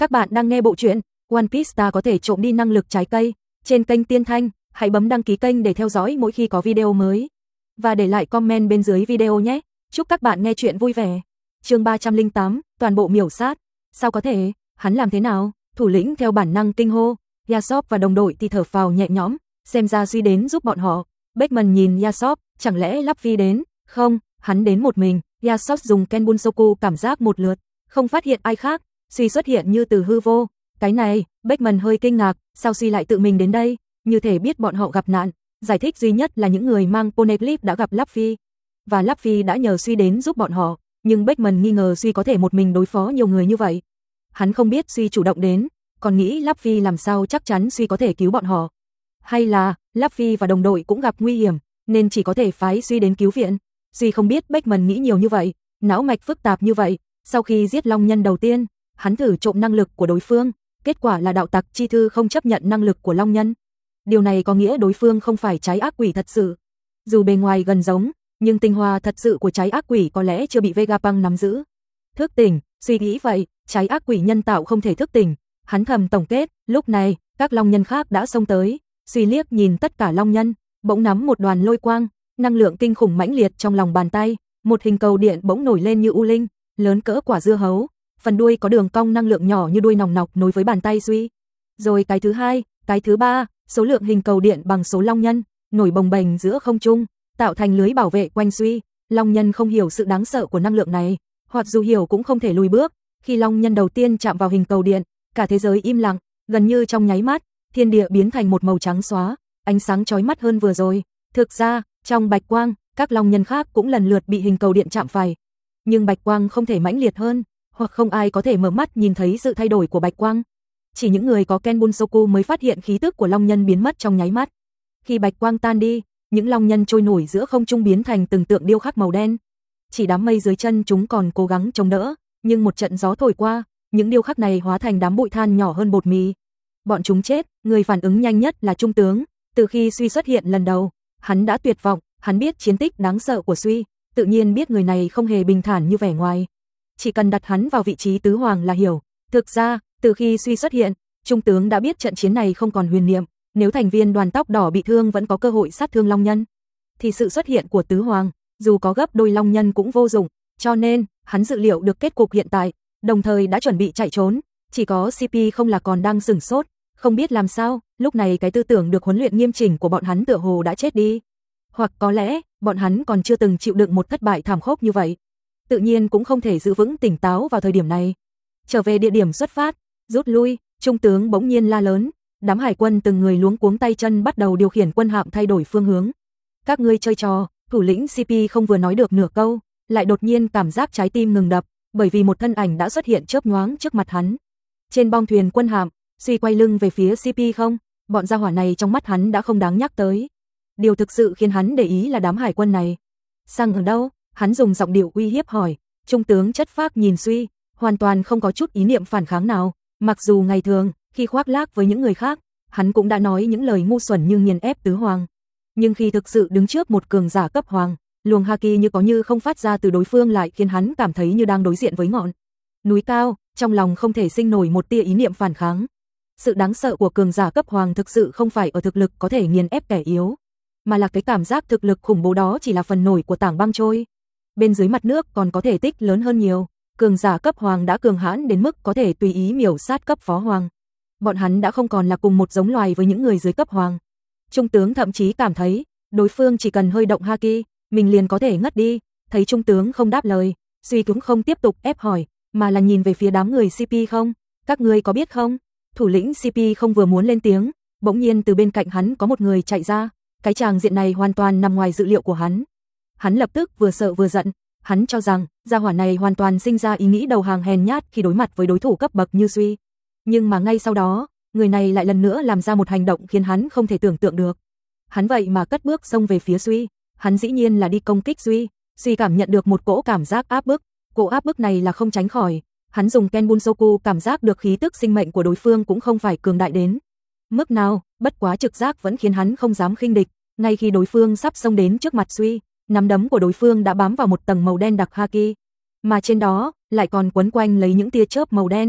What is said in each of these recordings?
Các bạn đang nghe bộ truyện One Piece ta có thể trộm đi năng lực trái cây trên kênh Tiên Thanh, hãy bấm đăng ký kênh để theo dõi mỗi khi có video mới. Và để lại comment bên dưới video nhé. Chúc các bạn nghe truyện vui vẻ. Chương 308, toàn bộ miểu sát. Sao có thể, hắn làm thế nào? Thủ lĩnh theo bản năng kinh hô. Yasop và đồng đội thì thở phào nhẹ nhõm, xem ra Duy đến giúp bọn họ. Beckman nhìn Yasop, chẳng lẽ Luffy đến? Không, hắn đến một mình. Yasop dùng Kenbunsoku cảm giác một lượt, không phát hiện ai khác. Suy xuất hiện như từ hư vô. Cái này, Beckman hơi kinh ngạc, sao Suy lại tự mình đến đây? Như thể biết bọn họ gặp nạn. Giải thích duy nhất là những người mang Poneglyph đã gặp Luffy, và Luffy đã nhờ Suy đến giúp bọn họ, nhưng Beckman nghi ngờ Suy có thể một mình đối phó nhiều người như vậy. Hắn không biết Suy chủ động đến, còn nghĩ Luffy làm sao chắc chắn Suy có thể cứu bọn họ. Hay là, Luffy và đồng đội cũng gặp nguy hiểm, nên chỉ có thể phái Suy đến cứu viện. Suy không biết Beckman nghĩ nhiều như vậy, não mạch phức tạp như vậy. Sau khi giết Long Nhân đầu tiên, hắn thử trộm năng lực của đối phương, kết quả là đạo tặc chi thư không chấp nhận năng lực của Long Nhân. Điều này có nghĩa đối phương không phải trái ác quỷ thật sự. Dù bề ngoài gần giống, nhưng tinh hoa thật sự của trái ác quỷ có lẽ chưa bị Vegapunk nắm giữ. Thức tỉnh, suy nghĩ vậy, trái ác quỷ nhân tạo không thể thức tỉnh. Hắn thầm tổng kết, lúc này, các Long Nhân khác đã xông tới. Suy liếc nhìn tất cả Long Nhân, bỗng nắm một đoàn lôi quang, năng lượng kinh khủng mãnh liệt trong lòng bàn tay. Một hình cầu điện bỗng nổi lên như u linh, lớn cỡ quả dưa hấu. Phần đuôi có đường cong năng lượng nhỏ như đuôi nòng nọc nối với bàn tay Suy. Rồi cái thứ hai, cái thứ ba, số lượng hình cầu điện bằng số Long Nhân, nổi bồng bềnh giữa không trung, tạo thành lưới bảo vệ quanh Suy. Long Nhân không hiểu sự đáng sợ của năng lượng này, hoặc dù hiểu cũng không thể lùi bước. Khi Long Nhân đầu tiên chạm vào hình cầu điện, cả thế giới im lặng, gần như trong nháy mắt, thiên địa biến thành một màu trắng xóa, ánh sáng chói mắt hơn vừa rồi. Thực ra, trong bạch quang, các Long Nhân khác cũng lần lượt bị hình cầu điện chạm phải. Nhưng bạch quang không thể mãnh liệt hơn, hoặc không ai có thể mở mắt nhìn thấy sự thay đổi của bạch quang. Chỉ những người có Kenbunsoku mới phát hiện khí tức của Long Nhân biến mất trong nháy mắt. Khi bạch quang tan đi, những Long Nhân trôi nổi giữa không trung biến thành từng tượng điêu khắc màu đen. Chỉ đám mây dưới chân chúng còn cố gắng chống đỡ, nhưng một trận gió thổi qua, những điêu khắc này hóa thành đám bụi than nhỏ hơn bột mì. Bọn chúng chết, người phản ứng nhanh nhất là Trung tướng. Từ khi Suy xuất hiện lần đầu, hắn đã tuyệt vọng, hắn biết chiến tích đáng sợ của Suy, tự nhiên biết người này không hề bình thản như vẻ ngoài. Chỉ cần đặt hắn vào vị trí tứ hoàng là hiểu. Thực ra, từ khi Suy xuất hiện, Trung tướng đã biết trận chiến này không còn huyền niệm, nếu thành viên đoàn tóc đỏ bị thương vẫn có cơ hội sát thương Long Nhân, thì sự xuất hiện của tứ hoàng, dù có gấp đôi Long Nhân cũng vô dụng, cho nên, hắn dự liệu được kết cục hiện tại, đồng thời đã chuẩn bị chạy trốn, chỉ có CP không là còn đang sửng sốt, không biết làm sao, lúc này cái tư tưởng được huấn luyện nghiêm chỉnh của bọn hắn tựa hồ đã chết đi. Hoặc có lẽ, bọn hắn còn chưa từng chịu đựng một thất bại thảm khốc như vậy. Tự nhiên cũng không thể giữ vững tỉnh táo vào thời điểm này. Trở về địa điểm xuất phát, rút lui, Trung tướng bỗng nhiên la lớn, đám hải quân từng người luống cuống tay chân bắt đầu điều khiển quân hạm thay đổi phương hướng. Các ngươi chơi trò, thủ lĩnh CP không vừa nói được nửa câu, lại đột nhiên cảm giác trái tim ngừng đập, bởi vì một thân ảnh đã xuất hiện chớp nhoáng trước mặt hắn. Trên bong thuyền quân hạm, Suy quay lưng về phía CP không, bọn gia hỏa này trong mắt hắn đã không đáng nhắc tới. Điều thực sự khiến hắn để ý là đám hải quân này. Sang ở đâu? Hắn dùng giọng điệu uy hiếp hỏi. Trung tướng chất phác nhìn Suy, hoàn toàn không có chút ý niệm phản kháng nào. Mặc dù ngày thường, khi khoác lác với những người khác, hắn cũng đã nói những lời ngu xuẩn như nghiền ép tứ hoàng. Nhưng khi thực sự đứng trước một cường giả cấp hoàng, luồng haki như có như không phát ra từ đối phương lại khiến hắn cảm thấy như đang đối diện với ngọn núi cao, trong lòng không thể sinh nổi một tia ý niệm phản kháng. Sự đáng sợ của cường giả cấp hoàng thực sự không phải ở thực lực có thể nghiền ép kẻ yếu, mà là cái cảm giác thực lực khủng bố đó chỉ là phần nổi của tảng băng trôi. Bên dưới mặt nước còn có thể tích lớn hơn nhiều, cường giả cấp hoàng đã cường hãn đến mức có thể tùy ý miểu sát cấp phó hoàng. Bọn hắn đã không còn là cùng một giống loài với những người dưới cấp hoàng. Trung tướng thậm chí cảm thấy, đối phương chỉ cần hơi động haki, mình liền có thể ngất đi. Thấy Trung tướng không đáp lời, Suy cũng không tiếp tục ép hỏi, mà là nhìn về phía đám người CP không. Các ngươi có biết không? Thủ lĩnh CP không vừa muốn lên tiếng, bỗng nhiên từ bên cạnh hắn có một người chạy ra. Cái tràng diện này hoàn toàn nằm ngoài dự liệu của hắn. Hắn lập tức vừa sợ vừa giận, hắn cho rằng gia hỏa này hoàn toàn sinh ra ý nghĩ đầu hàng hèn nhát khi đối mặt với đối thủ cấp bậc như Suy. Nhưng mà ngay sau đó, người này lại lần nữa làm ra một hành động khiến hắn không thể tưởng tượng được. Hắn vậy mà cất bước xông về phía Suy, hắn dĩ nhiên là đi công kích Suy. Suy cảm nhận được một cỗ cảm giác áp bức, cỗ áp bức này là không tránh khỏi. Hắn dùng Kenbunsoku cảm giác được khí tức sinh mệnh của đối phương cũng không phải cường đại đến mức nào, bất quá trực giác vẫn khiến hắn không dám khinh địch. Ngay khi đối phương sắp xông đến trước mặt Suy, nắm đấm của đối phương đã bám vào một tầng màu đen đặc haki, mà trên đó lại còn quấn quanh lấy những tia chớp màu đen.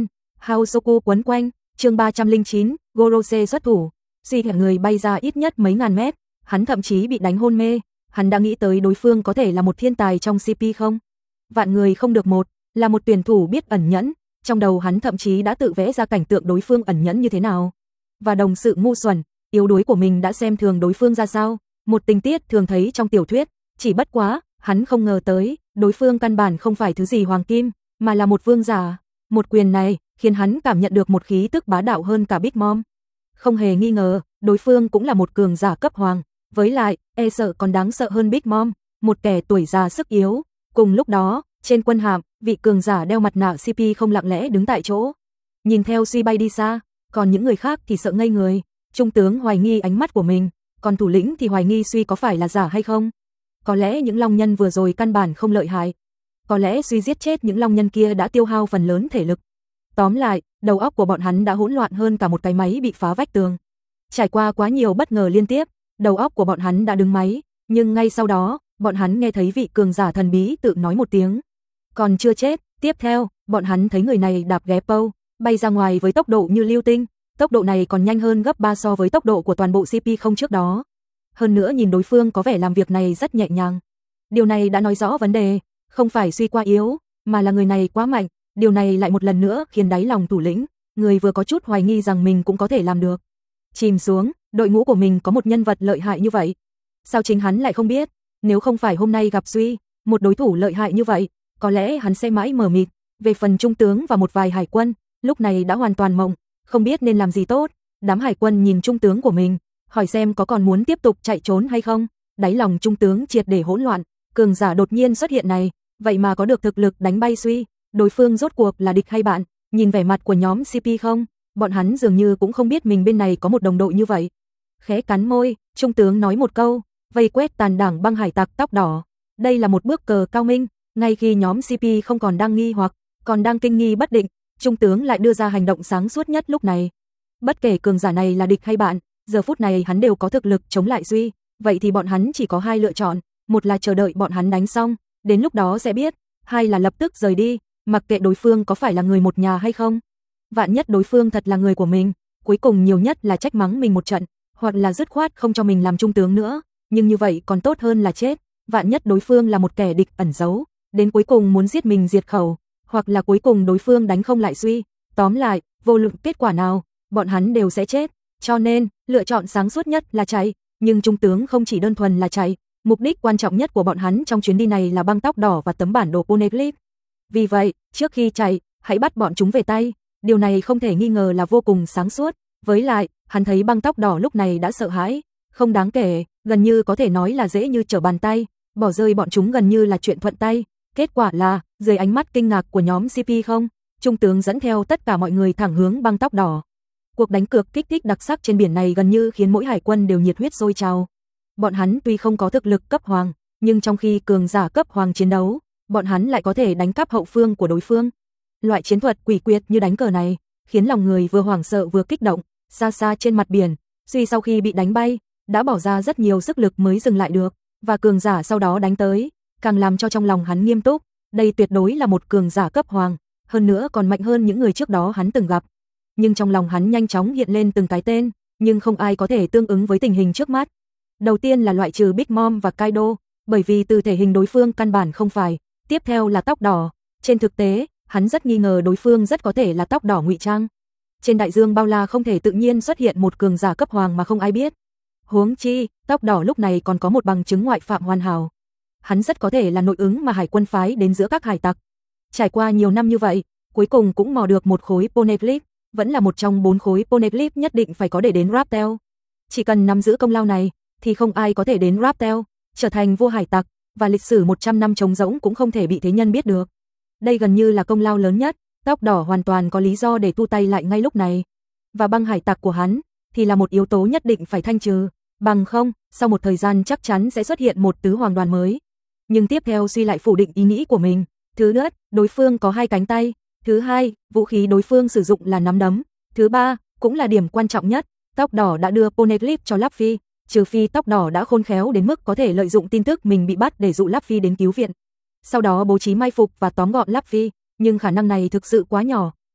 Haosoku quấn quanh, chương 309, Gorose xuất thủ. Suy thẻ người bay ra ít nhất mấy ngàn mét, hắn thậm chí bị đánh hôn mê. Hắn đã nghĩ tới đối phương có thể là một thiên tài trong CP không? Vạn người không được một, là một tuyển thủ biết ẩn nhẫn. Trong đầu hắn thậm chí đã tự vẽ ra cảnh tượng đối phương ẩn nhẫn như thế nào. Và đồng sự ngu xuẩn, yếu đuối của mình đã xem thường đối phương ra sao. Một tình tiết thường thấy trong tiểu thuyết, chỉ bất quá, hắn không ngờ tới, đối phương căn bản không phải thứ gì hoàng kim, mà là một vương giả. Một quyền này, khiến hắn cảm nhận được một khí tức bá đạo hơn cả Big Mom. Không hề nghi ngờ, đối phương cũng là một cường giả cấp hoàng, với lại, e sợ còn đáng sợ hơn Big Mom, một kẻ tuổi già sức yếu. Cùng lúc đó, trên quân hạm, vị cường giả đeo mặt nạ CP không lặng lẽ đứng tại chỗ. Nhìn theo Suy bay đi xa, còn những người khác thì sợ ngây người. Trung tướng hoài nghi ánh mắt của mình, còn thủ lĩnh thì hoài nghi Suy có phải là giả hay không. Có lẽ những long nhân vừa rồi căn bản không lợi hại. Có lẽ Suy giết chết những long nhân kia đã tiêu hao phần lớn thể lực. Tóm lại, đầu óc của bọn hắn đã hỗn loạn hơn cả một cái máy bị phá vách tường. Trải qua quá nhiều bất ngờ liên tiếp, đầu óc của bọn hắn đã đứng máy, nhưng ngay sau đó, bọn hắn nghe thấy vị cường giả thần bí tự nói một tiếng. Còn chưa chết, tiếp theo, bọn hắn thấy người này đạp ghé Pâu, bay ra ngoài với tốc độ như lưu tinh, tốc độ này còn nhanh hơn gấp 3 so với tốc độ của toàn bộ CP không trước đó. Hơn nữa nhìn đối phương có vẻ làm việc này rất nhẹ nhàng. Điều này đã nói rõ vấn đề, không phải Suy quá yếu, mà là người này quá mạnh. Điều này lại một lần nữa khiến đáy lòng thủ lĩnh, người vừa có chút hoài nghi rằng mình cũng có thể làm được, chìm xuống. Đội ngũ của mình có một nhân vật lợi hại như vậy, sao chính hắn lại không biết? Nếu không phải hôm nay gặp Suy, một đối thủ lợi hại như vậy, có lẽ hắn sẽ mãi mờ mịt. Về phần trung tướng và một vài hải quân, lúc này đã hoàn toàn mộng, không biết nên làm gì tốt. Đám hải quân nhìn trung tướng của mình, hỏi xem có còn muốn tiếp tục chạy trốn hay không. Đáy lòng trung tướng triệt để hỗn loạn, cường giả đột nhiên xuất hiện này, vậy mà có được thực lực đánh bay Suy. Đối phương rốt cuộc là địch hay bạn? Nhìn vẻ mặt của nhóm CP không, bọn hắn dường như cũng không biết mình bên này có một đồng đội như vậy. Khẽ cắn môi, trung tướng nói một câu, vây quét tàn đảng băng hải tặc tóc đỏ. Đây là một bước cờ cao minh, ngay khi nhóm CP không còn đang nghi hoặc, còn đang kinh nghi bất định, trung tướng lại đưa ra hành động sáng suốt nhất lúc này. Bất kể cường giả này là địch hay bạn, giờ phút này hắn đều có thực lực chống lại Duy, vậy thì bọn hắn chỉ có hai lựa chọn, một là chờ đợi bọn hắn đánh xong, đến lúc đó sẽ biết, hai là lập tức rời đi, mặc kệ đối phương có phải là người một nhà hay không. Vạn nhất đối phương thật là người của mình, cuối cùng nhiều nhất là trách mắng mình một trận, hoặc là dứt khoát không cho mình làm trung tướng nữa, nhưng như vậy còn tốt hơn là chết. Vạn nhất đối phương là một kẻ địch ẩn giấu, đến cuối cùng muốn giết mình diệt khẩu, hoặc là cuối cùng đối phương đánh không lại Duy, tóm lại, vô luận kết quả nào, bọn hắn đều sẽ chết. Cho nên, lựa chọn sáng suốt nhất là chạy, nhưng trung tướng không chỉ đơn thuần là chạy, mục đích quan trọng nhất của bọn hắn trong chuyến đi này là băng tóc đỏ và tấm bản đồ Poneglyph. Vì vậy, trước khi chạy, hãy bắt bọn chúng về tay. Điều này không thể nghi ngờ là vô cùng sáng suốt. Với lại, hắn thấy băng tóc đỏ lúc này đã sợ hãi, không đáng kể, gần như có thể nói là dễ như trở bàn tay, bỏ rơi bọn chúng gần như là chuyện thuận tay. Kết quả là, dưới ánh mắt kinh ngạc của nhóm CP không, trung tướng dẫn theo tất cả mọi người thẳng hướng băng tóc đỏ. Cuộc đánh cược kích thích đặc sắc trên biển này gần như khiến mỗi hải quân đều nhiệt huyết sôi trào. Bọn hắn tuy không có thực lực cấp hoàng, nhưng trong khi cường giả cấp hoàng chiến đấu, bọn hắn lại có thể đánh cắp hậu phương của đối phương. Loại chiến thuật quỷ quyệt như đánh cờ này, khiến lòng người vừa hoảng sợ vừa kích động. Xa xa trên mặt biển, Duy sau khi bị đánh bay, đã bỏ ra rất nhiều sức lực mới dừng lại được, và cường giả sau đó đánh tới, càng làm cho trong lòng hắn nghiêm túc. Đây tuyệt đối là một cường giả cấp hoàng, hơn nữa còn mạnh hơn những người trước đó hắn từng gặp. Nhưng trong lòng hắn nhanh chóng hiện lên từng cái tên, nhưng không ai có thể tương ứng với tình hình trước mắt. Đầu tiên là loại trừ Big Mom và Kaido, bởi vì từ thể hình đối phương căn bản không phải. Tiếp theo là tóc đỏ, trên thực tế, hắn rất nghi ngờ đối phương rất có thể là tóc đỏ ngụy trang. Trên đại dương bao la không thể tự nhiên xuất hiện một cường giả cấp hoàng mà không ai biết. Huống chi, tóc đỏ lúc này còn có một bằng chứng ngoại phạm hoàn hảo. Hắn rất có thể là nội ứng mà hải quân phái đến giữa các hải tặc. Trải qua nhiều năm như vậy, cuối cùng cũng mò được một khối Poneglyph, vẫn là một trong 4 khối Poneglyph nhất định phải có để đến Raptel. Chỉ cần nắm giữ công lao này, thì không ai có thể đến Raptel, trở thành vua hải tặc, và lịch sử 100 năm trống rỗng cũng không thể bị thế nhân biết được. Đây gần như là công lao lớn nhất, tóc đỏ hoàn toàn có lý do để thu tay lại ngay lúc này. Và băng hải tặc của hắn, thì là một yếu tố nhất định phải thanh trừ, bằng không, sau một thời gian chắc chắn sẽ xuất hiện một tứ hoàng đoàn mới. Nhưng tiếp theo Suy lại phủ định ý nghĩ của mình. Thứ nhất, đối phương có 2 cánh tay. Thứ hai, vũ khí đối phương sử dụng là nắm đấm. Thứ ba, cũng là điểm quan trọng nhất, tóc đỏ đã đưa Poneglyph cho Luffy, trừ phi tóc đỏ đã khôn khéo đến mức có thể lợi dụng tin tức mình bị bắt để dụ Luffy đến cứu viện. Sau đó bố trí mai phục và tóm gọn Luffy, nhưng khả năng này thực sự quá nhỏ.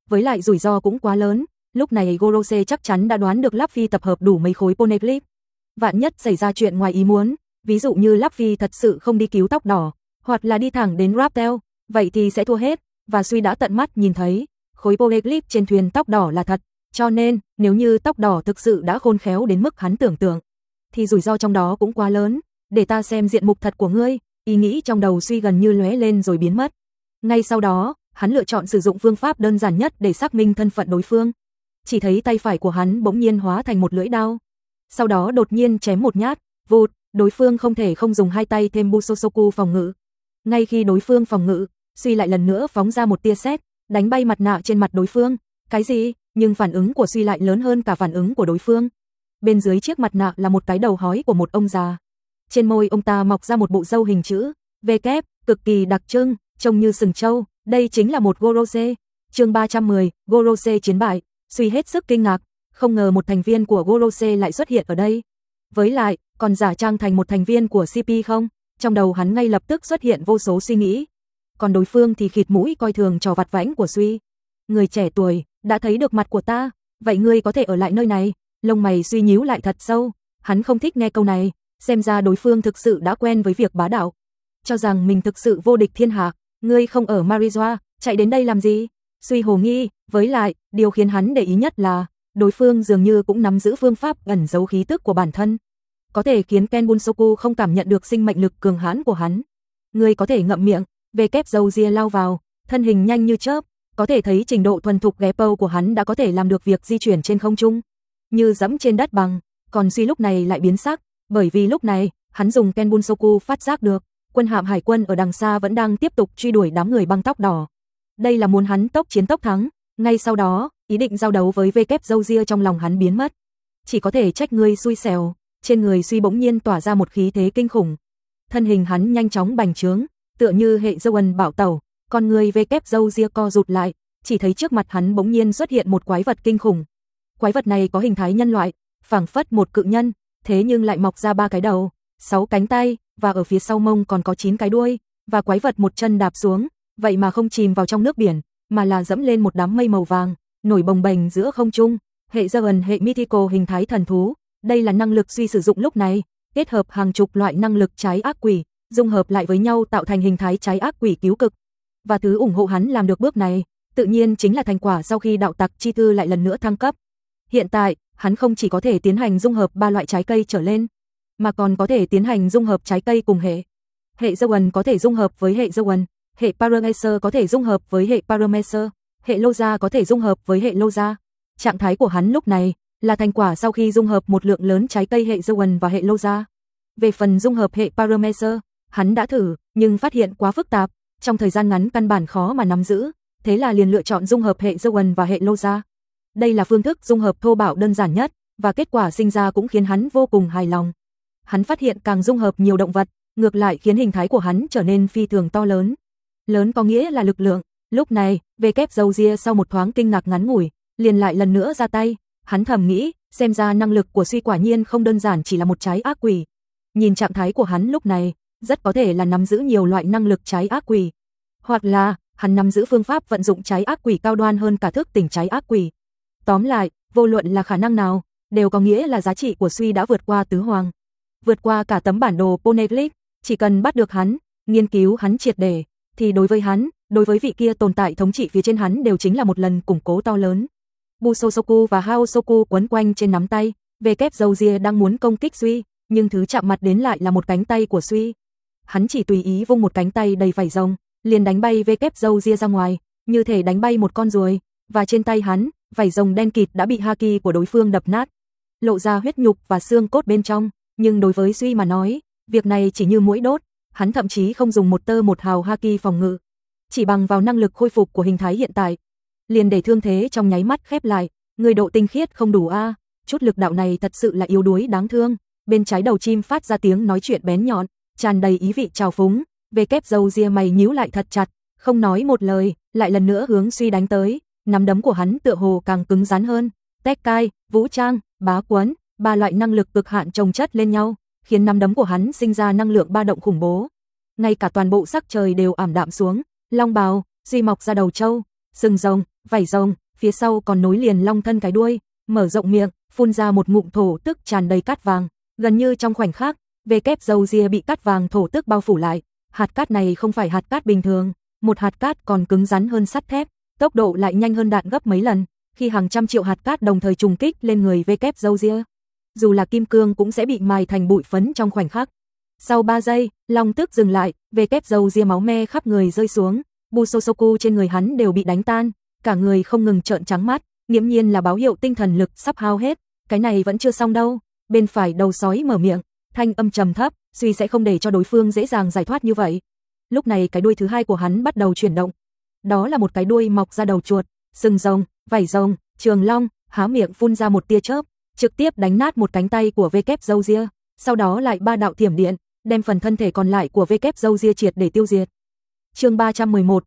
với lại rủi ro cũng quá lớn. Lúc này Gorose chắc chắn đã đoán được Lap Phi tập hợp đủ mấy khối poneglyph. Vạn nhất xảy ra chuyện ngoài ý muốn, ví dụ như Lap Phi thật sự không đi cứu tóc đỏ, hoặc là đi thẳng đến Raptel, vậy thì sẽ thua hết, và Suy đã tận mắt nhìn thấy, khối poneglyph trên thuyền tóc đỏ là thật, cho nên, nếu như tóc đỏ thực sự đã khôn khéo đến mức hắn tưởng tượng, thì rủi ro trong đó cũng quá lớn, để ta xem diện mục thật của ngươi, ý nghĩ trong đầu Suy gần như lóe lên rồi biến mất. Ngay sau đó, hắn lựa chọn sử dụng phương pháp đơn giản nhất để xác minh thân phận đối phương. Chỉ thấy tay phải của hắn bỗng nhiên hóa thành một lưỡi đao. Sau đó đột nhiên chém một nhát, vụt, đối phương không thể không dùng hai tay thêm Busosoku phòng ngự. Ngay khi đối phương phòng ngự, Suy lại lần nữa phóng ra một tia sét, đánh bay mặt nạ trên mặt đối phương. Cái gì? Nhưng phản ứng của Suy lại lớn hơn cả phản ứng của đối phương. Bên dưới chiếc mặt nạ là một cái đầu hói của một ông già. Trên môi ông ta mọc ra một bộ râu hình chữ V kép, cực kỳ đặc trưng, trông như sừng trâu. Đây chính là một Gorose. Chương 310, Gorose chiến bại. Suy hết sức kinh ngạc, không ngờ một thành viên của Gorose lại xuất hiện ở đây. Với lại, còn giả trang thành một thành viên của CP không? Trong đầu hắn ngay lập tức xuất hiện vô số suy nghĩ. Còn đối phương thì khịt mũi coi thường trò vặt vãnh của Suy. Người trẻ tuổi, đã thấy được mặt của ta, vậy ngươi có thể ở lại nơi này. Lông mày Suy nhíu lại thật sâu, hắn không thích nghe câu này, xem ra đối phương thực sự đã quen với việc bá đạo. Cho rằng mình thực sự vô địch thiên hạ, ngươi không ở Marijoa, chạy đến đây làm gì? Suy hồ nghi, với lại, điều khiến hắn để ý nhất là, đối phương dường như cũng nắm giữ phương pháp ẩn giấu khí tức của bản thân. Có thể khiến Ken Bunsoku không cảm nhận được sinh mệnh lực cường hãn của hắn. Ngươi có thể ngậm miệng, về kép dầu ria lao vào, thân hình nhanh như chớp, có thể thấy trình độ thuần thục Geppo của hắn đã có thể làm được việc di chuyển trên không trung, như dẫm trên đất bằng, còn Suy lúc này lại biến sắc, bởi vì lúc này, hắn dùng Ken Bunsoku phát giác được, quân hạm hải quân ở đằng xa vẫn đang tiếp tục truy đuổi đám người băng tóc đỏ. Đây là muốn hắn tốc chiến tốc thắng, ngay sau đó, ý định giao đấu với kép dâu ria trong lòng hắn biến mất. Chỉ có thể trách ngươi xui xẻo, trên người Suy bỗng nhiên tỏa ra một khí thế kinh khủng. Thân hình hắn nhanh chóng bành trướng, tựa như hệ dâu ân bạo tẩu, con người kép dâu ria co rụt lại, chỉ thấy trước mặt hắn bỗng nhiên xuất hiện một quái vật kinh khủng. Quái vật này có hình thái nhân loại, phảng phất một cự nhân, thế nhưng lại mọc ra 3 cái đầu, 6 cánh tay, và ở phía sau mông còn có 9 cái đuôi, và quái vật một chân đạp xuống, vậy mà không chìm vào trong nước biển, mà là dẫm lên một đám mây màu vàng, nổi bồng bềnh giữa không trung, hệ Zeon hệ Mythical hình thái thần thú, đây là năng lực Suy sử dụng lúc này, kết hợp hàng chục loại năng lực trái ác quỷ, dung hợp lại với nhau tạo thành hình thái trái ác quỷ cứu cực. Và thứ ủng hộ hắn làm được bước này, tự nhiên chính là thành quả sau khi đạo tặc chi thư lại lần nữa thăng cấp. Hiện tại, hắn không chỉ có thể tiến hành dung hợp 3 loại trái cây trở lên, mà còn có thể tiến hành dung hợp trái cây cùng hệ. Hệ Zeon có thể dung hợp với hệ Zeon, hệ Paramecer có thể dung hợp với hệ Paramecer, hệ Loza có thể dung hợp với hệ Loza. Trạng thái của hắn lúc này là thành quả sau khi dung hợp một lượng lớn trái cây hệ Zeon và hệ Loza. Về phần dung hợp hệ Paramecer, hắn đã thử, nhưng phát hiện quá phức tạp, trong thời gian ngắn căn bản khó mà nắm giữ, thế là liền lựa chọn dung hợp hệ Zeon và hệ Loza. Đây là phương thức dung hợp thô bạo đơn giản nhất, và kết quả sinh ra cũng khiến hắn vô cùng hài lòng. Hắn phát hiện càng dung hợp nhiều động vật, ngược lại khiến hình thái của hắn trở nên phi thường to lớn. Lớn có nghĩa là lực lượng. Lúc này, kép dâu ria sau một thoáng kinh ngạc ngắn ngủi, liền lại lần nữa ra tay. Hắn thầm nghĩ, xem ra năng lực của Suy quả nhiên không đơn giản chỉ là một trái ác quỷ. Nhìn trạng thái của hắn lúc này, rất có thể là nắm giữ nhiều loại năng lực trái ác quỷ. Hoặc là, hắn nắm giữ phương pháp vận dụng trái ác quỷ cao đoan hơn cả thức tỉnh trái ác quỷ. Tóm lại, vô luận là khả năng nào, đều có nghĩa là giá trị của Suy đã vượt qua tứ hoàng. Vượt qua cả tấm bản đồ Poneglyph, chỉ cần bắt được hắn, nghiên cứu hắn triệt để, thì đối với hắn, đối với vị kia tồn tại thống trị phía trên hắn đều chính là một lần củng cố to lớn. Busosoku và Haosoku quấn quanh trên nắm tay, kép dâu ria đang muốn công kích Suy, nhưng thứ chạm mặt đến lại là một cánh tay của Suy. Hắn chỉ tùy ý vung một cánh tay đầy vảy rồng, liền đánh bay kép dâu ria ra ngoài, như thể đánh bay một con ruồi, và trên tay hắn, vảy rồng đen kịt đã bị haki của đối phương đập nát, lộ ra huyết nhục và xương cốt bên trong, nhưng đối với Suy mà nói, việc này chỉ như muỗi đốt, hắn thậm chí không dùng một tơ một hào haki phòng ngự, chỉ bằng vào năng lực khôi phục của hình thái hiện tại, liền để thương thế trong nháy mắt khép lại. Người độ tinh khiết không đủ a, chút lực đạo này thật sự là yếu đuối đáng thương. Bên trái đầu chim phát ra tiếng nói chuyện bén nhọn, tràn đầy ý vị trào phúng. Kép dâu ria mày nhíu lại thật chặt, không nói một lời, lại lần nữa hướng Suy đánh tới. Nắm đấm của hắn tựa hồ càng cứng rắn hơn. Tekkai, vũ trang, bá quấn, 3 loại năng lực cực hạn chồng chất lên nhau, khiến nắm đấm của hắn sinh ra năng lượng ba động khủng bố. Ngay cả toàn bộ sắc trời đều ảm đạm xuống. Long bào, Suy mọc ra đầu trâu, sừng rồng, vảy rồng, phía sau còn nối liền long thân cái đuôi, mở rộng miệng, phun ra một ngụm thổ tức tràn đầy cát vàng, gần như trong khoảnh khắc, về kép dâu ria bị cát vàng thổ tức bao phủ lại. Hạt cát này không phải hạt cát bình thường, một hạt cát còn cứng rắn hơn sắt thép, tốc độ lại nhanh hơn đạn gấp mấy lần, khi hàng trăm triệu hạt cát đồng thời trùng kích lên người về kép dâu ria, dù là kim cương cũng sẽ bị mài thành bụi phấn trong khoảnh khắc. Sau 3 giây, long tức dừng lại, về kép dâu ria máu me khắp người rơi xuống, Busosoku trên người hắn đều bị đánh tan, cả người không ngừng trợn trắng mắt, nghiễm nhiên là báo hiệu tinh thần lực sắp hao hết. Cái này vẫn chưa xong đâu. Bên phải đầu sói mở miệng, thanh âm trầm thấp, suy sẽ không để cho đối phương dễ dàng giải thoát như vậy. Lúc này cái đuôi thứ hai của hắn bắt đầu chuyển động. Đó là một cái đuôi mọc ra đầu chuột, sừng rồng, vảy rồng, trường long, há miệng phun ra một tia chớp, trực tiếp đánh nát một cánh tay của V-kép dâu ria, sau đó lại 3 đạo thiểm điện, đem phần thân thể còn lại của V-kép dâu ria triệt để tiêu diệt. Chương 311,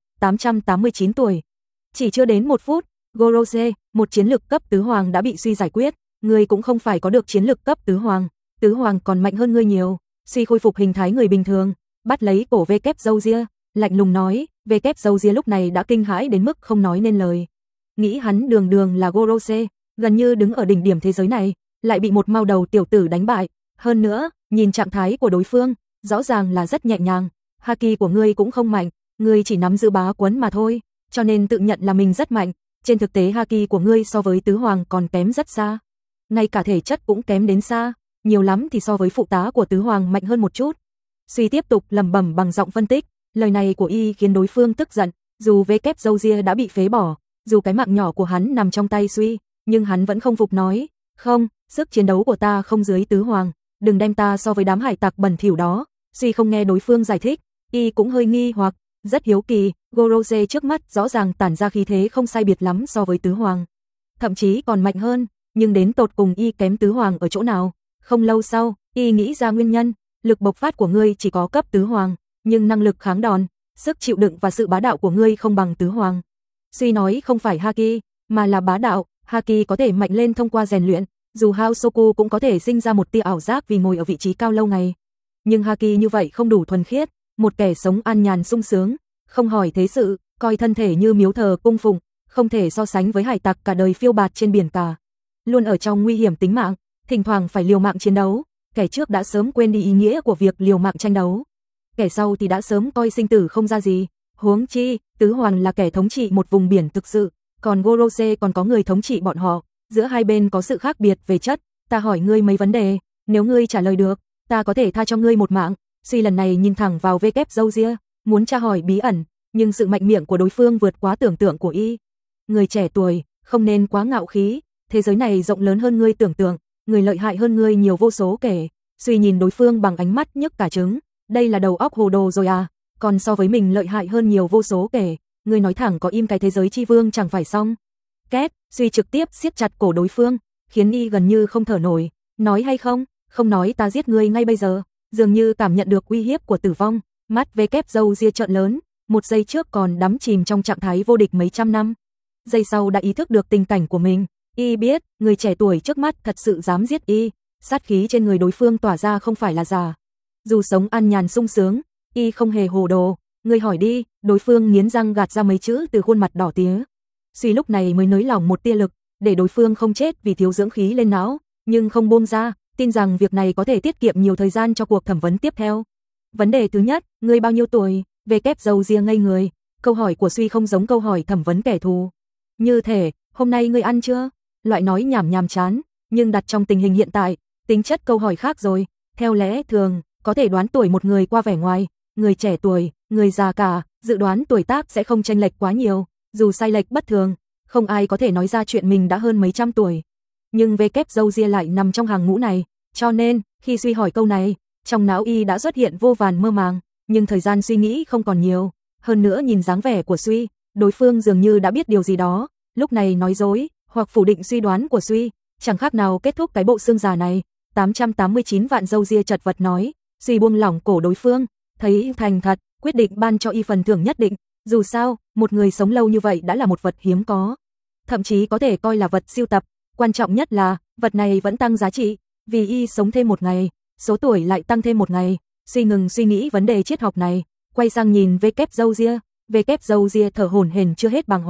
889 tuổi. Chỉ chưa đến 1 phút, Gorose, một chiến lực cấp tứ hoàng đã bị suy giải quyết, ngươi cũng không phải có được chiến lực cấp tứ hoàng còn mạnh hơn ngươi nhiều. Suy khôi phục hình thái người bình thường, bắt lấy cổ V-kép dâu ria, lạnh lùng nói, V-kép dâu ria lúc này đã kinh hãi đến mức không nói nên lời. Nghĩ hắn đường đường là Gorose, gần như đứng ở đỉnh điểm thế giới này, lại bị một mao đầu tiểu tử đánh bại, hơn nữa, nhìn trạng thái của đối phương, rõ ràng là rất nhẹ nhàng, haki của ngươi cũng không mạnh, ngươi chỉ nắm giữ bá quấn mà thôi, cho nên tự nhận là mình rất mạnh, trên thực tế haki của ngươi so với tứ hoàng còn kém rất xa. Ngay cả thể chất cũng kém đến xa, nhiều lắm thì so với phụ tá của tứ hoàng mạnh hơn một chút. Suy tiếp tục lẩm bẩm bằng giọng phân tích, lời này của y khiến đối phương tức giận, dù V-kép dâu ria đã bị phế bỏ, dù cái mạng nhỏ của hắn nằm trong tay Suy, nhưng hắn vẫn không phục nói, không, sức chiến đấu của ta không dưới tứ hoàng, đừng đem ta so với đám hải tặc bẩn thỉu đó. Suy không nghe đối phương giải thích, y cũng hơi nghi hoặc, rất hiếu kỳ, Gorose trước mắt rõ ràng tản ra khí thế không sai biệt lắm so với tứ hoàng, thậm chí còn mạnh hơn, nhưng đến tột cùng y kém tứ hoàng ở chỗ nào? Không lâu sau, y nghĩ ra nguyên nhân, lực bộc phát của ngươi chỉ có cấp tứ hoàng, nhưng năng lực kháng đòn, sức chịu đựng và sự bá đạo của ngươi không bằng tứ hoàng. Suy nói không phải haki, mà là bá đạo, haki có thể mạnh lên thông qua rèn luyện, dù Haosoku cũng có thể sinh ra một tia ảo giác vì ngồi ở vị trí cao lâu ngày. Nhưng haki như vậy không đủ thuần khiết, một kẻ sống an nhàn sung sướng, không hỏi thế sự, coi thân thể như miếu thờ cung phụng, không thể so sánh với hải tặc cả đời phiêu bạt trên biển cả, luôn ở trong nguy hiểm tính mạng, thỉnh thoảng phải liều mạng chiến đấu, kẻ trước đã sớm quên đi ý nghĩa của việc liều mạng tranh đấu. Kẻ sau thì đã sớm coi sinh tử không ra gì, huống chi, tứ hoàng là kẻ thống trị một vùng biển thực sự, còn Gorose còn có người thống trị bọn họ, giữa hai bên có sự khác biệt về chất, ta hỏi ngươi mấy vấn đề, nếu ngươi trả lời được, ta có thể tha cho ngươi một mạng. Suy lần này nhìn thẳng vào V-kép dâu ria, muốn tra hỏi bí ẩn, nhưng sự mạnh miệng của đối phương vượt quá tưởng tượng của y. Người trẻ tuổi, không nên quá ngạo khí, thế giới này rộng lớn hơn ngươi tưởng tượng, người lợi hại hơn ngươi nhiều vô số kể. Suy nhìn đối phương bằng ánh mắt nhức cả trứng, đây là đầu óc hồ đồ rồi à, còn so với mình lợi hại hơn nhiều vô số kể, ngươi nói thẳng có im cái thế giới chi vương chẳng phải xong. Két, Suy trực tiếp siết chặt cổ đối phương, khiến y gần như không thở nổi, nói hay không, không nói ta giết ngươi ngay bây giờ. Dường như cảm nhận được uy hiếp của tử vong, mắt V-kép dâu ria trợn lớn, một giây trước còn đắm chìm trong trạng thái vô địch mấy trăm năm, giây sau đã ý thức được tình cảnh của mình, y biết, người trẻ tuổi trước mắt thật sự dám giết y, sát khí trên người đối phương tỏa ra không phải là giả. Dù sống an nhàn sung sướng, y không hề hồ đồ, ngươi hỏi đi, đối phương nghiến răng gạt ra mấy chữ từ khuôn mặt đỏ tía. Suy lúc này mới nới lỏng một tia lực, để đối phương không chết vì thiếu dưỡng khí lên não, nhưng không buông ra, tin rằng việc này có thể tiết kiệm nhiều thời gian cho cuộc thẩm vấn tiếp theo. Vấn đề thứ nhất, ngươi bao nhiêu tuổi? V-kép dâu ria ngây người, câu hỏi của Suy không giống câu hỏi thẩm vấn kẻ thù. Như thể, hôm nay ngươi ăn chưa? Loại nói nhảm chán, nhưng đặt trong tình hình hiện tại, tính chất câu hỏi khác rồi. Theo lẽ thường, có thể đoán tuổi một người qua vẻ ngoài, người trẻ tuổi, người già cả, dự đoán tuổi tác sẽ không chênh lệch quá nhiều, dù sai lệch bất thường, không ai có thể nói ra chuyện mình đã hơn mấy trăm tuổi. Nhưng V-kép dâu ria lại nằm trong hàng ngũ này, cho nên, khi Suy hỏi câu này, trong não y đã xuất hiện vô vàn mơ màng, nhưng thời gian suy nghĩ không còn nhiều, hơn nữa nhìn dáng vẻ của Suy, đối phương dường như đã biết điều gì đó, lúc này nói dối, hoặc phủ định suy đoán của Suy, chẳng khác nào kết thúc cái bộ xương già này. 889 vạn dâu ria chật vật nói, Suy buông lỏng cổ đối phương, thấy thành thật, quyết định ban cho y phần thưởng nhất định, dù sao, một người sống lâu như vậy đã là một vật hiếm có, thậm chí có thể coi là vật sưu tập, quan trọng nhất là, vật này vẫn tăng giá trị, vì y sống thêm một ngày, số tuổi lại tăng thêm một ngày. Suy ngừng suy nghĩ vấn đề triết học này, quay sang nhìn V-kép dâu ria, V-kép dâu ria thở hổn hển chưa hết bàng hoàng,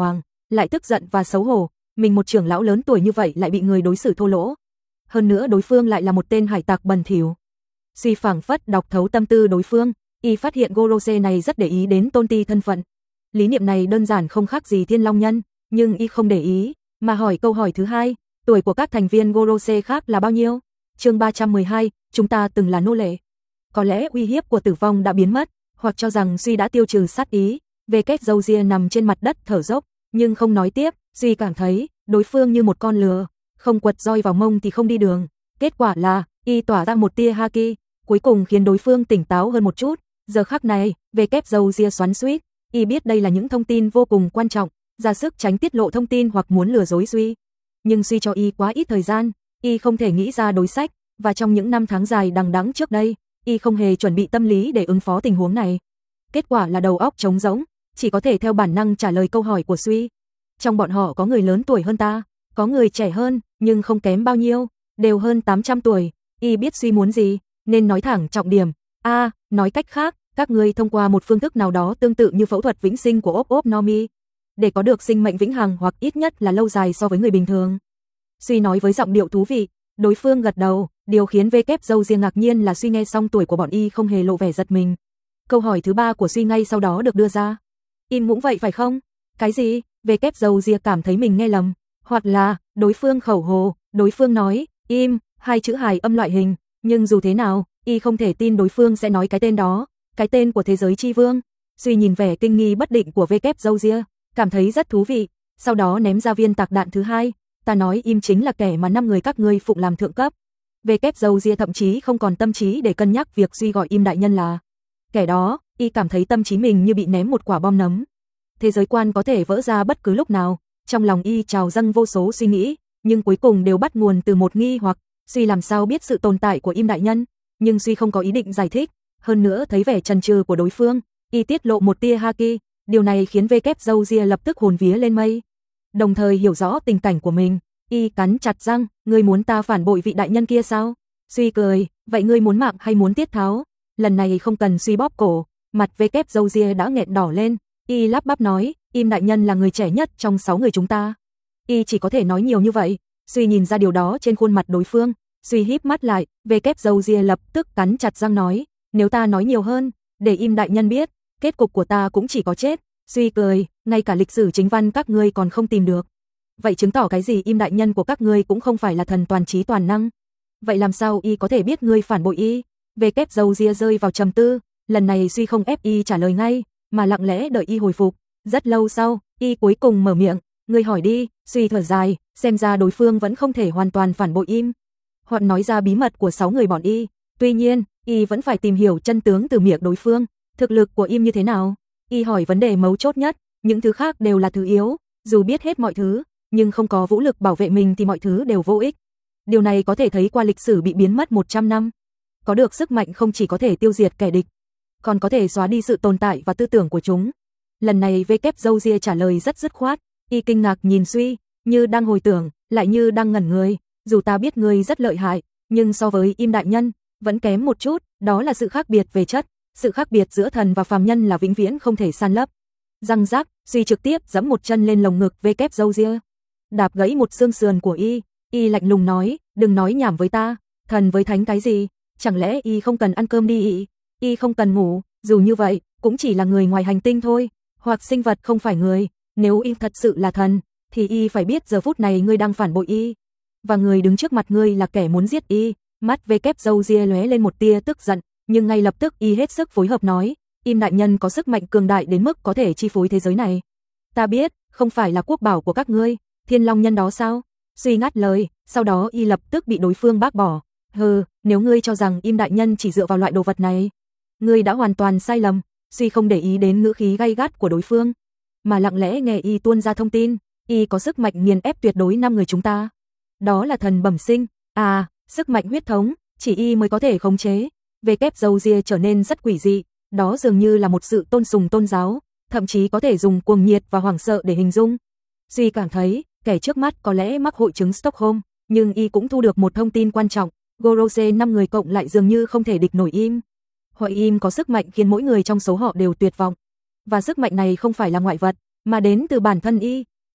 lại tức giận và xấu hổ, mình một trưởng lão lớn tuổi như vậy lại bị người đối xử thô lỗ. Hơn nữa đối phương lại là một tên hải tặc bẩn thỉu. Suy phảng phất đọc thấu tâm tư đối phương, y phát hiện Gorose này rất để ý đến Tôn Ti thân phận. Lý niệm này đơn giản không khác gì Thiên Long Nhân, nhưng y không để ý, mà hỏi câu hỏi thứ hai, tuổi của các thành viên Gorose khác là bao nhiêu? Chương 312, chúng ta từng là nô lệ. Có lẽ uy hiếp của tử vong đã biến mất, hoặc cho rằng Suy đã tiêu trừ sát ý, về kết dâu ria nằm trên mặt đất thở dốc, nhưng không nói tiếp, Suy cảm thấy đối phương như một con lừa, không quật roi vào mông thì không đi đường. Kết quả là y tỏa ra một tia haki, cuối cùng khiến đối phương tỉnh táo hơn một chút. Giờ khắc này, về kép dâu ria xoắn xuýt, y biết đây là những thông tin vô cùng quan trọng, ra sức tránh tiết lộ thông tin hoặc muốn lừa dối Suy. Nhưng Suy cho y quá ít thời gian, y không thể nghĩ ra đối sách, và trong những năm tháng dài đằng đẵng trước đây, y không hề chuẩn bị tâm lý để ứng phó tình huống này. Kết quả là đầu óc trống rỗng, chỉ có thể theo bản năng trả lời câu hỏi của Suy. Trong bọn họ có người lớn tuổi hơn ta, có người trẻ hơn, nhưng không kém bao nhiêu, đều hơn 800 tuổi. Y biết Suy muốn gì, nên nói thẳng trọng điểm. Nói cách khác, các ngươi thông qua một phương thức nào đó tương tự như phẫu thuật vĩnh sinh của Ốp Nomi, để có được sinh mệnh vĩnh hằng hoặc ít nhất là lâu dài so với người bình thường. Suy nói với giọng điệu thú vị, đối phương gật đầu, điều khiến V kép dâu riêng ngạc nhiên là Suy nghe xong tuổi của bọn y không hề lộ vẻ giật mình. Câu hỏi thứ ba của Suy ngay sau đó được đưa ra. Im cũng vậy phải không? Cái gì? V kép dâu ria cảm thấy mình nghe lầm, hoặc là đối phương khẩu hồ, đối phương nói im, hai chữ hài âm loại hình, nhưng dù thế nào, y không thể tin đối phương sẽ nói cái tên đó, cái tên của thế giới chi vương. Suy nhìn vẻ kinh nghi bất định của V kép dâu ria, cảm thấy rất thú vị, sau đó ném ra viên tạc đạn thứ hai. Ta nói im chính là kẻ mà 5 người các ngươi phụng làm thượng cấp. V kép dâu ria thậm chí không còn tâm trí để cân nhắc việc Suy gọi im đại nhân là kẻ đó, y cảm thấy tâm trí mình như bị ném một quả bom nấm. Thế giới quan có thể vỡ ra bất cứ lúc nào, trong lòng y trào dâng vô số suy nghĩ, nhưng cuối cùng đều bắt nguồn từ một nghi hoặc, Suy làm sao biết sự tồn tại của im đại nhân, nhưng Suy không có ý định giải thích, hơn nữa thấy vẻ chần chừ của đối phương, y tiết lộ một tia haki, điều này khiến V kép dâu ria lập tức hồn vía lên mây. Đồng thời hiểu rõ tình cảnh của mình, y cắn chặt răng, ngươi muốn ta phản bội vị đại nhân kia sao? Suy cười, vậy ngươi muốn mạng hay muốn tiết tháo? Lần này không cần Suy bóp cổ, mặt V kép dâu ria đã nghẹn đỏ lên, y lắp bắp nói, im đại nhân là người trẻ nhất trong 6 người chúng ta. Y chỉ có thể nói nhiều như vậy, Suy nhìn ra điều đó trên khuôn mặt đối phương, Suy híp mắt lại, V kép dâu ria lập tức cắn chặt răng nói, nếu ta nói nhiều hơn, để im đại nhân biết, kết cục của ta cũng chỉ có chết. Suy cười, ngay cả lịch sử chính văn các ngươi còn không tìm được. Vậy chứng tỏ cái gì im đại nhân của các ngươi cũng không phải là thần toàn trí toàn năng. Vậy làm sao y có thể biết ngươi phản bội y? V kép dâu ria rơi vào trầm tư, lần này Suy không ép y trả lời ngay, mà lặng lẽ đợi y hồi phục. Rất lâu sau, y cuối cùng mở miệng, ngươi hỏi đi. Suy thở dài, xem ra đối phương vẫn không thể hoàn toàn phản bội im, hoặc nói ra bí mật của 6 người bọn y. Tuy nhiên, y vẫn phải tìm hiểu chân tướng từ miệng đối phương, thực lực của im như thế nào. Y hỏi vấn đề mấu chốt nhất, những thứ khác đều là thứ yếu, dù biết hết mọi thứ, nhưng không có vũ lực bảo vệ mình thì mọi thứ đều vô ích. Điều này có thể thấy qua lịch sử bị biến mất 100 năm. Có được sức mạnh không chỉ có thể tiêu diệt kẻ địch, còn có thể xóa đi sự tồn tại và tư tưởng của chúng. Lần này V kép dâu ria trả lời rất dứt khoát, y kinh ngạc nhìn Suy, như đang hồi tưởng, lại như đang ngẩn người, dù ta biết ngươi rất lợi hại, nhưng so với im đại nhân, vẫn kém một chút, đó là sự khác biệt về chất, sự khác biệt giữa thần và phàm nhân là vĩnh viễn không thể san lấp. Răng rắc, Suy trực tiếp giẫm một chân lên lồng ngực V kép dâu ria, đạp gãy một xương sườn của y lạnh lùng nói, đừng nói nhảm với ta, thần với thánh cái gì, chẳng lẽ y không cần ăn cơm đi y không cần ngủ, dù như vậy, cũng chỉ là người ngoài hành tinh thôi, hoặc sinh vật không phải người, nếu y thật sự là thần, thì y phải biết giờ phút này ngươi đang phản bội y, và người đứng trước mặt ngươi là kẻ muốn giết y. Mắt V kép dâu ria lóe lên một tia tức giận, nhưng ngay lập tức y hết sức phối hợp nói, im đại nhân có sức mạnh cường đại đến mức có thể chi phối thế giới này. Ta biết, không phải là quốc bảo của các ngươi, Thiên Long nhân đó sao? Suy ngắt lời, sau đó y lập tức bị đối phương bác bỏ. Hừ, nếu ngươi cho rằng im đại nhân chỉ dựa vào loại đồ vật này, ngươi đã hoàn toàn sai lầm. Suy không để ý đến ngữ khí gay gắt của đối phương, mà lặng lẽ nghe y tuôn ra thông tin, y có sức mạnh nghiền ép tuyệt đối 5 người chúng ta. Đó là thần bẩm sinh, sức mạnh huyết thống, chỉ y mới có thể khống chế. V kép dâu ria trở nên rất quỷ dị, đó dường như là một sự tôn sùng tôn giáo, thậm chí có thể dùng cuồng nhiệt và hoảng sợ để hình dung. Suy cảm thấy, kẻ trước mắt có lẽ mắc hội chứng Stockholm, nhưng y cũng thu được một thông tin quan trọng, Gorose 5 người cộng lại dường như không thể địch nổi im. Họ im có sức mạnh khiến mỗi người trong số họ đều tuyệt vọng, và sức mạnh này không phải là ngoại vật, mà đến từ bản thân y.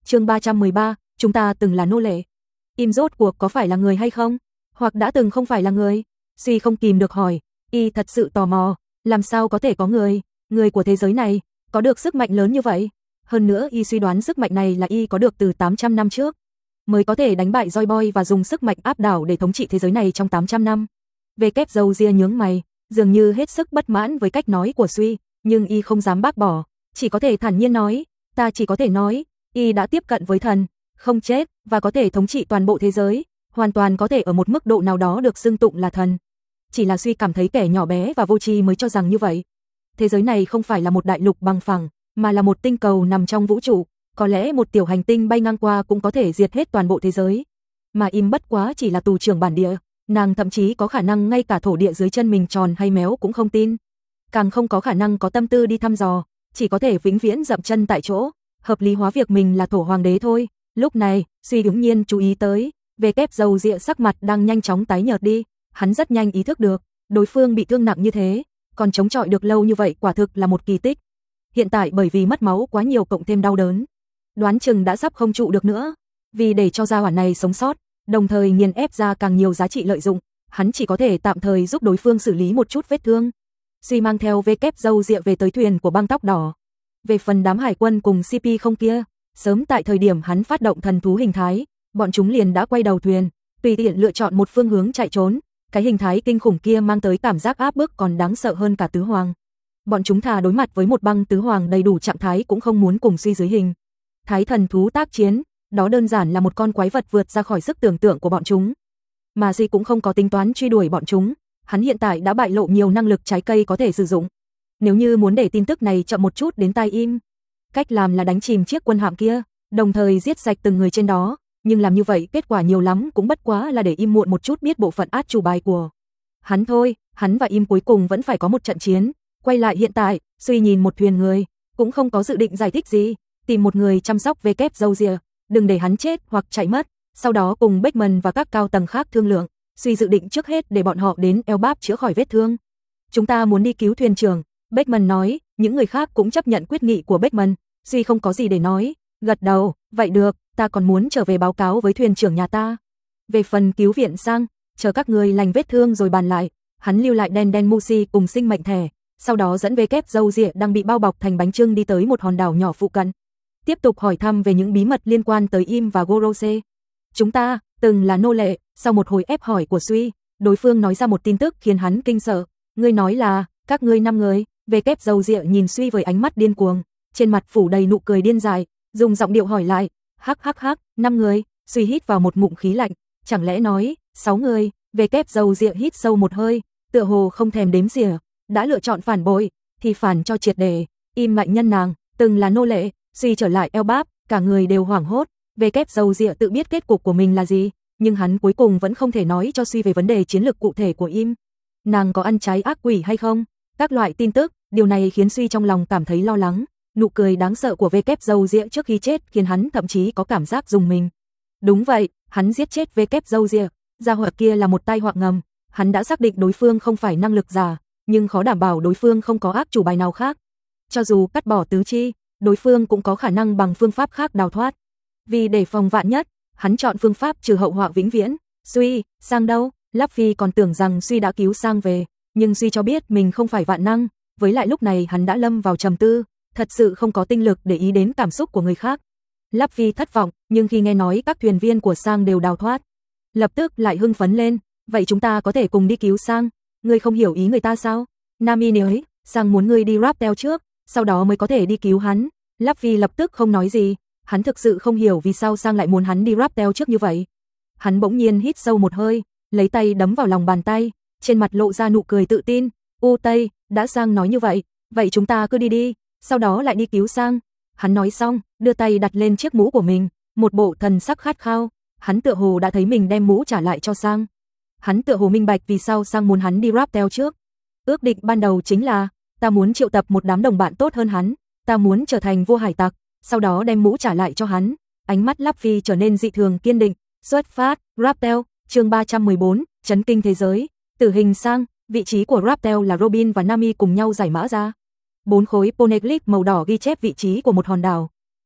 Chương 313, chúng ta từng là nô lệ. Im rốt cuộc có phải là người hay không? Hoặc đã từng không phải là người? Suy không kìm được hỏi, y thật sự tò mò, làm sao có thể có người của thế giới này, có được sức mạnh lớn như vậy? Hơn nữa y suy đoán sức mạnh này là y có được từ 800 năm trước, mới có thể đánh bại Joy Boy và dùng sức mạnh áp đảo để thống trị thế giới này trong 800 năm. Về kép dâu ria nhướng mày, dường như hết sức bất mãn với cách nói của Suy, nhưng y không dám bác bỏ, chỉ có thể thản nhiên nói, ta chỉ có thể nói, y đã tiếp cận với thần, không chết, và có thể thống trị toàn bộ thế giới, hoàn toàn có thể ở một mức độ nào đó được xưng tụng là thần. Chỉ là Suy cảm thấy kẻ nhỏ bé và vô tri mới cho rằng như vậy. Thế giới này không phải là một đại lục bằng phẳng, mà là một tinh cầu nằm trong vũ trụ, có lẽ một tiểu hành tinh bay ngang qua cũng có thể diệt hết toàn bộ thế giới. Mà Im bất quá chỉ là tù trưởng bản địa, nàng thậm chí có khả năng ngay cả thổ địa dưới chân mình tròn hay méo cũng không tin. Càng không có khả năng có tâm tư đi thăm dò, chỉ có thể vĩnh viễn dậm chân tại chỗ, hợp lý hóa việc mình là thổ hoàng đế thôi. Lúc này, Suy đương nhiên chú ý tới, về kép dầu rịa sắc mặt đang nhanh chóng tái nhợt đi, hắn rất nhanh ý thức được, đối phương bị thương nặng như thế, còn chống chọi được lâu như vậy quả thực là một kỳ tích. Hiện tại bởi vì mất máu quá nhiều cộng thêm đau đớn, đoán chừng đã sắp không trụ được nữa. Vì để cho gia hỏa này sống sót, đồng thời nghiền ép ra càng nhiều giá trị lợi dụng, hắn chỉ có thể tạm thời giúp đối phương xử lý một chút vết thương. Suy mang theo vê kép dâu rịa về tới thuyền của băng tóc đỏ. Về phần đám hải quân cùng CP không kia, sớm tại thời điểm hắn phát động thần thú hình thái, bọn chúng liền đã quay đầu thuyền, tùy tiện lựa chọn một phương hướng chạy trốn. Cái hình thái kinh khủng kia mang tới cảm giác áp bức còn đáng sợ hơn cả tứ hoàng. Bọn chúng thà đối mặt với một băng tứ hoàng đầy đủ trạng thái cũng không muốn cùng Suy dưới hình thái thần thú tác chiến, đó đơn giản là một con quái vật vượt ra khỏi sức tưởng tượng của bọn chúng. Mà Suy cũng không có tính toán truy đuổi bọn chúng, hắn hiện tại đã bại lộ nhiều năng lực trái cây có thể sử dụng. Nếu như muốn để tin tức này chậm một chút đến tai Im, cách làm là đánh chìm chiếc quân hạm kia, đồng thời giết sạch từng người trên đó, nhưng làm như vậy kết quả nhiều lắm cũng bất quá là để Im muộn một chút biết bộ phận át chủ bài của hắn thôi. Hắn và Im cuối cùng vẫn phải có một trận chiến. Quay lại hiện tại, Suy nhìn một thuyền người, cũng không có dự định giải thích gì, tìm một người chăm sóc về kép dâu rịa, đừng để hắn chết hoặc chạy mất. Sau đó cùng Beckman và các cao tầng khác thương lượng, Suy dự định trước hết để bọn họ đến Elbap chữa khỏi vết thương. Chúng ta muốn đi cứu thuyền trưởng, Beckman nói. Những người khác cũng chấp nhận quyết nghị của Beckman. Suy không có gì để nói, gật đầu, vậy được, ta còn muốn trở về báo cáo với thuyền trưởng nhà ta. Về phần cứu viện sang, chờ các người lành vết thương rồi bàn lại. Hắn lưu lại đen Musi cùng sinh mệnh thẻ, sau đó dẫn về kép dâu rịa đang bị bao bọc thành bánh chưng đi tới một hòn đảo nhỏ phụ cận. Tiếp tục hỏi thăm về những bí mật liên quan tới Im và Gorose. Chúng ta từng là nô lệ. Sau một hồi ép hỏi của Suy, đối phương nói ra một tin tức khiến hắn kinh sợ. Ngươi nói là các ngươi 5 người? Về kép dâu rịa nhìn Suy với ánh mắt điên cuồng, trên mặt phủ đầy nụ cười điên dại, dùng giọng điệu hỏi lại, hắc hắc hắc, 5 người? Suy hít vào một ngụm khí lạnh, chẳng lẽ nói 6 người? Về kép dâu rịa hít sâu một hơi, tựa hồ không thèm đếm xỉa, đã lựa chọn phản bội thì phản cho triệt để. Im mạnh nhân nàng từng là nô lệ. Suy trở lại Elbap, cả người đều hoảng hốt. Về kép dâu rịa tự biết kết cục của mình là gì, nhưng hắn cuối cùng vẫn không thể nói cho Suy về vấn đề chiến lược cụ thể của Im. Nàng có ăn trái ác quỷ hay không? Các loại tin tức, điều này khiến Suy trong lòng cảm thấy lo lắng. Nụ cười đáng sợ của kép dâu rịa trước khi chết khiến hắn thậm chí có cảm giác rùng mình. Đúng vậy, hắn giết chết kép dâu rịa, gia hỏa kia là một tai họa ngầm. Hắn đã xác định đối phương không phải năng lực giả, nhưng khó đảm bảo đối phương không có ác chủ bài nào khác. Cho dù cắt bỏ tứ chi, đối phương cũng có khả năng bằng phương pháp khác đào thoát. Vì để phòng vạn nhất, hắn chọn phương pháp trừ hậu họa vĩnh viễn. Suy, Sang đâu? Lắp Phi còn tưởng rằng Suy đã cứu Sang về, nhưng Suy cho biết mình không phải vạn năng, với lại lúc này hắn đã lâm vào trầm tư, thật sự không có tinh lực để ý đến cảm xúc của người khác. Lắp Phi thất vọng, nhưng khi nghe nói các thuyền viên của Sang đều đào thoát, lập tức lại hưng phấn lên. Vậy chúng ta có thể cùng đi cứu Sang. Ngươi không hiểu ý người ta sao? Nami nói, Sang muốn ngươi đi Raptel trước, sau đó mới có thể đi cứu hắn. Lắp Phi lập tức không nói gì, hắn thực sự không hiểu vì sao Sang lại muốn hắn đi Raptel trước như vậy. Hắn bỗng nhiên hít sâu một hơi, lấy tay đấm vào lòng bàn tay, trên mặt lộ ra nụ cười tự tin. U Tây, đã Sang nói như vậy chúng ta cứ đi đi, sau đó lại đi cứu Sang. Hắn nói xong, đưa tay đặt lên chiếc mũ của mình, một bộ thần sắc khát khao. Hắn tựa hồ đã thấy mình đem mũ trả lại cho Sang. Hắn tựa hồ minh bạch vì sao Sang muốn hắn đi Raptel trước. Ước định ban đầu chính là, ta muốn triệu tập một đám đồng bạn tốt hơn hắn, ta muốn trở thành vua hải tặc, sau đó đem mũ trả lại cho hắn. Ánh mắt Lắp Phi trở nên dị thường kiên định. Xuất phát, Raptel, chương 314, chấn kinh thế giới. Tử hình Sang, vị trí của Raptel là Robin và Nami cùng nhau giải mã ra. 4 khối poneglyph màu đỏ ghi chép vị trí của một hòn đảo.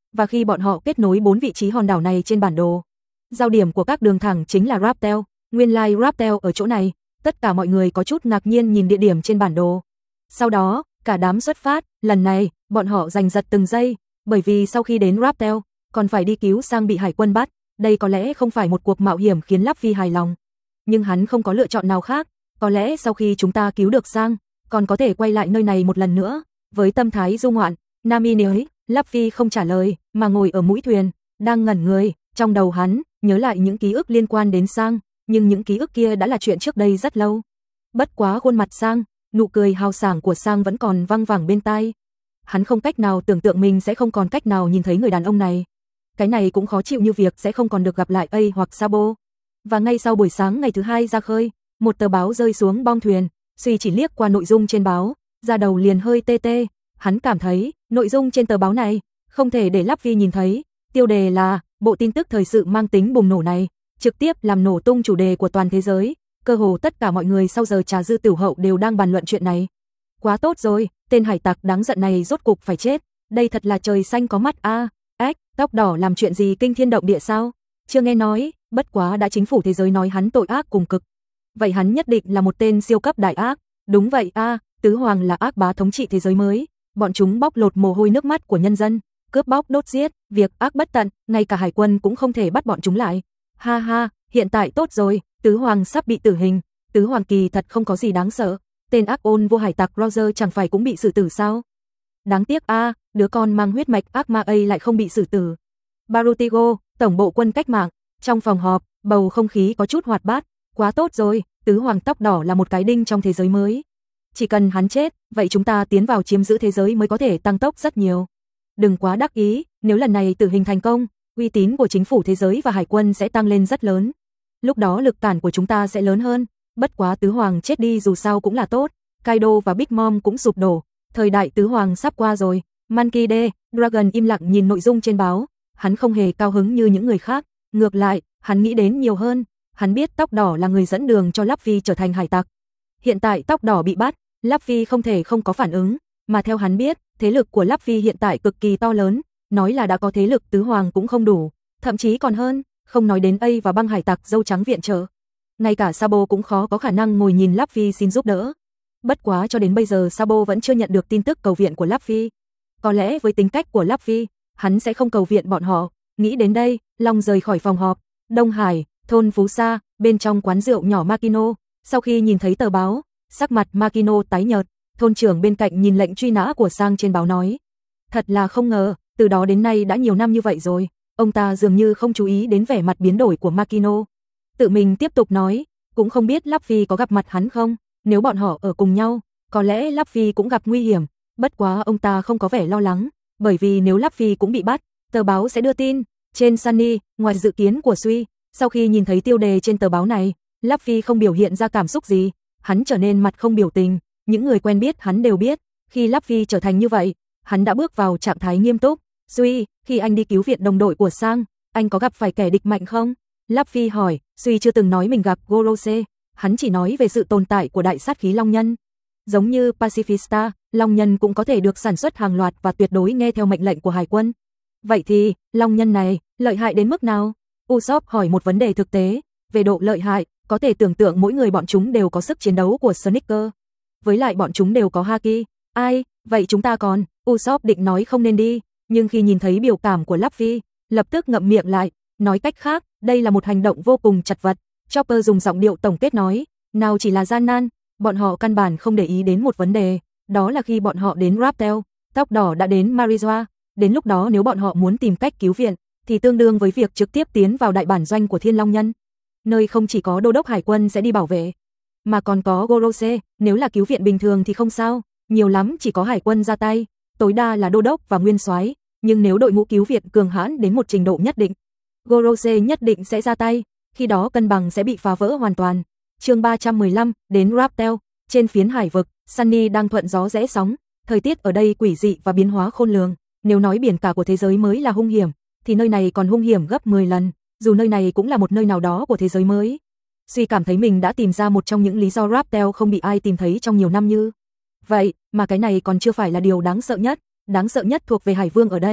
Và khi bọn họ kết nối 4 vị trí hòn đảo này trên bản đồ, giao điểm của các đường thẳng chính là Raptel, nguyên lai Raptel ở chỗ này. Tất cả mọi người có chút ngạc nhiên nhìn địa điểm trên bản đồ. Sau đó, cả đám xuất phát, lần này, bọn họ giành giật từng giây, bởi vì sau khi đến Raptel, còn phải đi cứu Sang bị hải quân bắt, đây có lẽ không phải một cuộc mạo hiểm khiến Lap Vi hài lòng. Nhưng hắn không có lựa chọn nào khác, có lẽ sau khi chúng ta cứu được Sang, còn có thể quay lại nơi này một lần nữa. Với tâm thái du ngoạn, Nami nói, Lap Vi không trả lời, mà ngồi ở mũi thuyền, đang ngẩn người, trong đầu hắn, nhớ lại những ký ức liên quan đến Sang, nhưng những ký ức kia đã là chuyện trước đây rất lâu. Bất quá khuôn mặt Sang, nụ cười hào sảng của Sang vẫn còn vang vẳng bên tai. Hắn không cách nào tưởng tượng mình sẽ không còn cách nào nhìn thấy người đàn ông này. Cái này cũng khó chịu như việc sẽ không còn được gặp lại A hoặc Sabo. Và ngay sau buổi sáng ngày thứ hai ra khơi, một tờ báo rơi xuống bong thuyền, Suy chỉ liếc qua nội dung trên báo, da đầu liền hơi tê tê. Hắn cảm thấy, nội dung trên tờ báo này, không thể để Lap Vi nhìn thấy. Tiêu đề là, bộ tin tức thời sự mang tính bùng nổ này, trực tiếp làm nổ tung chủ đề của toàn thế giới. Cơ hồ tất cả mọi người sau giờ trà dư tiểu hậu đều đang bàn luận chuyện này. Quá tốt rồi, tên hải tặc đáng giận này rốt cục phải chết. Đây thật là trời xanh có mắt a. Tóc đỏ làm chuyện gì kinh thiên động địa sao? Chưa nghe nói, bất quá đã chính phủ thế giới nói hắn tội ác cùng cực. Vậy hắn nhất định là một tên siêu cấp đại ác. Đúng vậy a, tứ hoàng là ác bá thống trị thế giới mới. Bọn chúng bóc lột mồ hôi nước mắt của nhân dân, cướp bóc đốt giết, việc ác bất tận, ngay cả hải quân cũng không thể bắt bọn chúng lại. Ha ha, hiện tại tốt rồi, tứ hoàng sắp bị tử hình. Tứ hoàng kỳ thật không có gì đáng sợ. Tên ác ôn vua hải tặc Roger chẳng phải cũng bị xử tử sao? Đáng tiếc a, đứa con mang huyết mạch ác ma A lại không bị xử tử. Barutigo, tổng bộ quân cách mạng, trong phòng họp, bầu không khí có chút hoạt bát. Quá tốt rồi, tứ hoàng tóc đỏ là một cái đinh trong thế giới mới. Chỉ cần hắn chết, vậy chúng ta tiến vào chiếm giữ thế giới mới có thể tăng tốc rất nhiều. Đừng quá đắc ý, nếu lần này tử hình thành công, uy tín của chính phủ thế giới và hải quân sẽ tăng lên rất lớn. Lúc đó lực cản của chúng ta sẽ lớn hơn. Bất quá tứ hoàng chết đi dù sao cũng là tốt. Kaido và Big Mom cũng sụp đổ. Thời đại tứ hoàng sắp qua rồi. Monkey D. Dragon im lặng nhìn nội dung trên báo. Hắn không hề cao hứng như những người khác. Ngược lại, hắn nghĩ đến nhiều hơn. Hắn biết tóc đỏ là người dẫn đường cho Lap Vi trở thành hải tặc. Hiện tại tóc đỏ bị bắt, Lap Vi không thể không có phản ứng. Mà theo hắn biết, thế lực của Lap Vi hiện tại cực kỳ to lớn. Nói là đã có thế lực tứ hoàng cũng không đủ. Thậm chí còn hơn, không nói đến A và băng hải tặc dâu trắng viện trợ. Ngay cả Sabo cũng khó có khả năng ngồi nhìn Lap Vi xin giúp đỡ. Bất quá cho đến bây giờ Sabo vẫn chưa nhận được tin tức cầu viện của Lap Vi. Có lẽ với tính cách của Lap Vi, hắn sẽ không cầu viện bọn họ. Nghĩ đến đây, Long rời khỏi phòng họp. Đông Hải, thôn Phú Sa, bên trong quán rượu nhỏ Makino. Sau khi nhìn thấy tờ báo, sắc mặt Makino tái nhợt. Thôn trưởng bên cạnh nhìn lệnh truy nã của Sang trên báo nói. Thật là không ngờ, từ đó đến nay đã nhiều năm như vậy rồi. Ông ta dường như không chú ý đến vẻ mặt biến đổi của Makino. Tự mình tiếp tục nói, cũng không biết Lap Vi có gặp mặt hắn không, nếu bọn họ ở cùng nhau, có lẽ Lap Vi cũng gặp nguy hiểm, bất quá ông ta không có vẻ lo lắng, bởi vì nếu Lap Vi cũng bị bắt, tờ báo sẽ đưa tin. Trên Sunny, ngoài dự kiến của Suy, sau khi nhìn thấy tiêu đề trên tờ báo này, Lap Vi không biểu hiện ra cảm xúc gì, hắn trở nên mặt không biểu tình, những người quen biết hắn đều biết, khi Lap Vi trở thành như vậy, hắn đã bước vào trạng thái nghiêm túc. Suy, khi anh đi cứu viện đồng đội của Sang, anh có gặp phải kẻ địch mạnh không? Lap Vi hỏi. Suy chưa từng nói mình gặp Gorose, hắn chỉ nói về sự tồn tại của đại sát khí Long Nhân. Giống như Pacifista, Long Nhân cũng có thể được sản xuất hàng loạt và tuyệt đối nghe theo mệnh lệnh của hải quân. Vậy thì, Long Nhân này, lợi hại đến mức nào? Usopp hỏi một vấn đề thực tế, về độ lợi hại, có thể tưởng tượng mỗi người bọn chúng đều có sức chiến đấu của Snicker. Với lại bọn chúng đều có Haki. Ai, vậy chúng ta còn, Usopp định nói không nên đi, nhưng khi nhìn thấy biểu cảm của Lap Vi, lập tức ngậm miệng lại. Nói cách khác, đây là một hành động vô cùng chật vật. Chopper dùng giọng điệu tổng kết nói, nào chỉ là gian nan, bọn họ căn bản không để ý đến một vấn đề, đó là khi bọn họ đến Raptel, tóc đỏ đã đến Marijoa, đến lúc đó nếu bọn họ muốn tìm cách cứu viện, thì tương đương với việc trực tiếp tiến vào đại bản doanh của Thiên Long Nhân, nơi không chỉ có đô đốc hải quân sẽ đi bảo vệ, mà còn có Gorose. Nếu là cứu viện bình thường thì không sao, nhiều lắm chỉ có hải quân ra tay, tối đa là đô đốc và nguyên soái, nhưng nếu đội ngũ cứu viện cường hãn đến một trình độ nhất định, Gorose nhất định sẽ ra tay, khi đó cân bằng sẽ bị phá vỡ hoàn toàn. Chương 315, đến Raptel, trên phiến hải vực, Sunny đang thuận gió rẽ sóng, thời tiết ở đây quỷ dị và biến hóa khôn lường, nếu nói biển cả của thế giới mới là hung hiểm, thì nơi này còn hung hiểm gấp 10 lần, dù nơi này cũng là một nơi nào đó của thế giới mới. Suy cảm thấy mình đã tìm ra một trong những lý do Raptel không bị ai tìm thấy trong nhiều năm như vậy, mà cái này còn chưa phải là điều đáng sợ nhất thuộc về Hải Vương ở đây.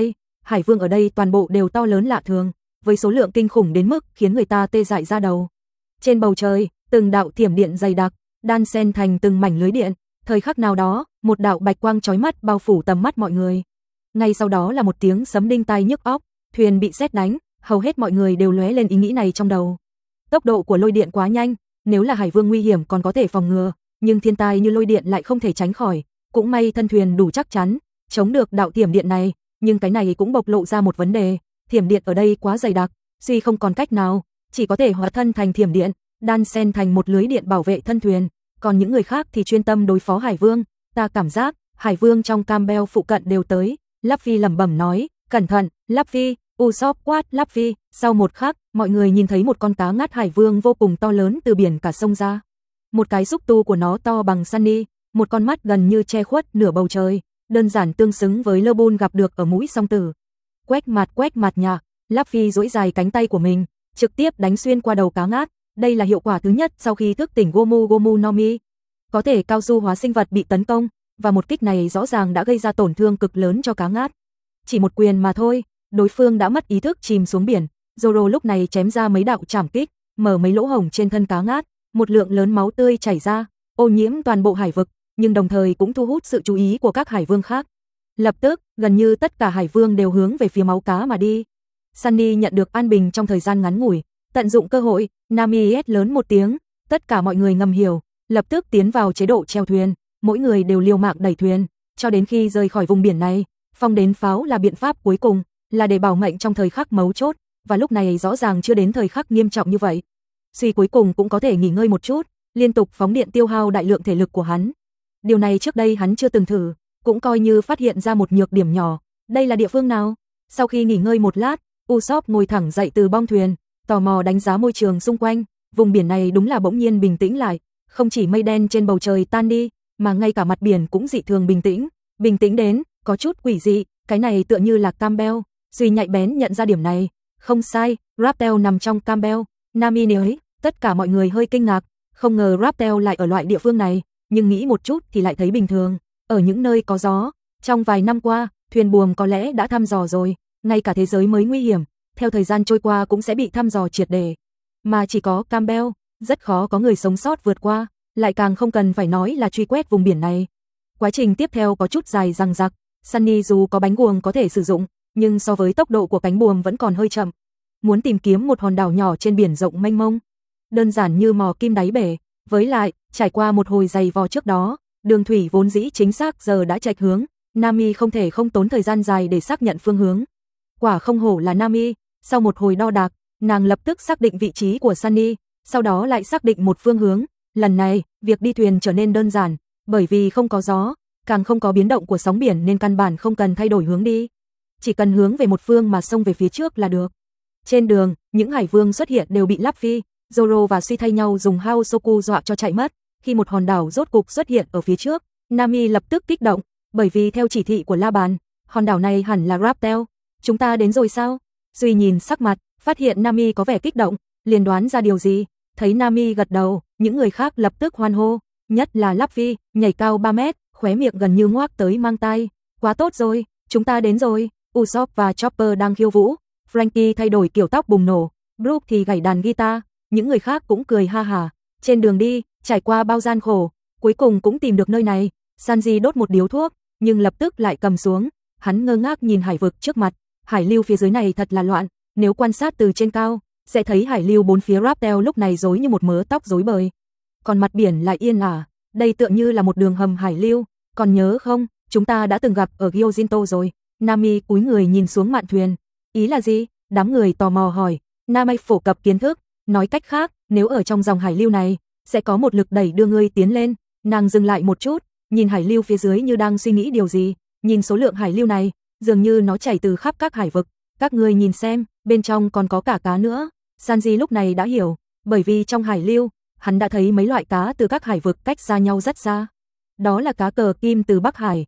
hải vương ở đây toàn bộ đều to lớn lạ thường, với số lượng kinh khủng đến mức khiến người ta tê dại da đầu. Trên bầu trời, từng đạo thiểm điện dày đặc, đan xen thành từng mảnh lưới điện, thời khắc nào đó, một đạo bạch quang chói mắt bao phủ tầm mắt mọi người. Ngay sau đó là một tiếng sấm đinh tai nhức óc, thuyền bị sét đánh, hầu hết mọi người đều lóe lên ý nghĩ này trong đầu. Tốc độ của lôi điện quá nhanh, nếu là hải vương nguy hiểm còn có thể phòng ngừa, nhưng thiên tai như lôi điện lại không thể tránh khỏi, cũng may thân thuyền đủ chắc chắn, chống được đạo thiểm điện này, nhưng cái này cũng bộc lộ ra một vấn đề, thiểm điện ở đây quá dày đặc, suy không còn cách nào, chỉ có thể hóa thân thành thiểm điện, đan xen thành một lưới điện bảo vệ thân thuyền, còn những người khác thì chuyên tâm đối phó hải vương, ta cảm giác, hải vương trong Campbell phụ cận đều tới, Luffy lẩm bẩm nói, cẩn thận, Luffy, Usopp quát Luffy, sau một khắc, mọi người nhìn thấy một con cá ngát hải vương vô cùng to lớn từ biển cả sông ra. Một cái xúc tu của nó to bằng Sunny, một con mắt gần như che khuất nửa bầu trời, đơn giản tương xứng với Lơ Bôn gặp được ở mũi song tử. Quét mặt nhạc, Luffy duỗi dài cánh tay của mình, trực tiếp đánh xuyên qua đầu cá ngát, đây là hiệu quả thứ nhất sau khi thức tỉnh Gomu Gomu no Mi. Có thể cao su hóa sinh vật bị tấn công, và một kích này rõ ràng đã gây ra tổn thương cực lớn cho cá ngát. Chỉ một quyền mà thôi, đối phương đã mất ý thức chìm xuống biển. Zoro lúc này chém ra mấy đạo trảm kích, mở mấy lỗ hổng trên thân cá ngát, một lượng lớn máu tươi chảy ra, ô nhiễm toàn bộ hải vực, nhưng đồng thời cũng thu hút sự chú ý của các hải vương khác. Lập tức, gần như tất cả hải vương đều hướng về phía máu cá mà đi. Sunny nhận được an bình trong thời gian ngắn ngủi, tận dụng cơ hội, Nami hét lớn một tiếng, tất cả mọi người ngầm hiểu, lập tức tiến vào chế độ chèo thuyền, mỗi người đều liều mạng đẩy thuyền, cho đến khi rời khỏi vùng biển này. Phong đến pháo là biện pháp cuối cùng, là để bảo mệnh trong thời khắc mấu chốt, và lúc này rõ ràng chưa đến thời khắc nghiêm trọng như vậy. Suy cuối cùng cũng có thể nghỉ ngơi một chút, liên tục phóng điện tiêu hao đại lượng thể lực của hắn. Điều này trước đây hắn chưa từng thử, cũng coi như phát hiện ra một nhược điểm nhỏ. Đây là địa phương nào? Sau khi nghỉ ngơi một lát, Usopp ngồi thẳng dậy từ bong thuyền, tò mò đánh giá môi trường xung quanh. Vùng biển này đúng là bỗng nhiên bình tĩnh lại, không chỉ mây đen trên bầu trời tan đi, mà ngay cả mặt biển cũng dị thường bình tĩnh. Bình tĩnh đến, có chút quỷ dị, cái này tựa như là Campbell. Duy nhạy bén nhận ra điểm này. Không sai, Raptel nằm trong Campbell. Nami nói, tất cả mọi người hơi kinh ngạc, không ngờ Raptel lại ở loại địa phương này, nhưng nghĩ một chút thì lại thấy bình thường. Ở những nơi có gió, trong vài năm qua, thuyền buồm có lẽ đã thăm dò rồi, ngay cả thế giới mới nguy hiểm, theo thời gian trôi qua cũng sẽ bị thăm dò triệt để. Mà chỉ có Campbell, rất khó có người sống sót vượt qua, lại càng không cần phải nói là truy quét vùng biển này. Quá trình tiếp theo có chút dài dằng dặc, Sunny dù có bánh guồng có thể sử dụng, nhưng so với tốc độ của cánh buồm vẫn còn hơi chậm. Muốn tìm kiếm một hòn đảo nhỏ trên biển rộng mênh mông, đơn giản như mò kim đáy bể, với lại, trải qua một hồi giày vò trước đó, đường thủy vốn dĩ chính xác giờ đã chệch hướng, Nami không thể không tốn thời gian dài để xác nhận phương hướng. Quả không hổ là Nami, sau một hồi đo đạc, nàng lập tức xác định vị trí của Sunny, sau đó lại xác định một phương hướng. Lần này, việc đi thuyền trở nên đơn giản, bởi vì không có gió, càng không có biến động của sóng biển nên căn bản không cần thay đổi hướng đi. Chỉ cần hướng về một phương mà xông về phía trước là được. Trên đường, những hải vương xuất hiện đều bị Luffy, Zoro và Suy thay nhau dùng Haosoku dọa cho chạy mất. Khi một hòn đảo rốt cục xuất hiện ở phía trước, Nami lập tức kích động, bởi vì theo chỉ thị của La Bàn, hòn đảo này hẳn là Raptel. Chúng ta đến rồi sao? Duy nhìn sắc mặt, phát hiện Nami có vẻ kích động, liền đoán ra điều gì. Thấy Nami gật đầu, những người khác lập tức hoan hô, nhất là Luffy, nhảy cao 3 mét, khóe miệng gần như ngoác tới mang tai. Quá tốt rồi, chúng ta đến rồi. Usopp và Chopper đang khiêu vũ, Frankie thay đổi kiểu tóc bùng nổ, Brook thì gảy đàn guitar, những người khác cũng cười ha hả. Trên đường đi, trải qua bao gian khổ, cuối cùng cũng tìm được nơi này. Sanji đốt một điếu thuốc, nhưng lập tức lại cầm xuống, hắn ngơ ngác nhìn hải vực trước mặt, hải lưu phía dưới này thật là loạn, nếu quan sát từ trên cao, sẽ thấy hải lưu bốn phía Raptel lúc này rối như một mớ tóc rối bời. Còn mặt biển lại yên ả, đây tựa như là một đường hầm hải lưu, còn nhớ không, chúng ta đã từng gặp ở Gyojinto rồi. Nami cúi người nhìn xuống mạn thuyền, ý là gì? Đám người tò mò hỏi. Nami phổ cập kiến thức, nói cách khác, nếu ở trong dòng hải lưu này, sẽ có một lực đẩy đưa ngươi tiến lên. Nàng dừng lại một chút, nhìn hải lưu phía dưới như đang suy nghĩ điều gì, nhìn số lượng hải lưu này, dường như nó chảy từ khắp các hải vực, các ngươi nhìn xem, bên trong còn có cả cá nữa. Sanji lúc này đã hiểu, bởi vì trong hải lưu, hắn đã thấy mấy loại cá từ các hải vực cách xa nhau rất xa. Đó là cá cờ kim từ Bắc Hải,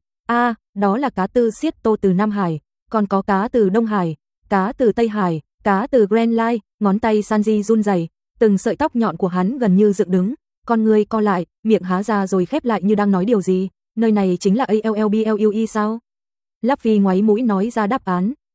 đó là cá tư xiết tô từ Nam Hải, còn có cá từ Đông Hải, cá từ Tây Hải, cá từ Grand Line. Ngón tay Sanji run rẩy, từng sợi tóc nhọn của hắn gần như dựng đứng, con người co lại, miệng há ra rồi khép lại như đang nói điều gì. Nơi này chính là ALLBLUE sao? Luffy ngoáy mũi nói ra đáp án,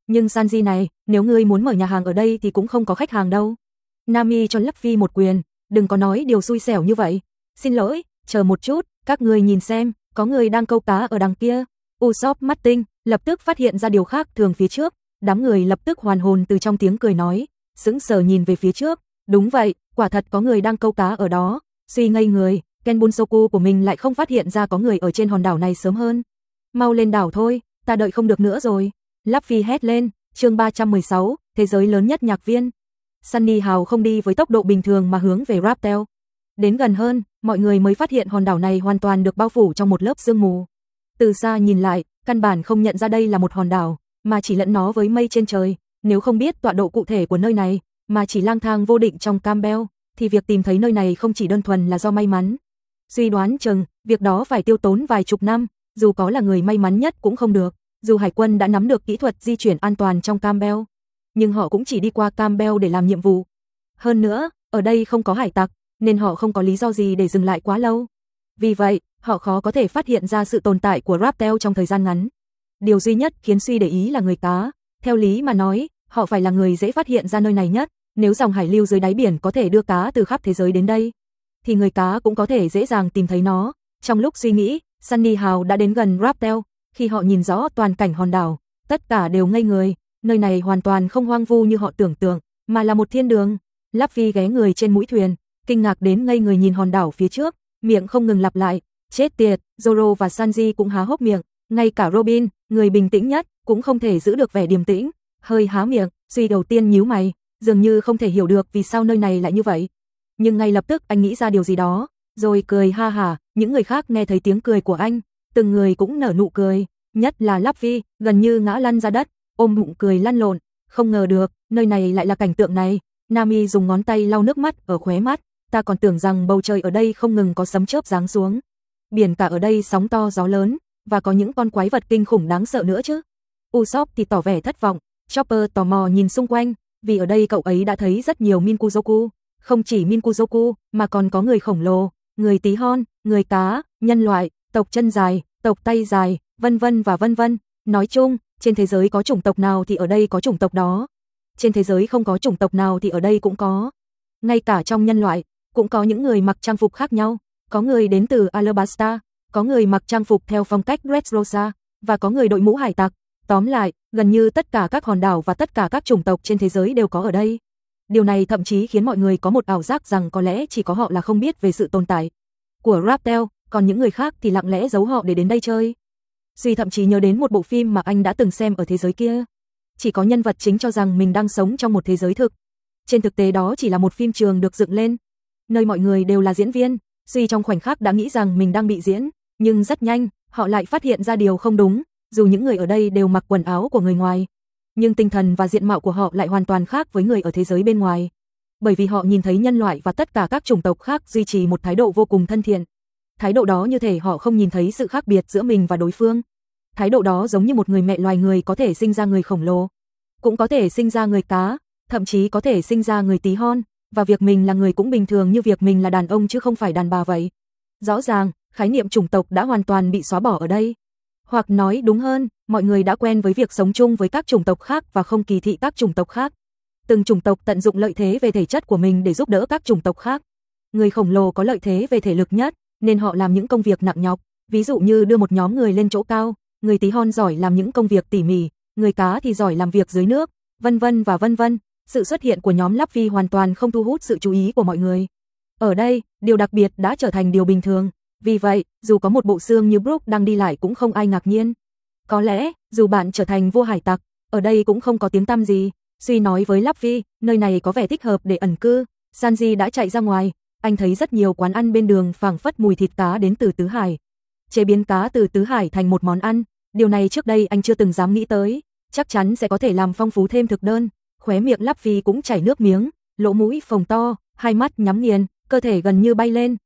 Nhưng Sanji này, nếu ngươi muốn mở nhà hàng ở đây thì cũng không có khách hàng đâu. Nami cho Luffy một quyền, đừng có nói điều xui xẻo như vậy. Xin lỗi, chờ một chút, các ngươi nhìn xem, có người đang câu cá ở đằng kia. Usopp mắt tinh, lập tức phát hiện ra điều khác thường phía trước, đám người lập tức hoàn hồn từ trong tiếng cười nói, sững sờ nhìn về phía trước, đúng vậy, quả thật có người đang câu cá ở đó. Suy ngây người, Ken Bunsoku của mình lại không phát hiện ra có người ở trên hòn đảo này sớm hơn. Mau lên đảo thôi, ta đợi không được nữa rồi. Luffy hét lên, chương 316, thế giới lớn nhất nhạc viên. Sunny Hào không đi với tốc độ bình thường mà hướng về Raptel. Đến gần hơn, mọi người mới phát hiện hòn đảo này hoàn toàn được bao phủ trong một lớp sương mù. Từ xa nhìn lại, căn bản không nhận ra đây là một hòn đảo, mà chỉ lẫn nó với mây trên trời. Nếu không biết tọa độ cụ thể của nơi này, mà chỉ lang thang vô định trong Campbell, thì việc tìm thấy nơi này không chỉ đơn thuần là do may mắn. Suy đoán chừng, việc đó phải tiêu tốn vài chục năm, dù có là người may mắn nhất cũng không được. Dù hải quân đã nắm được kỹ thuật di chuyển an toàn trong Campbell, nhưng họ cũng chỉ đi qua Campbell để làm nhiệm vụ. Hơn nữa, ở đây không có hải tặc, nên họ không có lý do gì để dừng lại quá lâu. Vì vậy, họ khó có thể phát hiện ra sự tồn tại của Raptel trong thời gian ngắn. Điều duy nhất khiến Suy để ý là người cá. Theo lý mà nói, họ phải là người dễ phát hiện ra nơi này nhất. Nếu dòng hải lưu dưới đáy biển có thể đưa cá từ khắp thế giới đến đây, thì người cá cũng có thể dễ dàng tìm thấy nó. Trong lúc suy nghĩ, Sunny Hào đã đến gần Raptel. Khi họ nhìn rõ toàn cảnh hòn đảo, tất cả đều ngây người. Nơi này hoàn toàn không hoang vu như họ tưởng tượng, mà là một thiên đường. Luffy ghé người trên mũi thuyền, kinh ngạc đến ngây người nhìn hòn đảo phía trước, miệng không ngừng lặp lại, chết tiệt. Zoro và Sanji cũng há hốc miệng, ngay cả Robin, người bình tĩnh nhất, cũng không thể giữ được vẻ điềm tĩnh, hơi há miệng. Suy đầu tiên nhíu mày, dường như không thể hiểu được vì sao nơi này lại như vậy. Nhưng ngay lập tức anh nghĩ ra điều gì đó, rồi cười ha hả. Những người khác nghe thấy tiếng cười của anh, từng người cũng nở nụ cười, nhất là Luffy, gần như ngã lăn ra đất, ôm bụng cười lăn lộn, không ngờ được, nơi này lại là cảnh tượng này. Nami dùng ngón tay lau nước mắt ở khóe mắt, ta còn tưởng rằng bầu trời ở đây không ngừng có sấm chớp giáng xuống. Biển cả ở đây sóng to gió lớn, và có những con quái vật kinh khủng đáng sợ nữa chứ. Usopp thì tỏ vẻ thất vọng, Chopper tò mò nhìn xung quanh, vì ở đây cậu ấy đã thấy rất nhiều Minkuzoku, không chỉ Minkuzoku mà còn có người khổng lồ, người tí hon, người cá, nhân loại, tộc chân dài, tộc tay dài, vân vân và vân vân. Nói chung, trên thế giới có chủng tộc nào thì ở đây có chủng tộc đó. Trên thế giới không có chủng tộc nào thì ở đây cũng có. Ngay cả trong nhân loại, cũng có những người mặc trang phục khác nhau. Có người đến từ Alabasta, có người mặc trang phục theo phong cách Dressrosa, và có người đội mũ hải tặc. Tóm lại, gần như tất cả các hòn đảo và tất cả các chủng tộc trên thế giới đều có ở đây. Điều này thậm chí khiến mọi người có một ảo giác rằng có lẽ chỉ có họ là không biết về sự tồn tại của Raptel, còn những người khác thì lặng lẽ giấu họ để đến đây chơi. Duy thậm chí nhớ đến một bộ phim mà anh đã từng xem ở thế giới kia. Chỉ có nhân vật chính cho rằng mình đang sống trong một thế giới thực. Trên thực tế đó chỉ là một phim trường được dựng lên, nơi mọi người đều là diễn viên. Duy trong khoảnh khắc đã nghĩ rằng mình đang bị diễn, nhưng rất nhanh, họ lại phát hiện ra điều không đúng. Dù những người ở đây đều mặc quần áo của người ngoài, nhưng tinh thần và diện mạo của họ lại hoàn toàn khác với người ở thế giới bên ngoài. Bởi vì họ nhìn thấy nhân loại và tất cả các chủng tộc khác duy trì một thái độ vô cùng thân thiện. Thái độ đó như thể họ không nhìn thấy sự khác biệt giữa mình và đối phương. Thái độ đó giống như một người mẹ loài người có thể sinh ra người khổng lồ, cũng có thể sinh ra người cá, thậm chí có thể sinh ra người tí hon, và việc mình là người cũng bình thường như việc mình là đàn ông chứ không phải đàn bà vậy. Rõ ràng, khái niệm chủng tộc đã hoàn toàn bị xóa bỏ ở đây. Hoặc nói đúng hơn, mọi người đã quen với việc sống chung với các chủng tộc khác và không kỳ thị các chủng tộc khác. Từng chủng tộc tận dụng lợi thế về thể chất của mình để giúp đỡ các chủng tộc khác. Người khổng lồ có lợi thế về thể lực nhất, nên họ làm những công việc nặng nhọc, ví dụ như đưa một nhóm người lên chỗ cao. Người tí hon giỏi làm những công việc tỉ mỉ, người cá thì giỏi làm việc dưới nước, vân vân và vân vân. Sự xuất hiện của nhóm Luffy hoàn toàn không thu hút sự chú ý của mọi người. Ở đây, điều đặc biệt đã trở thành điều bình thường. Vì vậy, dù có một bộ xương như Brook đang đi lại cũng không ai ngạc nhiên. Có lẽ, dù bạn trở thành vua hải tặc, ở đây cũng không có tiếng tăm gì. Suy nói với Luffy, nơi này có vẻ thích hợp để ẩn cư. Sanji đã chạy ra ngoài, anh thấy rất nhiều quán ăn bên đường phảng phất mùi thịt cá đến từ Tứ Hải. Chế biến cá từ Tứ Hải thành một món ăn, điều này trước đây anh chưa từng dám nghĩ tới, chắc chắn sẽ có thể làm phong phú thêm thực đơn. Khóe miệng Luffy cũng chảy nước miếng, lỗ mũi phồng to, hai mắt nhắm nghiền, cơ thể gần như bay lên.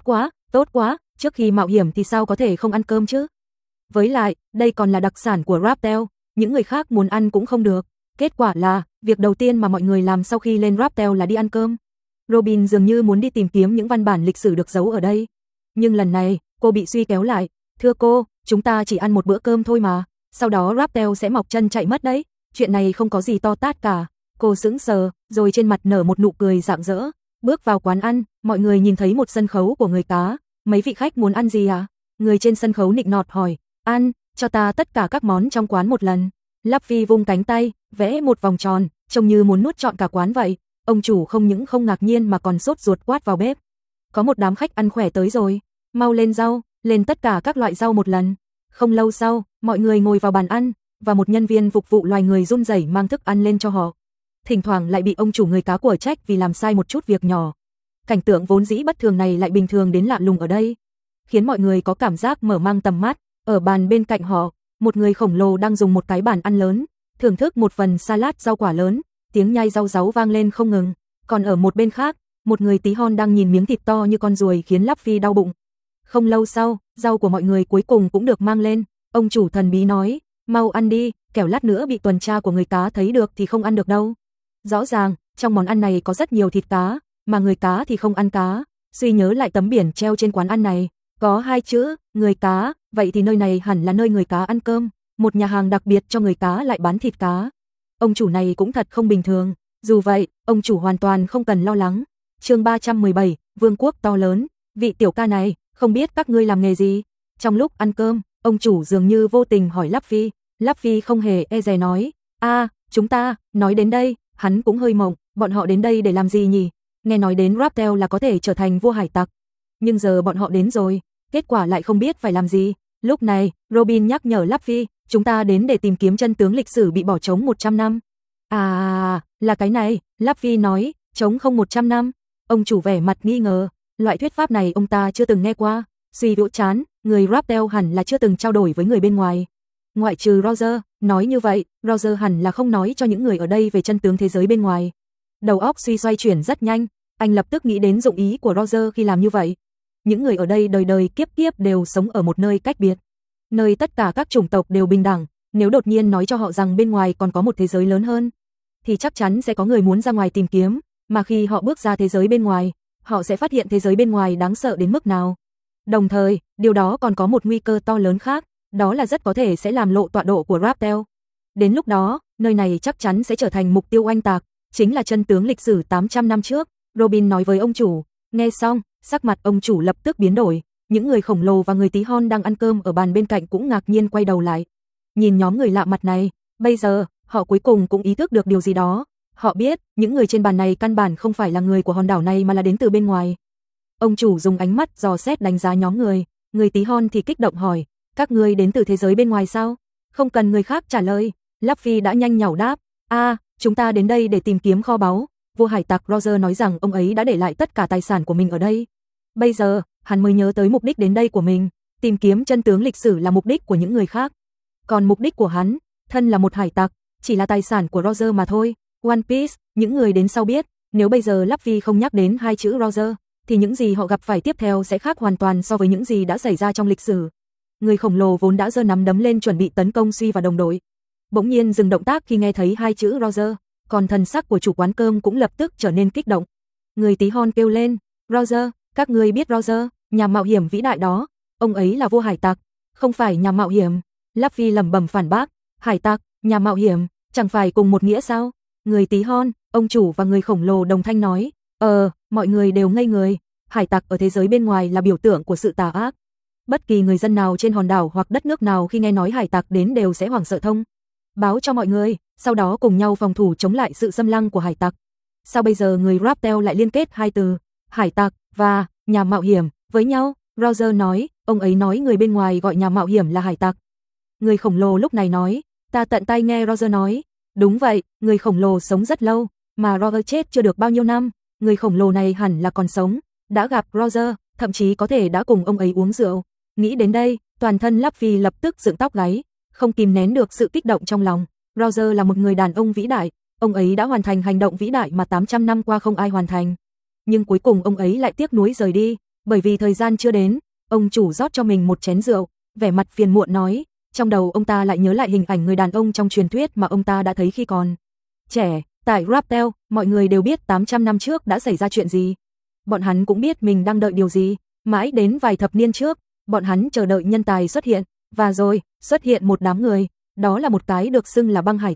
Tốt quá, trước khi mạo hiểm thì sao có thể không ăn cơm chứ? Với lại, đây còn là đặc sản của Raptel, những người khác muốn ăn cũng không được. Kết quả là, việc đầu tiên mà mọi người làm sau khi lên Raptel là đi ăn cơm. Robin dường như muốn đi tìm kiếm những văn bản lịch sử được giấu ở đây. Nhưng lần này, cô bị Suy kéo lại. Thưa cô, chúng ta chỉ ăn một bữa cơm thôi mà, sau đó Raptel sẽ mọc chân chạy mất đấy. chuyện này không có gì to tát cả. Cô sững sờ, rồi trên mặt nở một nụ cười rạng rỡ. Bước vào quán ăn, mọi người nhìn thấy một sân khấu của người cá. Mấy vị khách muốn ăn gì à? Người trên sân khấu nịnh nọt hỏi. Ăn, cho ta tất cả các món trong quán một lần. Lắp Phi vung cánh tay, vẽ một vòng tròn, trông như muốn nuốt trọn cả quán vậy. Ông chủ không những không ngạc nhiên mà còn sốt ruột quát vào bếp. Có một đám khách ăn khỏe tới rồi, mau lên rau, lên tất cả các loại rau một lần. Không lâu sau, mọi người ngồi vào bàn ăn, và một nhân viên phục vụ loài người run rẩy mang thức ăn lên cho họ. Thỉnh thoảng lại bị ông chủ người cá của trách vì làm sai một chút việc nhỏ. Cảnh tượng vốn dĩ bất thường này lại bình thường đến lạ lùng ở đây, khiến mọi người có cảm giác mở mang tầm mắt. Ở bàn bên cạnh họ, một người khổng lồ đang dùng một cái bàn ăn lớn, thưởng thức một phần salad rau quả lớn, tiếng nhai rau ráu vang lên không ngừng. Còn ở một bên khác, một người tí hon đang nhìn miếng thịt to như con ruồi khiến Lắp Phi đau bụng. Không lâu sau, rau của mọi người cuối cùng cũng được mang lên. Ông chủ thần bí nói, mau ăn đi, kẻo lát nữa bị tuần tra của người cá thấy được thì không ăn được đâu. Rõ ràng, trong món ăn này có rất nhiều thịt cá, mà người cá thì không ăn cá. Suy nhớ lại tấm biển treo trên quán ăn này, có 2 chữ, người cá, vậy thì nơi này hẳn là nơi người cá ăn cơm. Một nhà hàng đặc biệt cho người cá lại bán thịt cá. Ông chủ này cũng thật không bình thường. Dù vậy, ông chủ hoàn toàn không cần lo lắng. Chương 317, Vương quốc to lớn. Vị tiểu ca này, không biết các ngươi làm nghề gì? Trong lúc ăn cơm, ông chủ dường như vô tình hỏi Lắp Phi. Lắp Phi không hề e dè nói, chúng ta, nói đến đây, hắn cũng hơi mộng, bọn họ đến đây để làm gì nhỉ? Nghe nói đến Raptel là có thể trở thành vua hải tặc. Nhưng giờ bọn họ đến rồi, kết quả lại không biết phải làm gì. Lúc này, Robin nhắc nhở Lắp Phi, chúng ta đến để tìm kiếm chân tướng lịch sử bị bỏ trống 100 năm. Là cái này, Lắp Phi nói, trống không 100 năm. Ông chủ vẻ mặt nghi ngờ, loại thuyết pháp này ông ta chưa từng nghe qua. Suy vỗ chán, người Raptel hẳn là chưa từng trao đổi với người bên ngoài. Ngoại trừ Roger, nói như vậy, Roger hẳn là không nói cho những người ở đây về chân tướng thế giới bên ngoài. Đầu óc suy xoay chuyển rất nhanh, anh lập tức nghĩ đến dụng ý của Roger khi làm như vậy. Những người ở đây đời đời kiếp kiếp đều sống ở một nơi cách biệt, nơi tất cả các chủng tộc đều bình đẳng. Nếu đột nhiên nói cho họ rằng bên ngoài còn có một thế giới lớn hơn, thì chắc chắn sẽ có người muốn ra ngoài tìm kiếm, mà khi họ bước ra thế giới bên ngoài, họ sẽ phát hiện thế giới bên ngoài đáng sợ đến mức nào. Đồng thời, điều đó còn có một nguy cơ to lớn khác, đó là rất có thể sẽ làm lộ tọa độ của Raptel. Đến lúc đó, nơi này chắc chắn sẽ trở thành mục tiêu oanh tạc, chính là chân tướng lịch sử 800 năm trước, Robin nói với ông chủ. Nghe xong, sắc mặt ông chủ lập tức biến đổi, những người khổng lồ và người tí hon đang ăn cơm ở bàn bên cạnh cũng ngạc nhiên quay đầu lại. Nhìn nhóm người lạ mặt này, bây giờ, họ cuối cùng cũng ý thức được điều gì đó. Họ biết, những người trên bàn này căn bản không phải là người của hòn đảo này mà là đến từ bên ngoài. Ông chủ dùng ánh mắt dò xét đánh giá nhóm người tí hon thì kích động hỏi, các ngươi đến từ thế giới bên ngoài sao? Không cần người khác trả lời, Lắp Phi đã nhanh nhảu đáp, chúng ta đến đây để tìm kiếm kho báu. Vua hải tặc Roger nói rằng ông ấy đã để lại tất cả tài sản của mình ở đây. Bây giờ, hắn mới nhớ tới mục đích đến đây của mình, tìm kiếm chân tướng lịch sử là mục đích của những người khác. Còn mục đích của hắn, thân là một hải tặc, chỉ là tài sản của Roger mà thôi. One Piece, những người đến sau biết, nếu bây giờ Lắp Phi không nhắc đến 2 chữ Roger, thì những gì họ gặp phải tiếp theo sẽ khác hoàn toàn so với những gì đã xảy ra trong lịch sử. Người khổng lồ vốn đã giơ nắm đấm lên chuẩn bị tấn công Suy và đồng đội, bỗng nhiên dừng động tác khi nghe thấy 2 chữ Roger, còn thần sắc của chủ quán cơm cũng lập tức trở nên kích động. Người tí hon kêu lên, Roger, các ngươi biết Roger, nhà mạo hiểm vĩ đại đó, ông ấy là vua hải tặc, không phải nhà mạo hiểm. Lắp Phi lẩm bẩm phản bác, hải tặc, nhà mạo hiểm, chẳng phải cùng một nghĩa sao? Người tí hon, ông chủ và người khổng lồ đồng thanh nói, mọi người đều ngây người, hải tặc ở thế giới bên ngoài là biểu tượng của sự tà ác. Bất kỳ người dân nào trên hòn đảo hoặc đất nước nào khi nghe nói hải tặc đến đều sẽ hoảng sợ thông báo cho mọi người, sau đó cùng nhau phòng thủ chống lại sự xâm lăng của hải tặc. Sao bây giờ người Raptel lại liên kết 2 từ, hải tặc và nhà mạo hiểm với nhau? Roger nói, ông ấy nói người bên ngoài gọi nhà mạo hiểm là hải tặc. Người khổng lồ lúc này nói, ta tận tay nghe Roger nói, đúng vậy, người khổng lồ sống rất lâu, mà Roger chết chưa được bao nhiêu năm, người khổng lồ này hẳn là còn sống, đã gặp Roger, thậm chí có thể đã cùng ông ấy uống rượu. Nghĩ đến đây, toàn thân Lắp Phi lập tức dựng tóc gáy, không kìm nén được sự kích động trong lòng. Roger là một người đàn ông vĩ đại, ông ấy đã hoàn thành hành động vĩ đại mà 800 năm qua không ai hoàn thành. Nhưng cuối cùng ông ấy lại tiếc nuối rời đi, bởi vì thời gian chưa đến. Ông chủ rót cho mình một chén rượu, vẻ mặt phiền muộn nói, trong đầu ông ta lại nhớ lại hình ảnh người đàn ông trong truyền thuyết mà ông ta đã thấy khi còn trẻ. Tại Raptel, mọi người đều biết 800 năm trước đã xảy ra chuyện gì. Bọn hắn cũng biết mình đang đợi điều gì, mãi đến vài thập niên trước, bọn hắn chờ đợi nhân tài xuất hiện, và rồi, xuất hiện một đám người, đó là một cái được xưng là băng hải tặc,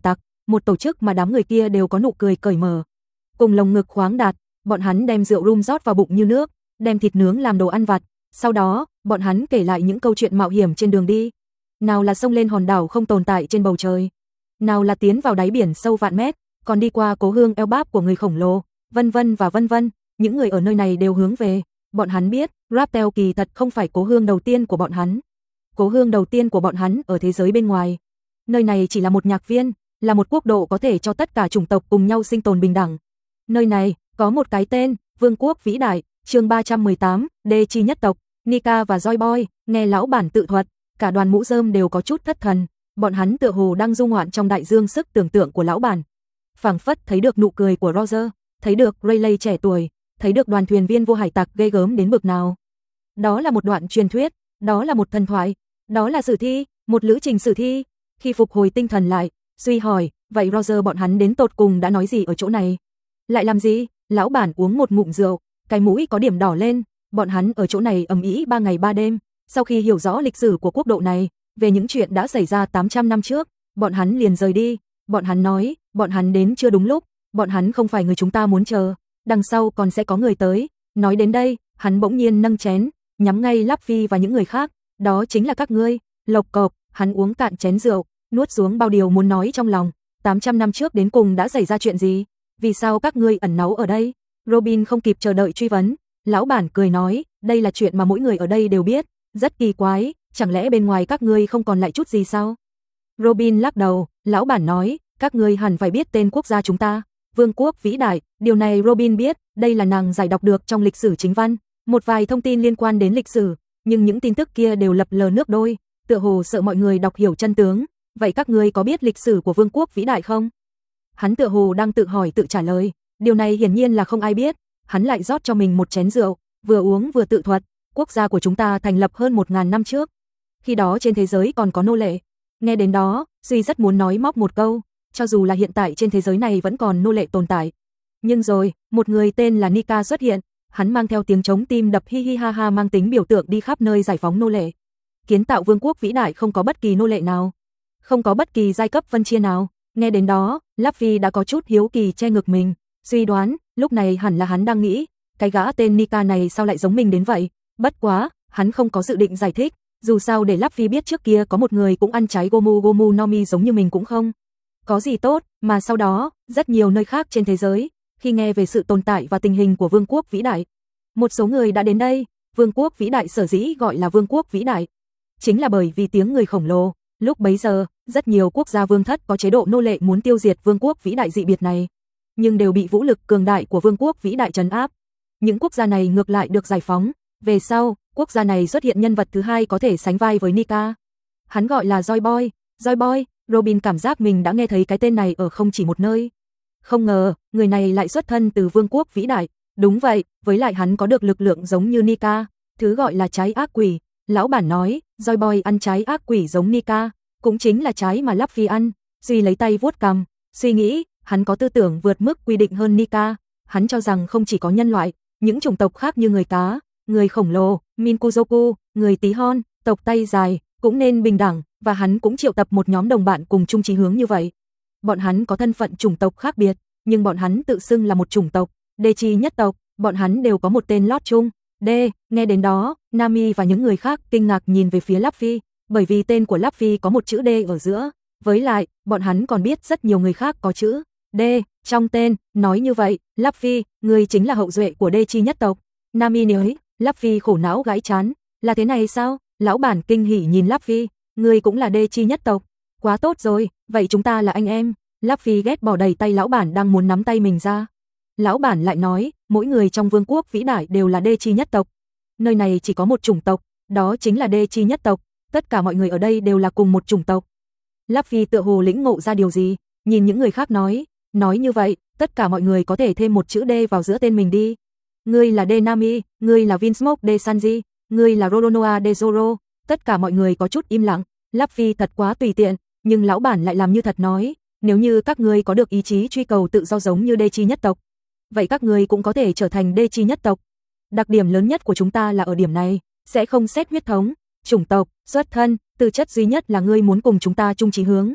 một tổ chức mà đám người kia đều có nụ cười cởi mở, cùng lồng ngực khoáng đạt, bọn hắn đem rượu rum rót vào bụng như nước, đem thịt nướng làm đồ ăn vặt, sau đó, bọn hắn kể lại những câu chuyện mạo hiểm trên đường đi. Nào là xông lên hòn đảo không tồn tại trên bầu trời, nào là tiến vào đáy biển sâu vạn mét, còn đi qua cố hương eo báp của người khổng lồ, vân vân và vân vân. Những người ở nơi này đều hướng về, bọn hắn biết, Raptel kỳ thật không phải cố hương đầu tiên của bọn hắn. Cố hương đầu tiên của bọn hắn ở thế giới bên ngoài. Nơi này chỉ là một nhạc viên, là một quốc độ có thể cho tất cả chủng tộc cùng nhau sinh tồn bình đẳng. Nơi này có một cái tên, Vương quốc vĩ đại, chương 318, Đê chi nhất tộc, Nika và Joy Boy, nghe lão bản tự thuật, cả đoàn mũ rơm đều có chút thất thần, bọn hắn tựa hồ đang du ngoạn trong đại dương sức tưởng tượng của lão bản. Phảng phất thấy được nụ cười của Roger, thấy được Rayleigh trẻ tuổi, thấy được đoàn thuyền viên vô hải tặc ghê gớm đến bực nào. Đó là một đoạn truyền thuyết, đó là một thần thoại, đó là sử thi, một lữ trình sử thi. Khi phục hồi tinh thần lại, Duy hỏi, vậy Roger bọn hắn đến tột cùng đã nói gì ở chỗ này? Lại làm gì? Lão bản uống một ngụm rượu, cái mũi có điểm đỏ lên, bọn hắn ở chỗ này ầm ĩ 3 ngày 3 đêm, sau khi hiểu rõ lịch sử của quốc độ này, về những chuyện đã xảy ra 800 năm trước, bọn hắn liền rời đi, bọn hắn nói, bọn hắn đến chưa đúng lúc, bọn hắn không phải người chúng ta muốn chờ, đằng sau còn sẽ có người tới. Nói đến đây, hắn bỗng nhiên nâng chén, nhắm ngay Luffy và những người khác, đó chính là các ngươi. Lộc cộc, hắn uống cạn chén rượu, nuốt xuống bao điều muốn nói trong lòng. 800 năm trước đến cùng đã xảy ra chuyện gì? Vì sao các ngươi ẩn náu ở đây? Robin không kịp chờ đợi truy vấn. Lão bản cười nói, đây là chuyện mà mỗi người ở đây đều biết, rất kỳ quái, chẳng lẽ bên ngoài các ngươi không còn lại chút gì sao? Robin lắc đầu, lão bản nói, các ngươi hẳn phải biết tên quốc gia chúng ta, Vương quốc vĩ đại, điều này Robin biết, đây là nàng giải đọc được trong lịch sử chính văn, một vài thông tin liên quan đến lịch sử, nhưng những tin tức kia đều lập lờ nước đôi, tựa hồ sợ mọi người đọc hiểu chân tướng. Vậy các ngươi có biết lịch sử của Vương quốc vĩ đại không? Hắn tựa hồ đang tự hỏi tự trả lời, điều này hiển nhiên là không ai biết. Hắn lại rót cho mình một chén rượu, vừa uống vừa tự thuật, quốc gia của chúng ta thành lập hơn 1000 năm trước. Khi đó trên thế giới còn có nô lệ. Nghe đến đó, Duy rất muốn nói móc một câu, cho dù là hiện tại trên thế giới này vẫn còn nô lệ tồn tại. Nhưng rồi, một người tên là Nika xuất hiện, hắn mang theo tiếng trống tim đập hi hi ha ha mang tính biểu tượng đi khắp nơi giải phóng nô lệ. Kiến tạo vương quốc vĩ đại không có bất kỳ nô lệ nào, không có bất kỳ giai cấp phân chia nào. Nghe đến đó, Luffy đã có chút hiếu kỳ che ngực mình, suy đoán, lúc này hẳn là hắn đang nghĩ, cái gã tên Nika này sao lại giống mình đến vậy? Bất quá, hắn không có dự định giải thích, dù sao để Luffy biết trước kia có một người cũng ăn trái Gomu Gomu no Mi giống như mình cũng không có gì tốt, mà sau đó, rất nhiều nơi khác trên thế giới, khi nghe về sự tồn tại và tình hình của vương quốc vĩ đại, một số người đã đến đây. Vương quốc vĩ đại sở dĩ gọi là vương quốc vĩ đại, chính là bởi vì tiếng người khổng lồ. Lúc bấy giờ, rất nhiều quốc gia vương thất có chế độ nô lệ muốn tiêu diệt vương quốc vĩ đại dị biệt này, nhưng đều bị vũ lực cường đại của vương quốc vĩ đại trấn áp. Những quốc gia này ngược lại được giải phóng. Về sau, quốc gia này xuất hiện nhân vật thứ hai có thể sánh vai với Nika. Hắn gọi là Joy Boy. Joy Boy, Robin cảm giác mình đã nghe thấy cái tên này ở không chỉ một nơi. Không ngờ, người này lại xuất thân từ vương quốc vĩ đại. Đúng vậy, với lại hắn có được lực lượng giống như Nika, thứ gọi là trái ác quỷ. Lão bản nói, Joy Boy ăn trái ác quỷ giống Nika, cũng chính là trái mà Luffy ăn. Duy lấy tay vuốt cằm, suy nghĩ, hắn có tư tưởng vượt mức quy định hơn Nika. Hắn cho rằng không chỉ có nhân loại, những chủng tộc khác như người cá, người khổng lồ, Minkuzoku, người tí hon, tộc tay dài, cũng nên bình đẳng, và hắn cũng triệu tập một nhóm đồng bạn cùng chung chí hướng như vậy. Bọn hắn có thân phận chủng tộc khác biệt, nhưng bọn hắn tự xưng là một chủng tộc, Đê chi nhất tộc, bọn hắn đều có một tên lót chung, D. Nghe đến đó, Nami và những người khác kinh ngạc nhìn về phía Luffy, bởi vì tên của Luffy có một chữ D ở giữa, với lại, bọn hắn còn biết rất nhiều người khác có chữ D trong tên. Nói như vậy, Luffy, người chính là hậu duệ của Đê chi nhất tộc. Nami nói. Luffy khổ não gãi chán, là thế này sao? Lão bản kinh hỉ nhìn Luffy, người cũng là Đê chi nhất tộc, quá tốt rồi, vậy chúng ta là anh em. Luffy ghét bỏ đầy tay lão bản đang muốn nắm tay mình ra. Lão bản lại nói, mỗi người trong vương quốc vĩ đại đều là Đê chi nhất tộc. Nơi này chỉ có một chủng tộc, đó chính là Đê chi nhất tộc, tất cả mọi người ở đây đều là cùng một chủng tộc. Luffy tựa hồ lĩnh ngộ ra điều gì, nhìn những người khác nói như vậy, tất cả mọi người có thể thêm một chữ D vào giữa tên mình đi. Ngươi là De Nami, ngươi là Vinsmoke De Sanji, ngươi là Roronoa De Zoro. Tất cả mọi người có chút im lặng, Luffy thật quá tùy tiện, nhưng lão bản lại làm như thật nói, nếu như các ngươi có được ý chí truy cầu tự do giống như Đê chi nhất tộc, vậy các ngươi cũng có thể trở thành Đê chi nhất tộc. Đặc điểm lớn nhất của chúng ta là ở điểm này, sẽ không xét huyết thống, chủng tộc, xuất thân, tư chất, duy nhất là ngươi muốn cùng chúng ta chung chí hướng.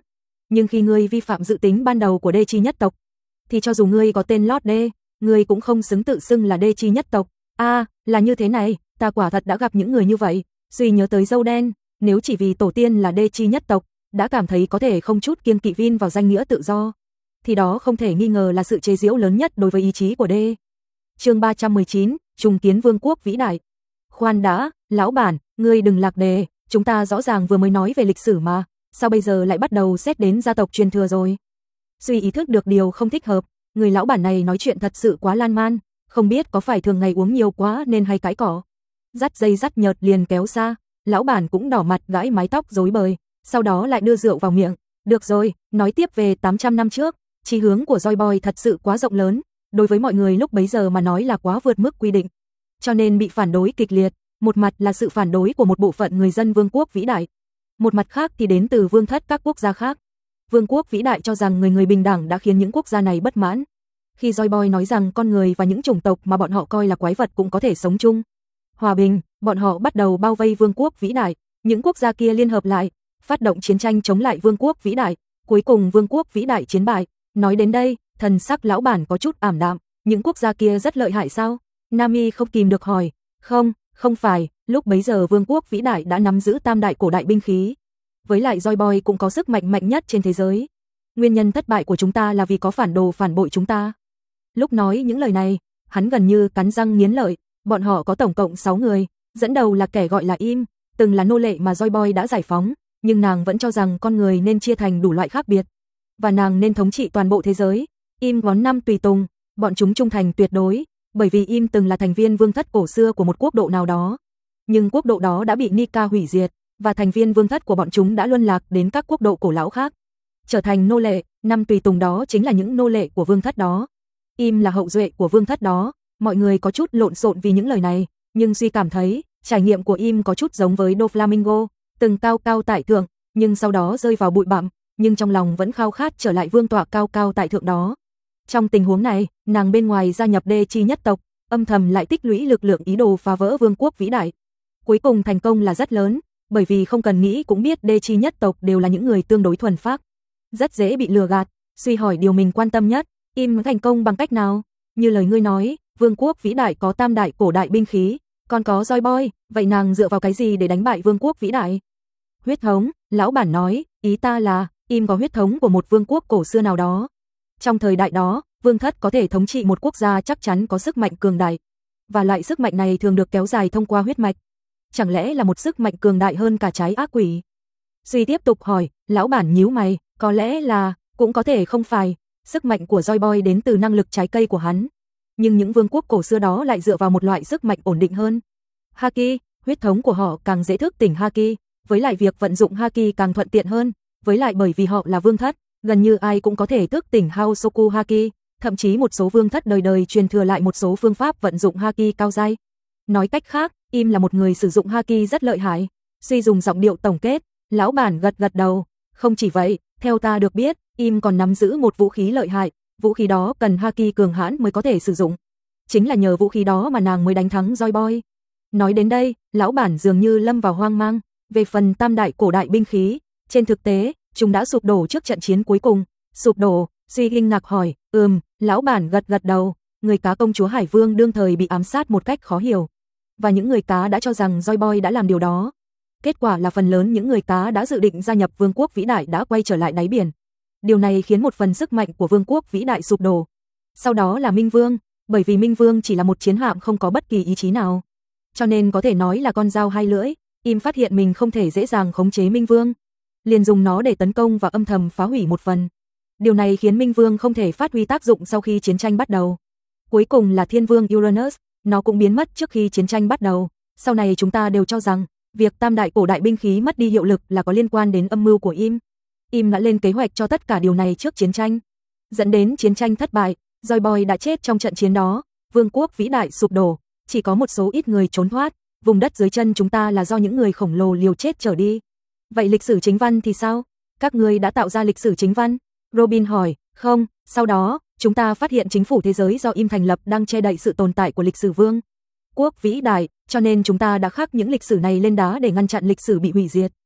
nhưng khi ngươi vi phạm dự tính ban đầu của đê chi nhất tộc, thì cho dù ngươi có tên Lord Đê, ngươi cũng không xứng tự xưng là đê chi nhất tộc. Là như thế này, ta quả thật đã gặp những người như vậy. Duy nhớ tới dâu đen, nếu chỉ vì tổ tiên là đê chi nhất tộc, đã cảm thấy có thể không chút kiêng kỵ vin vào danh nghĩa tự do, thì đó không thể nghi ngờ là sự chế giễu lớn nhất đối với ý chí của đê. Chương 319, trùng kiến vương quốc vĩ đại. Khoan đã, lão bản, ngươi đừng lạc đề, chúng ta rõ ràng vừa mới nói về lịch sử mà, sao bây giờ lại bắt đầu xét đến gia tộc truyền thừa rồi? Duy ý thức được điều không thích hợp, người lão bản này nói chuyện thật sự quá lan man, không biết có phải thường ngày uống nhiều quá nên hay cãi cỏ. Dắt dây dắt nhợt liền kéo xa, lão bản cũng đỏ mặt gãi mái tóc rối bời, sau đó lại đưa rượu vào miệng. Được rồi, nói tiếp về 800 năm trước, chí hướng của Joy Boy thật sự quá rộng lớn, đối với mọi người lúc bấy giờ mà nói là quá vượt mức quy định, cho nên bị phản đối kịch liệt. Một mặt là sự phản đối của một bộ phận người dân vương quốc vĩ đại, một mặt khác thì đến từ vương thất các quốc gia khác. Vương quốc vĩ đại cho rằng người bình đẳng đã khiến những quốc gia này bất mãn. Khi Joy Boy nói rằng con người và những chủng tộc mà bọn họ coi là quái vật cũng có thể sống chung hòa bình, bọn họ bắt đầu bao vây vương quốc vĩ đại. Những quốc gia kia liên hợp lại, phát động chiến tranh chống lại vương quốc vĩ đại. Cuối cùng vương quốc vĩ đại chiến bại. Nói đến đây, thần sắc lão bản có chút ảm đạm. Những quốc gia kia rất lợi hại sao? Nami không kìm được hỏi. Không phải, lúc bấy giờ vương quốc vĩ đại đã nắm giữ tam đại cổ đại binh khí. Với lại Joy Boy cũng có sức mạnh nhất trên thế giới. Nguyên nhân thất bại của chúng ta là vì có phản đồ phản bội chúng ta. Lúc nói những lời này, hắn gần như cắn răng nghiến lợi. Bọn họ có tổng cộng 6 người, dẫn đầu là kẻ gọi là Im, từng là nô lệ mà Joy Boy đã giải phóng, nhưng nàng vẫn cho rằng con người nên chia thành đủ loại khác biệt, và nàng nên thống trị toàn bộ thế giới. Im có 5 tùy tùng, bọn chúng trung thành tuyệt đối, bởi vì Im từng là thành viên vương thất cổ xưa của một quốc độ nào đó. Nhưng quốc độ đó đã bị Nika hủy diệt, và thành viên vương thất của bọn chúng đã luân lạc đến các quốc độ cổ lão khác, trở thành nô lệ. 5 tùy tùng đó chính là những nô lệ của vương thất đó. Im là hậu duệ của vương thất đó. Mọi người có chút lộn xộn vì những lời này, nhưng Duy cảm thấy trải nghiệm của Im có chút giống với Doflamingo, từng cao cao tại thượng, nhưng sau đó rơi vào bụi bặm, nhưng trong lòng vẫn khao khát trở lại vương tọa cao cao tại thượng đó. Trong tình huống này, nàng bên ngoài gia nhập đê chi nhất tộc, âm thầm lại tích lũy lực lượng ý đồ phá vỡ vương quốc vĩ đại. Cuối cùng thành công là rất lớn, bởi vì không cần nghĩ cũng biết đê chi nhất tộc đều là những người tương đối thuần phác, rất dễ bị lừa gạt. Suy hỏi điều mình quan tâm nhất, Im thành công bằng cách nào? Như lời ngươi nói, vương quốc vĩ đại có tam đại cổ đại binh khí, còn có Joy Boy, vậy nàng dựa vào cái gì để đánh bại vương quốc vĩ đại? Huyết thống, lão bản nói, ý ta là, Im có huyết thống của một vương quốc cổ xưa nào đó. Trong thời đại đó, vương thất có thể thống trị một quốc gia chắc chắn có sức mạnh cường đại, và loại sức mạnh này thường được kéo dài thông qua huyết mạch. Chẳng lẽ là một sức mạnh cường đại hơn cả trái ác quỷ? Duy tiếp tục hỏi, lão bản nhíu mày, có lẽ là, cũng có thể không phải, sức mạnh của Joy Boy đến từ năng lực trái cây của hắn. Nhưng những vương quốc cổ xưa đó lại dựa vào một loại sức mạnh ổn định hơn. Haki, huyết thống của họ càng dễ thức tỉnh Haki, với lại việc vận dụng Haki càng thuận tiện hơn, với lại bởi vì họ là vương thất, gần như ai cũng có thể thức tỉnh Haosoku Haki, thậm chí một số vương thất đời đời truyền thừa lại một số phương pháp vận dụng Haki cao giai. Nói cách khác, Im là một người sử dụng Haki rất lợi hại. Suy dùng giọng điệu tổng kết, lão bản gật gật đầu. Không chỉ vậy, theo ta được biết, Im còn nắm giữ một vũ khí lợi hại, vũ khí đó cần Haki cường hãn mới có thể sử dụng. Chính là nhờ vũ khí đó mà nàng mới đánh thắng Joy Boy. Nói đến đây, lão bản dường như lâm vào hoang mang. Về phần tam đại cổ đại binh khí, trên thực tế, chúng đã sụp đổ trước trận chiến cuối cùng. Sụp đổ, Suy kinh ngạc hỏi, lão bản gật gật đầu. Người cá công chúa Hải Vương đương thời bị ám sát một cách khó hiểu, và những người cá đã cho rằng Joy Boy đã làm điều đó. Kết quả là phần lớn những người cá đã dự định gia nhập vương quốc vĩ đại đã quay trở lại đáy biển. Điều này khiến một phần sức mạnh của vương quốc vĩ đại sụp đổ. Sau đó là Minh Vương, bởi vì Minh Vương chỉ là một chiến hạm không có bất kỳ ý chí nào, cho nên có thể nói là con dao hai lưỡi. Im phát hiện mình không thể dễ dàng khống chế Minh Vương, liền dùng nó để tấn công và âm thầm phá hủy một phần. Điều này khiến Minh Vương không thể phát huy tác dụng sau khi chiến tranh bắt đầu. Cuối cùng là Thiên Vương Uranus, nó cũng biến mất trước khi chiến tranh bắt đầu. Sau này chúng ta đều cho rằng việc tam đại cổ đại binh khí mất đi hiệu lực là có liên quan đến âm mưu của Im. Im đã lên kế hoạch cho tất cả điều này trước chiến tranh, dẫn đến chiến tranh thất bại. Joy Boy đã chết trong trận chiến đó, vương quốc vĩ đại sụp đổ, chỉ có một số ít người trốn thoát. Vùng đất dưới chân chúng ta là do những người khổng lồ liều chết trở đi. Vậy lịch sử chính văn thì sao? Các ngươi đã tạo ra lịch sử chính văn? Robin hỏi. Không, sau đó, chúng ta phát hiện chính phủ thế giới do Im thành lập đang che đậy sự tồn tại của lịch sử vương quốc vĩ đại, cho nên chúng ta đã khắc những lịch sử này lên đá để ngăn chặn lịch sử bị hủy diệt.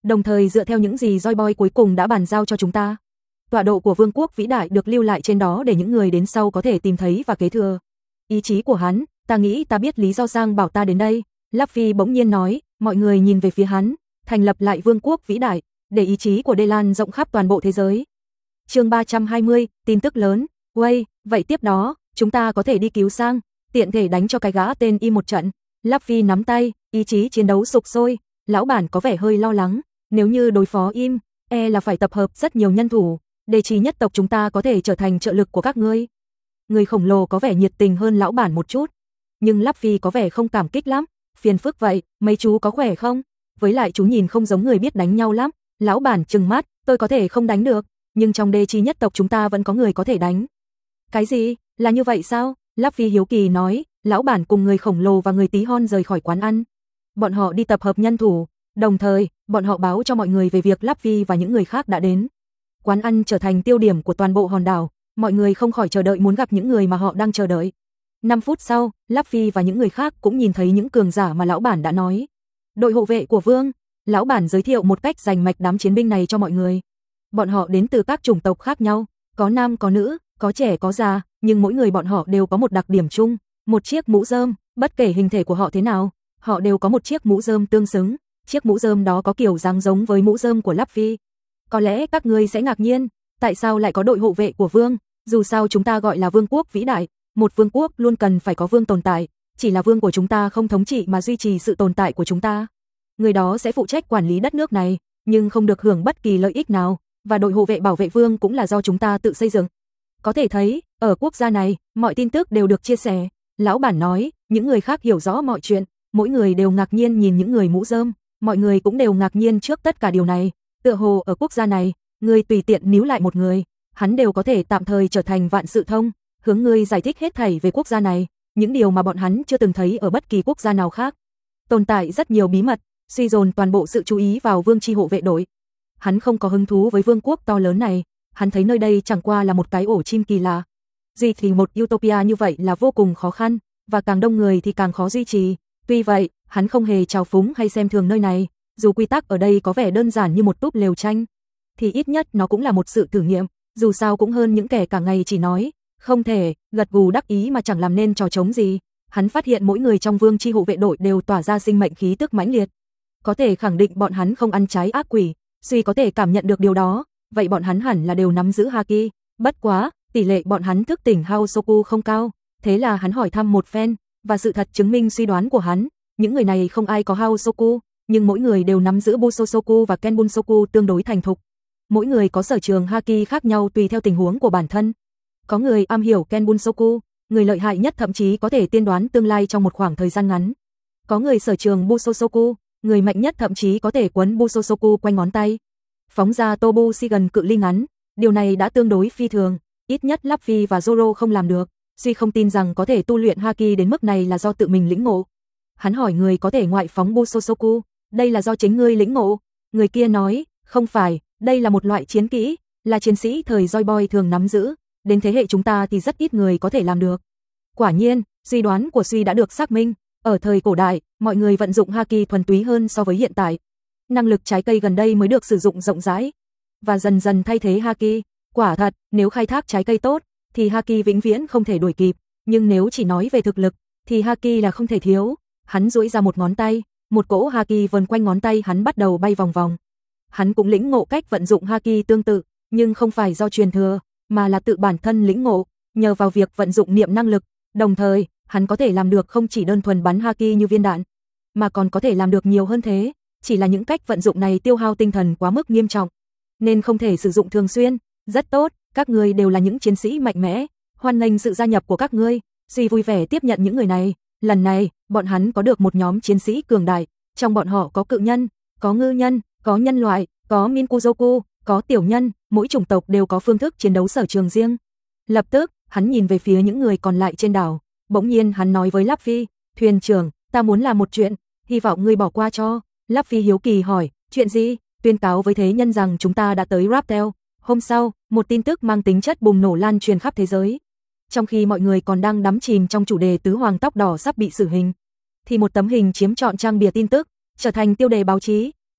đồng thời dựa theo những gì Joy Boy cuối cùng đã bàn giao cho chúng ta. Tọa độ của vương quốc vĩ đại được lưu lại trên đó để những người đến sau có thể tìm thấy và kế thừa. Ý chí của hắn, ta nghĩ ta biết lý do Giang bảo ta đến đây. Luffy bỗng nhiên nói, mọi người nhìn về phía hắn, thành lập lại vương quốc vĩ đại, để ý chí của Delan rộng khắp toàn bộ thế giới. Chương 320, tin tức lớn. Way, vậy tiếp đó, chúng ta có thể đi cứu Sang, tiện thể đánh cho cái gã tên Y một trận. Luffy nắm tay, ý chí chiến đấu sục sôi, lão bản có vẻ hơi lo lắng, nếu như đối phó Im, là phải tập hợp rất nhiều nhân thủ, để trí nhất tộc chúng ta có thể trở thành trợ lực của các ngươi. Người khổng lồ có vẻ nhiệt tình hơn lão bản một chút, nhưng Luffy có vẻ không cảm kích lắm, phiền phức vậy, mấy chú có khỏe không? Với lại chú nhìn không giống người biết đánh nhau lắm. Lão bản trừng mắt, tôi có thể không đánh được, nhưng trong đê chi nhất tộc chúng ta vẫn có người có thể đánh. Cái gì? Là như vậy sao? Luffy hiếu kỳ nói, lão bản cùng người khổng lồ và người tí hon rời khỏi quán ăn. Bọn họ đi tập hợp nhân thủ, đồng thời, bọn họ báo cho mọi người về việc Luffy và những người khác đã đến. Quán ăn trở thành tiêu điểm của toàn bộ hòn đảo, mọi người không khỏi chờ đợi muốn gặp những người mà họ đang chờ đợi. 5 phút sau, Luffy và những người khác cũng nhìn thấy những cường giả mà lão bản đã nói. Đội hộ vệ của vương. Lão bản giới thiệu một cách rành mạch đám chiến binh này cho mọi người. Bọn họ đến từ các chủng tộc khác nhau, có nam có nữ, có trẻ có già, nhưng mỗi người bọn họ đều có một đặc điểm chung, một chiếc mũ rơm, bất kể hình thể của họ thế nào, họ đều có một chiếc mũ rơm tương xứng, chiếc mũ rơm đó có kiểu dáng giống với mũ rơm của Luffy. Có lẽ các ngươi sẽ ngạc nhiên, tại sao lại có đội hộ vệ của vương, dù sao chúng ta gọi là vương quốc vĩ đại, một vương quốc luôn cần phải có vương tồn tại, chỉ là vương của chúng ta không thống trị mà duy trì sự tồn tại của chúng ta. Người đó sẽ phụ trách quản lý đất nước này, nhưng không được hưởng bất kỳ lợi ích nào, và đội hộ vệ bảo vệ vương cũng là do chúng ta tự xây dựng. Có thể thấy, ở quốc gia này, mọi tin tức đều được chia sẻ. Lão bản nói, những người khác hiểu rõ mọi chuyện, mỗi người đều ngạc nhiên nhìn những người mũ rơm, mọi người cũng đều ngạc nhiên trước tất cả điều này. Tựa hồ ở quốc gia này, người tùy tiện níu lại một người, hắn đều có thể tạm thời trở thành vạn sự thông, hướng ngươi giải thích hết thảy về quốc gia này, những điều mà bọn hắn chưa từng thấy ở bất kỳ quốc gia nào khác. Tồn tại rất nhiều bí mật, suy dồn toàn bộ sự chú ý vào vương chi hộ vệ đội. Hắn không có hứng thú với vương quốc to lớn này, hắn thấy nơi đây chẳng qua là một cái ổ chim kỳ lạ. Duy trì một utopia như vậy là vô cùng khó khăn, và càng đông người thì càng khó duy trì. Tuy vậy, hắn không hề trào phúng hay xem thường nơi này, dù quy tắc ở đây có vẻ đơn giản như một túp lều tranh, thì ít nhất nó cũng là một sự thử nghiệm, dù sao cũng hơn những kẻ cả ngày chỉ nói, không thể, gật gù đắc ý mà chẳng làm nên trò trống gì. Hắn phát hiện mỗi người trong vương chi hộ vệ đội đều tỏa ra sinh mệnh khí tức mãnh liệt. Có thể khẳng định bọn hắn không ăn trái ác quỷ, Suy có thể cảm nhận được điều đó, vậy bọn hắn hẳn là đều nắm giữ haki, bất quá, tỷ lệ bọn hắn thức tỉnh Haosoku không cao, thế là hắn hỏi thăm một phen, và sự thật chứng minh suy đoán của hắn, những người này không ai có Haosoku, nhưng mỗi người đều nắm giữ Busosoku và Kenbunsoku tương đối thành thục. Mỗi người có sở trường haki khác nhau tùy theo tình huống của bản thân. Có người am hiểu Kenbunsoku, người lợi hại nhất thậm chí có thể tiên đoán tương lai trong một khoảng thời gian ngắn. Có người sở trường Busosoku, người mạnh nhất thậm chí có thể quấn Busosoku quanh ngón tay. Phóng ra Tobu Shigen cự ly ngắn, điều này đã tương đối phi thường, ít nhất Luffy và Zoro không làm được. Suy không tin rằng có thể tu luyện haki đến mức này là do tự mình lĩnh ngộ. Hắn hỏi người có thể ngoại phóng Busosoku, đây là do chính ngươi lĩnh ngộ. Người kia nói, không phải, đây là một loại chiến kỹ, là chiến sĩ thời Joy Boy thường nắm giữ, đến thế hệ chúng ta thì rất ít người có thể làm được. Quả nhiên, suy đoán của Suy đã được xác minh, ở thời cổ đại, mọi người vận dụng haki thuần túy hơn so với hiện tại. Năng lực trái cây gần đây mới được sử dụng rộng rãi, và dần dần thay thế haki. Quả thật, nếu khai thác trái cây tốt, thì haki vĩnh viễn không thể đuổi kịp, nhưng nếu chỉ nói về thực lực, thì haki là không thể thiếu. Hắn duỗi ra một ngón tay, một cỗ haki vần quanh ngón tay hắn bắt đầu bay vòng vòng. Hắn cũng lĩnh ngộ cách vận dụng haki tương tự, nhưng không phải do truyền thừa, mà là tự bản thân lĩnh ngộ, nhờ vào việc vận dụng niệm năng lực, đồng thời, hắn có thể làm được không chỉ đơn thuần bắn haki như viên đạn, mà còn có thể làm được nhiều hơn thế, chỉ là những cách vận dụng này tiêu hao tinh thần quá mức nghiêm trọng, nên không thể sử dụng thường xuyên. Rất tốt, các ngươi đều là những chiến sĩ mạnh mẽ, hoan nghênh sự gia nhập của các ngươi. Duy vui vẻ tiếp nhận những người này, lần này, bọn hắn có được một nhóm chiến sĩ cường đại, trong bọn họ có cự nhân, có ngư nhân, có nhân loại, có Minkuzoku, có tiểu nhân, mỗi chủng tộc đều có phương thức chiến đấu sở trường riêng. Lập tức, hắn nhìn về phía những người còn lại trên đảo, bỗng nhiên hắn nói với Luffy, thuyền trưởng, ta muốn làm một chuyện, hy vọng ngươi bỏ qua cho. Luffy hiếu kỳ hỏi, chuyện gì? Tuyên cáo với thế nhân rằng chúng ta đã tới Raptel. Hôm sau, một tin tức mang tính chất bùng nổ lan truyền khắp thế giới. Trong khi mọi người còn đang đắm chìm trong chủ đề tứ hoàng tóc đỏ sắp bị xử hình, thì một tấm hình chiếm trọn trang bìa tin tức, trở thành tiêu đề báo chí.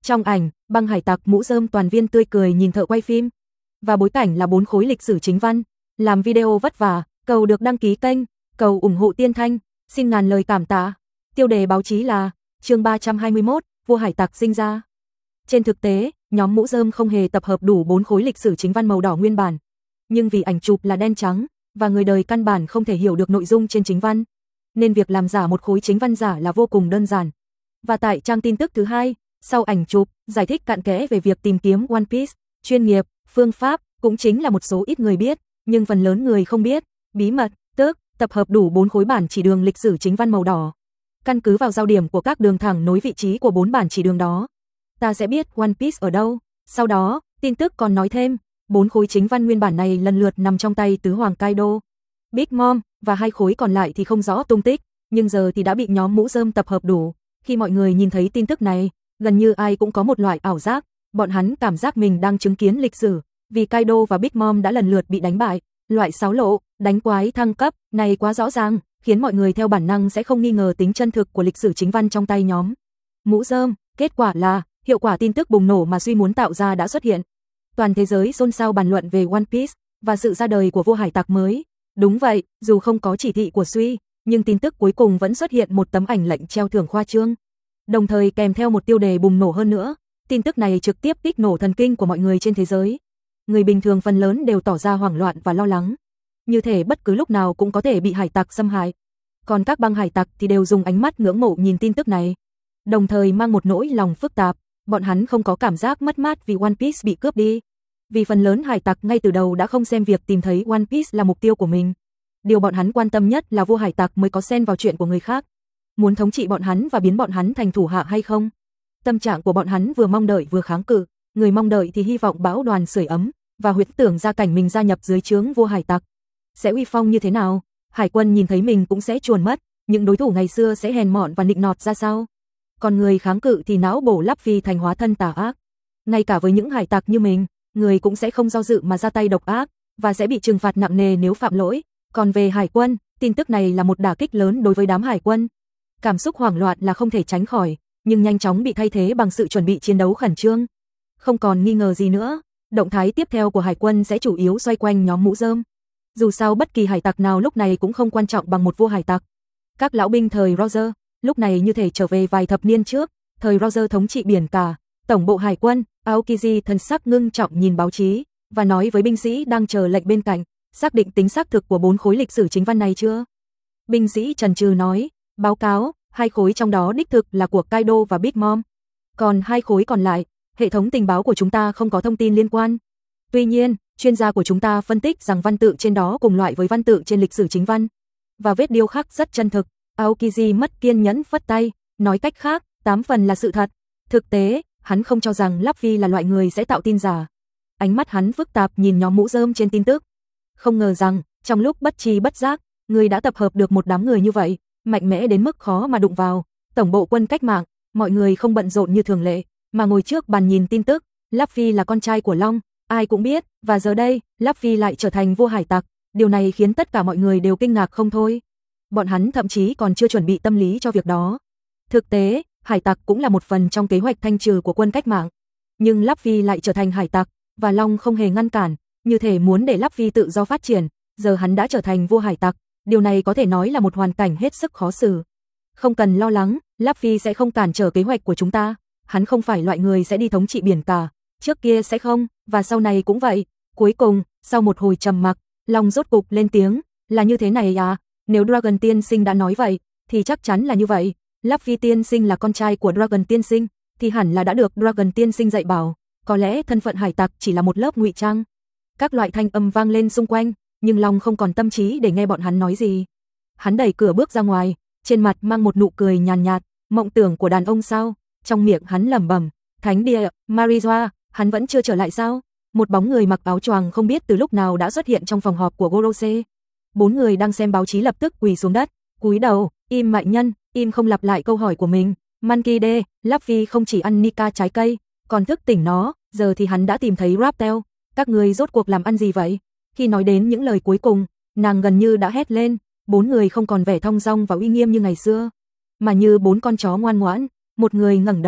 Trong ảnh, băng hải tặc mũ rơm toàn viên tươi cười nhìn thợ quay phim. Và bối cảnh là 4 khối lịch sử chính văn. Làm video vất vả, cầu được đăng ký kênh, cầu ủng hộ Tiên Thanh, xin ngàn lời cảm tạ. Tiêu đề báo chí là chương 321, vua hải tặc sinh ra. Trên thực tế, nhóm mũ rơm không hề tập hợp đủ 4 khối lịch sử chính văn màu đỏ nguyên bản. Nhưng vì ảnh chụp là đen trắng, và người đời căn bản không thể hiểu được nội dung trên chính văn, nên việc làm giả một khối chính văn giả là vô cùng đơn giản. Và tại trang tin tức thứ 2, sau ảnh chụp, giải thích cặn kẽ về việc tìm kiếm One Piece, chuyên nghiệp, phương pháp, cũng chính là một số ít người biết, nhưng phần lớn người không biết, bí mật, tức tập hợp đủ 4 khối bản chỉ đường lịch sử chính văn màu đỏ. Căn cứ vào giao điểm của các đường thẳng nối vị trí của 4 bản chỉ đường đó, ta sẽ biết One Piece ở đâu. Sau đó, tin tức còn nói thêm, 4 khối chính văn nguyên bản này lần lượt nằm trong tay tứ hoàng Kaido, Big Mom, và 2 khối còn lại thì không rõ tung tích, nhưng giờ thì đã bị nhóm mũ rơm tập hợp đủ. Khi mọi người nhìn thấy tin tức này, gần như ai cũng có một loại ảo giác, bọn hắn cảm giác mình đang chứng kiến lịch sử, vì Kaido và Big Mom đã lần lượt bị đánh bại. Loại xáo lộ, đánh quái thăng cấp này quá rõ ràng, khiến mọi người theo bản năng sẽ không nghi ngờ tính chân thực của lịch sử chính văn trong tay nhóm mũ rơm. Kết quả là, hiệu quả tin tức bùng nổ mà Duy muốn tạo ra đã xuất hiện. Toàn thế giới xôn xao bàn luận về One Piece và sự ra đời của vua hải tặc mới. Đúng vậy, dù không có chỉ thị của Duy, nhưng tin tức cuối cùng vẫn xuất hiện một tấm ảnh lệnh treo thưởng khoa trương, đồng thời kèm theo một tiêu đề bùng nổ hơn nữa. Tin tức này trực tiếp kích nổ thần kinh của mọi người trên thế giới. Người bình thường phần lớn đều tỏ ra hoảng loạn và lo lắng, như thể bất cứ lúc nào cũng có thể bị hải tặc xâm hại. Còn các băng hải tặc thì đều dùng ánh mắt ngưỡng mộ nhìn tin tức này, đồng thời mang một nỗi lòng phức tạp. Bọn hắn không có cảm giác mất mát vì One Piece bị cướp đi, vì phần lớn hải tặc ngay từ đầu đã không xem việc tìm thấy One Piece là mục tiêu của mình. Điều bọn hắn quan tâm nhất là vua hải tặc mới có xen vào chuyện của người khác, muốn thống trị bọn hắn và biến bọn hắn thành thủ hạ hay không. Tâm trạng của bọn hắn vừa mong đợi vừa kháng cự, người mong đợi thì hy vọng bão đoàn sưởi ấm, và huyễn tưởng ra cảnh mình gia nhập dưới trướng vua hải tặc sẽ uy phong như thế nào. Hải quân nhìn thấy mình cũng sẽ chuồn mất, những đối thủ ngày xưa sẽ hèn mọn và nịnh nọt ra sao. Còn người kháng cự thì não bổ Luffy thành hóa thân tà ác. Ngay cả với những hải tặc như mình, người cũng sẽ không do dự mà ra tay độc ác, và sẽ bị trừng phạt nặng nề nếu phạm lỗi. Còn về hải quân, tin tức này là một đả kích lớn đối với đám hải quân. Cảm xúc hoảng loạn là không thể tránh khỏi, nhưng nhanh chóng bị thay thế bằng sự chuẩn bị chiến đấu khẩn trương. Không còn nghi ngờ gì nữa, động thái tiếp theo của hải quân sẽ chủ yếu xoay quanh nhóm mũ rơm. Dù sao bất kỳ hải tặc nào lúc này cũng không quan trọng bằng một vua hải tặc. Các lão binh thời Roger lúc này như thể trở về vài thập niên trước, thời Roger thống trị biển cả. Tổng bộ hải quân, Aokiji thần sắc ngưng trọng nhìn báo chí và nói với binh sĩ đang chờ lệnh bên cạnh, xác định tính xác thực của 4 khối lịch sử chính văn này chưa? Binh sĩ chần chừ nói, báo cáo, 2 khối trong đó đích thực là của Kaido và Big Mom. Còn 2 khối còn lại, hệ thống tình báo của chúng ta không có thông tin liên quan. Tuy nhiên, chuyên gia của chúng ta phân tích rằng văn tự trên đó cùng loại với văn tự trên lịch sử chính văn, và vết điêu khắc rất chân thực. Aokiji mất kiên nhẫn phất tay, nói cách khác, 8 phần là sự thật. Thực tế, hắn không cho rằng Luffy là loại người sẽ tạo tin giả. Ánh mắt hắn phức tạp nhìn nhóm mũ rơm trên tin tức. Không ngờ rằng, trong lúc bất tri bất giác, người đã tập hợp được một đám người như vậy, mạnh mẽ đến mức khó mà đụng vào. Tổng bộ quân cách mạng, mọi người không bận rộn như thường lệ, mà ngồi trước bàn nhìn tin tức. Luffy là con trai của Long, ai cũng biết, và giờ đây, Luffy lại trở thành vua hải tặc. Điều này khiến tất cả mọi người đều kinh ngạc không thôi. Bọn hắn thậm chí còn chưa chuẩn bị tâm lý cho việc đó. Thực tế, hải tặc cũng là một phần trong kế hoạch thanh trừ của quân cách mạng. Nhưng Luffy lại trở thành hải tặc, và Long không hề ngăn cản, như thể muốn để Luffy tự do phát triển. Giờ hắn đã trở thành vua hải tặc, điều này có thể nói là một hoàn cảnh hết sức khó xử. Không cần lo lắng, Luffy sẽ không cản trở kế hoạch của chúng ta. Hắn không phải loại người sẽ đi thống trị biển cả, trước kia sẽ không, và sau này cũng vậy. Cuối cùng, sau một hồi trầm mặc, Long rốt cục lên tiếng, là như thế này à? Nếu Dragon tiên sinh đã nói vậy, thì chắc chắn là như vậy. Luffy tiên sinh là con trai của Dragon tiên sinh, thì hẳn là đã được Dragon tiên sinh dạy bảo. Có lẽ thân phận hải tặc chỉ là một lớp ngụy trang. Các loại thanh âm vang lên xung quanh, nhưng Long không còn tâm trí để nghe bọn hắn nói gì. Hắn đẩy cửa bước ra ngoài, trên mặt mang một nụ cười nhàn nhạt, mộng tưởng của đàn ông sao? Trong miệng hắn lẩm bẩm, Thánh địa, Marijoa, hắn vẫn chưa trở lại sao? Một bóng người mặc áo choàng không biết từ lúc nào đã xuất hiện trong phòng họp của Gorose. 4 người đang xem báo chí lập tức quỳ xuống đất, cúi đầu, im mạnh nhân, im không lặp lại câu hỏi của mình. Monkey D, Luffy không chỉ ăn Nika trái cây, còn thức tỉnh nó, giờ thì hắn đã tìm thấy Raptail. Các người rốt cuộc làm ăn gì vậy? Khi nói đến những lời cuối cùng, nàng gần như đã hét lên. 4 người không còn vẻ thong dong và uy nghiêm như ngày xưa, mà như 4 con chó ngoan ngoãn. Một người ngẩng đầu,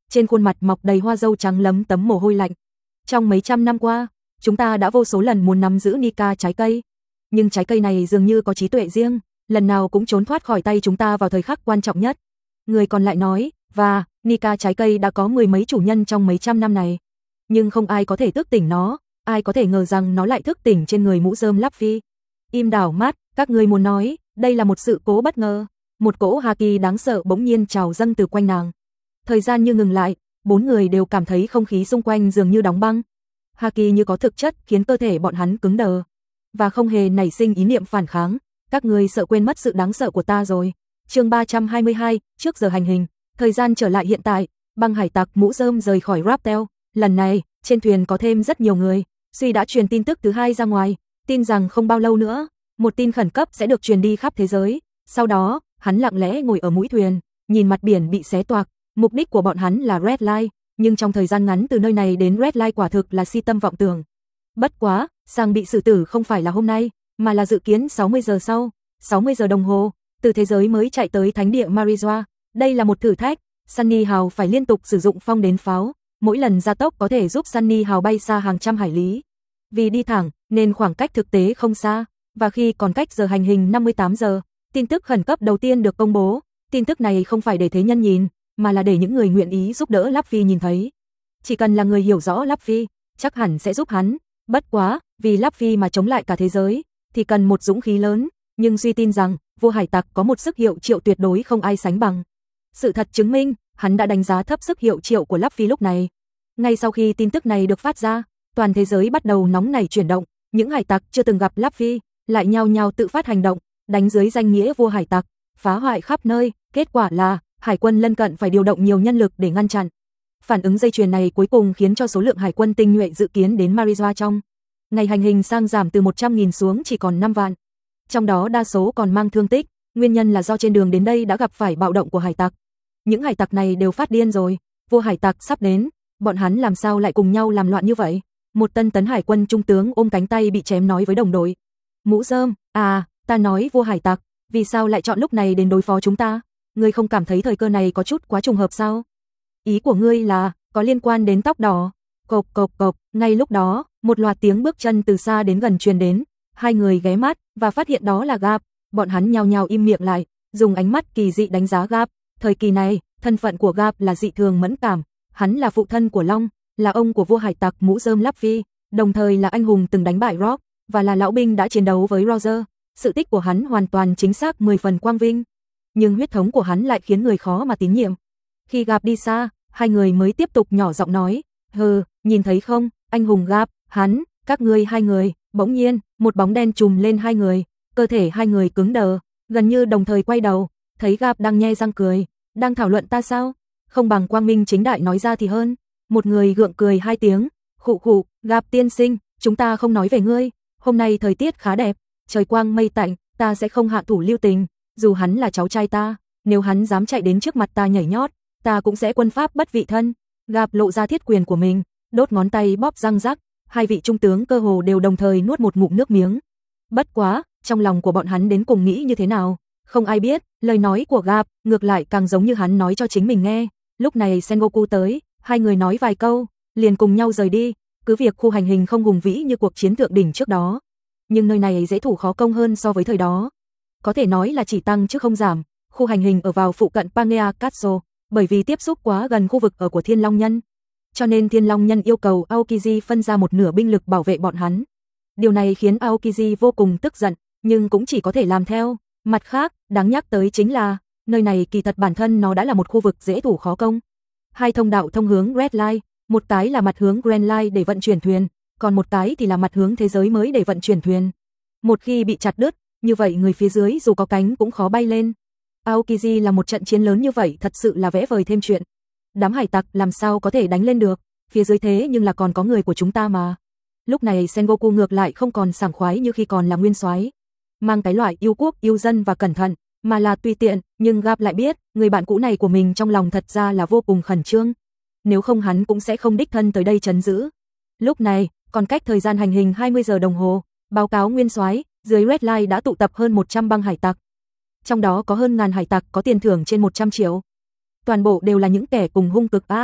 trên khuôn mặt mọc đầy hoa râu trắng lấm tấm mồ hôi lạnh. Trong mấy trăm năm qua, chúng ta đã vô số lần muốn nắm giữ Nika trái cây, nhưng trái cây này dường như có trí tuệ riêng, lần nào cũng trốn thoát khỏi tay chúng ta vào thời khắc quan trọng nhất. Người còn lại nói, và Nika trái cây đã có mười mấy chủ nhân trong mấy trăm năm này, nhưng không ai có thể thức tỉnh nó, ai có thể ngờ rằng nó lại thức tỉnh trên người mũ rơm Luffy. Im đảo mắt, các ngươi muốn nói, đây là một sự cố bất ngờ. Một cỗ haki đáng sợ bỗng nhiên trào dâng từ quanh nàng. Thời gian như ngừng lại, bốn người đều cảm thấy không khí xung quanh dường như đóng băng. Haki như có thực chất khiến cơ thể bọn hắn cứng đờ, và không hề nảy sinh ý niệm phản kháng. Các ngươi sợ quên mất sự đáng sợ của ta rồi. Chương 322, trước giờ hành hình. Thời gian trở lại hiện tại, băng hải tặc mũ rơm rời khỏi Raptel. Lần này, trên thuyền có thêm rất nhiều người. Suy đã truyền tin tức thứ hai ra ngoài, tin rằng không bao lâu nữa, một tin khẩn cấp sẽ được truyền đi khắp thế giới. Sau đó, hắn lặng lẽ ngồi ở mũi thuyền, nhìn mặt biển bị xé toạc. Mục đích của bọn hắn là Red Line, nhưng trong thời gian ngắn từ nơi này đến Red Line quả thực là si tâm vọng tưởng. Bất quá, sang bị xử tử không phải là hôm nay, mà là dự kiến 60 giờ sau, 60 giờ đồng hồ, từ thế giới mới chạy tới thánh địa Marijoa. Đây là một thử thách, Sunny Hào phải liên tục sử dụng phong đến pháo, mỗi lần gia tốc có thể giúp Sunny Hào bay xa hàng trăm hải lý. Vì đi thẳng, nên khoảng cách thực tế không xa, và khi còn cách giờ hành hình 58 giờ, tin tức khẩn cấp đầu tiên được công bố. Tin tức này không phải để thế nhân nhìn, mà là để những người nguyện ý giúp đỡ Luffy nhìn thấy. Chỉ cần là người hiểu rõ Luffy, chắc hẳn sẽ giúp hắn. Bất quá, vì Luffy mà chống lại cả thế giới, thì cần một dũng khí lớn, nhưng Duy tin rằng, vua hải tặc có một sức hiệu triệu tuyệt đối không ai sánh bằng. Sự thật chứng minh, hắn đã đánh giá thấp sức hiệu triệu của Luffy lúc này. Ngay sau khi tin tức này được phát ra, toàn thế giới bắt đầu nóng nảy chuyển động, những hải tặc chưa từng gặp Luffy, lại nhao nhao tự phát hành động, đánh dưới danh nghĩa vua hải tặc, phá hoại khắp nơi, kết quả là, hải quân lân cận phải điều động nhiều nhân lực để ngăn chặn. Phản ứng dây chuyền này cuối cùng khiến cho số lượng hải quân tinh nhuệ dự kiến đến Marijoa trong ngày hành hình sang giảm từ 100.000 xuống chỉ còn 5 vạn. Trong đó đa số còn mang thương tích, nguyên nhân là do trên đường đến đây đã gặp phải bạo động của hải tặc. Những hải tặc này đều phát điên rồi, vua hải tặc sắp đến, bọn hắn làm sao lại cùng nhau làm loạn như vậy? Một tân tấn hải quân trung tướng ôm cánh tay bị chém nói với đồng đội. Mũ rơm, ta nói vua hải tặc, vì sao lại chọn lúc này đến đối phó chúng ta? Ngươi không cảm thấy thời cơ này có chút quá trùng hợp sao? Ý của ngươi là, có liên quan đến tóc đỏ. Cộc cộc cộc, ngay lúc đó, một loạt tiếng bước chân từ xa đến gần truyền đến. Hai người ghé mắt, và phát hiện đó là Garp. Bọn hắn nhao nhao im miệng lại, dùng ánh mắt kỳ dị đánh giá Garp. Thời kỳ này, thân phận của Garp là dị thường mẫn cảm. Hắn là phụ thân của Long, là ông của vua hải tặc mũ rơm Luffy, đồng thời là anh hùng từng đánh bại Rock, và là lão binh đã chiến đấu với Roger. Sự tích của hắn hoàn toàn chính xác 10 phần quang vinh. Nhưng huyết thống của hắn lại khiến người khó mà tín nhiệm. Khi Garp đi xa, hai người mới tiếp tục nhỏ giọng nói, nhìn thấy không, anh hùng Garp, hắn, các ngươi hai người. Bỗng nhiên, một bóng đen trùm lên hai người, cơ thể hai người cứng đờ, gần như đồng thời quay đầu, thấy Garp đang nhe răng cười, đang thảo luận ta sao? Không bằng quang minh chính đại nói ra thì hơn. Một người gượng cười hai tiếng, khụ khụ, Garp tiên sinh, chúng ta không nói về ngươi, hôm nay thời tiết khá đẹp, trời quang mây tạnh, ta sẽ không hạ thủ lưu tình, dù hắn là cháu trai ta, nếu hắn dám chạy đến trước mặt ta nhảy nhót, ta cũng sẽ quân pháp bất vị thân. Garp lộ ra thiết quyền của mình, đốt ngón tay bóp răng rắc, hai vị trung tướng cơ hồ đều đồng thời nuốt một ngụm nước miếng. Bất quá, trong lòng của bọn hắn đến cùng nghĩ như thế nào, không ai biết, lời nói của Garp ngược lại càng giống như hắn nói cho chính mình nghe. Lúc này Sengoku tới, hai người nói vài câu, liền cùng nhau rời đi, cứ việc khu hành hình không hùng vĩ như cuộc chiến thượng đỉnh trước đó, nhưng nơi này dễ thủ khó công hơn so với thời đó. Có thể nói là chỉ tăng chứ không giảm, khu hành hình ở vào phụ cận Pangea Castle, bởi vì tiếp xúc quá gần khu vực ở của Thiên Long Nhân. Cho nên Thiên Long Nhân yêu cầu Aokiji phân ra một nửa binh lực bảo vệ bọn hắn. Điều này khiến Aokiji vô cùng tức giận, nhưng cũng chỉ có thể làm theo. Mặt khác, đáng nhắc tới chính là, nơi này kỳ thật bản thân nó đã là một khu vực dễ thủ khó công. Hai thông đạo thông hướng Red Line, một cái là mặt hướng Grand Line để vận chuyển thuyền, còn một cái thì là mặt hướng thế giới mới để vận chuyển thuyền. Một khi bị chặt đứt, như vậy người phía dưới dù có cánh cũng khó bay lên. Aokiji là một trận chiến lớn như vậy thật sự là vẽ vời thêm chuyện. Đám hải tặc làm sao có thể đánh lên được, phía dưới thế nhưng là còn có người của chúng ta mà. Lúc này Sengoku ngược lại không còn sảng khoái như khi còn là nguyên soái, mang cái loại yêu quốc yêu dân và cẩn thận, mà là tùy tiện, nhưng Garp lại biết, người bạn cũ này của mình trong lòng thật ra là vô cùng khẩn trương. Nếu không hắn cũng sẽ không đích thân tới đây trấn giữ. Lúc này, còn cách thời gian hành hình 20 giờ đồng hồ, báo cáo nguyên soái, dưới Red Line đã tụ tập hơn 100 băng hải tặc. Trong đó có hơn ngàn hải tặc có tiền thưởng trên 100 triệu. Toàn bộ đều là những kẻ cùng hung cực ác,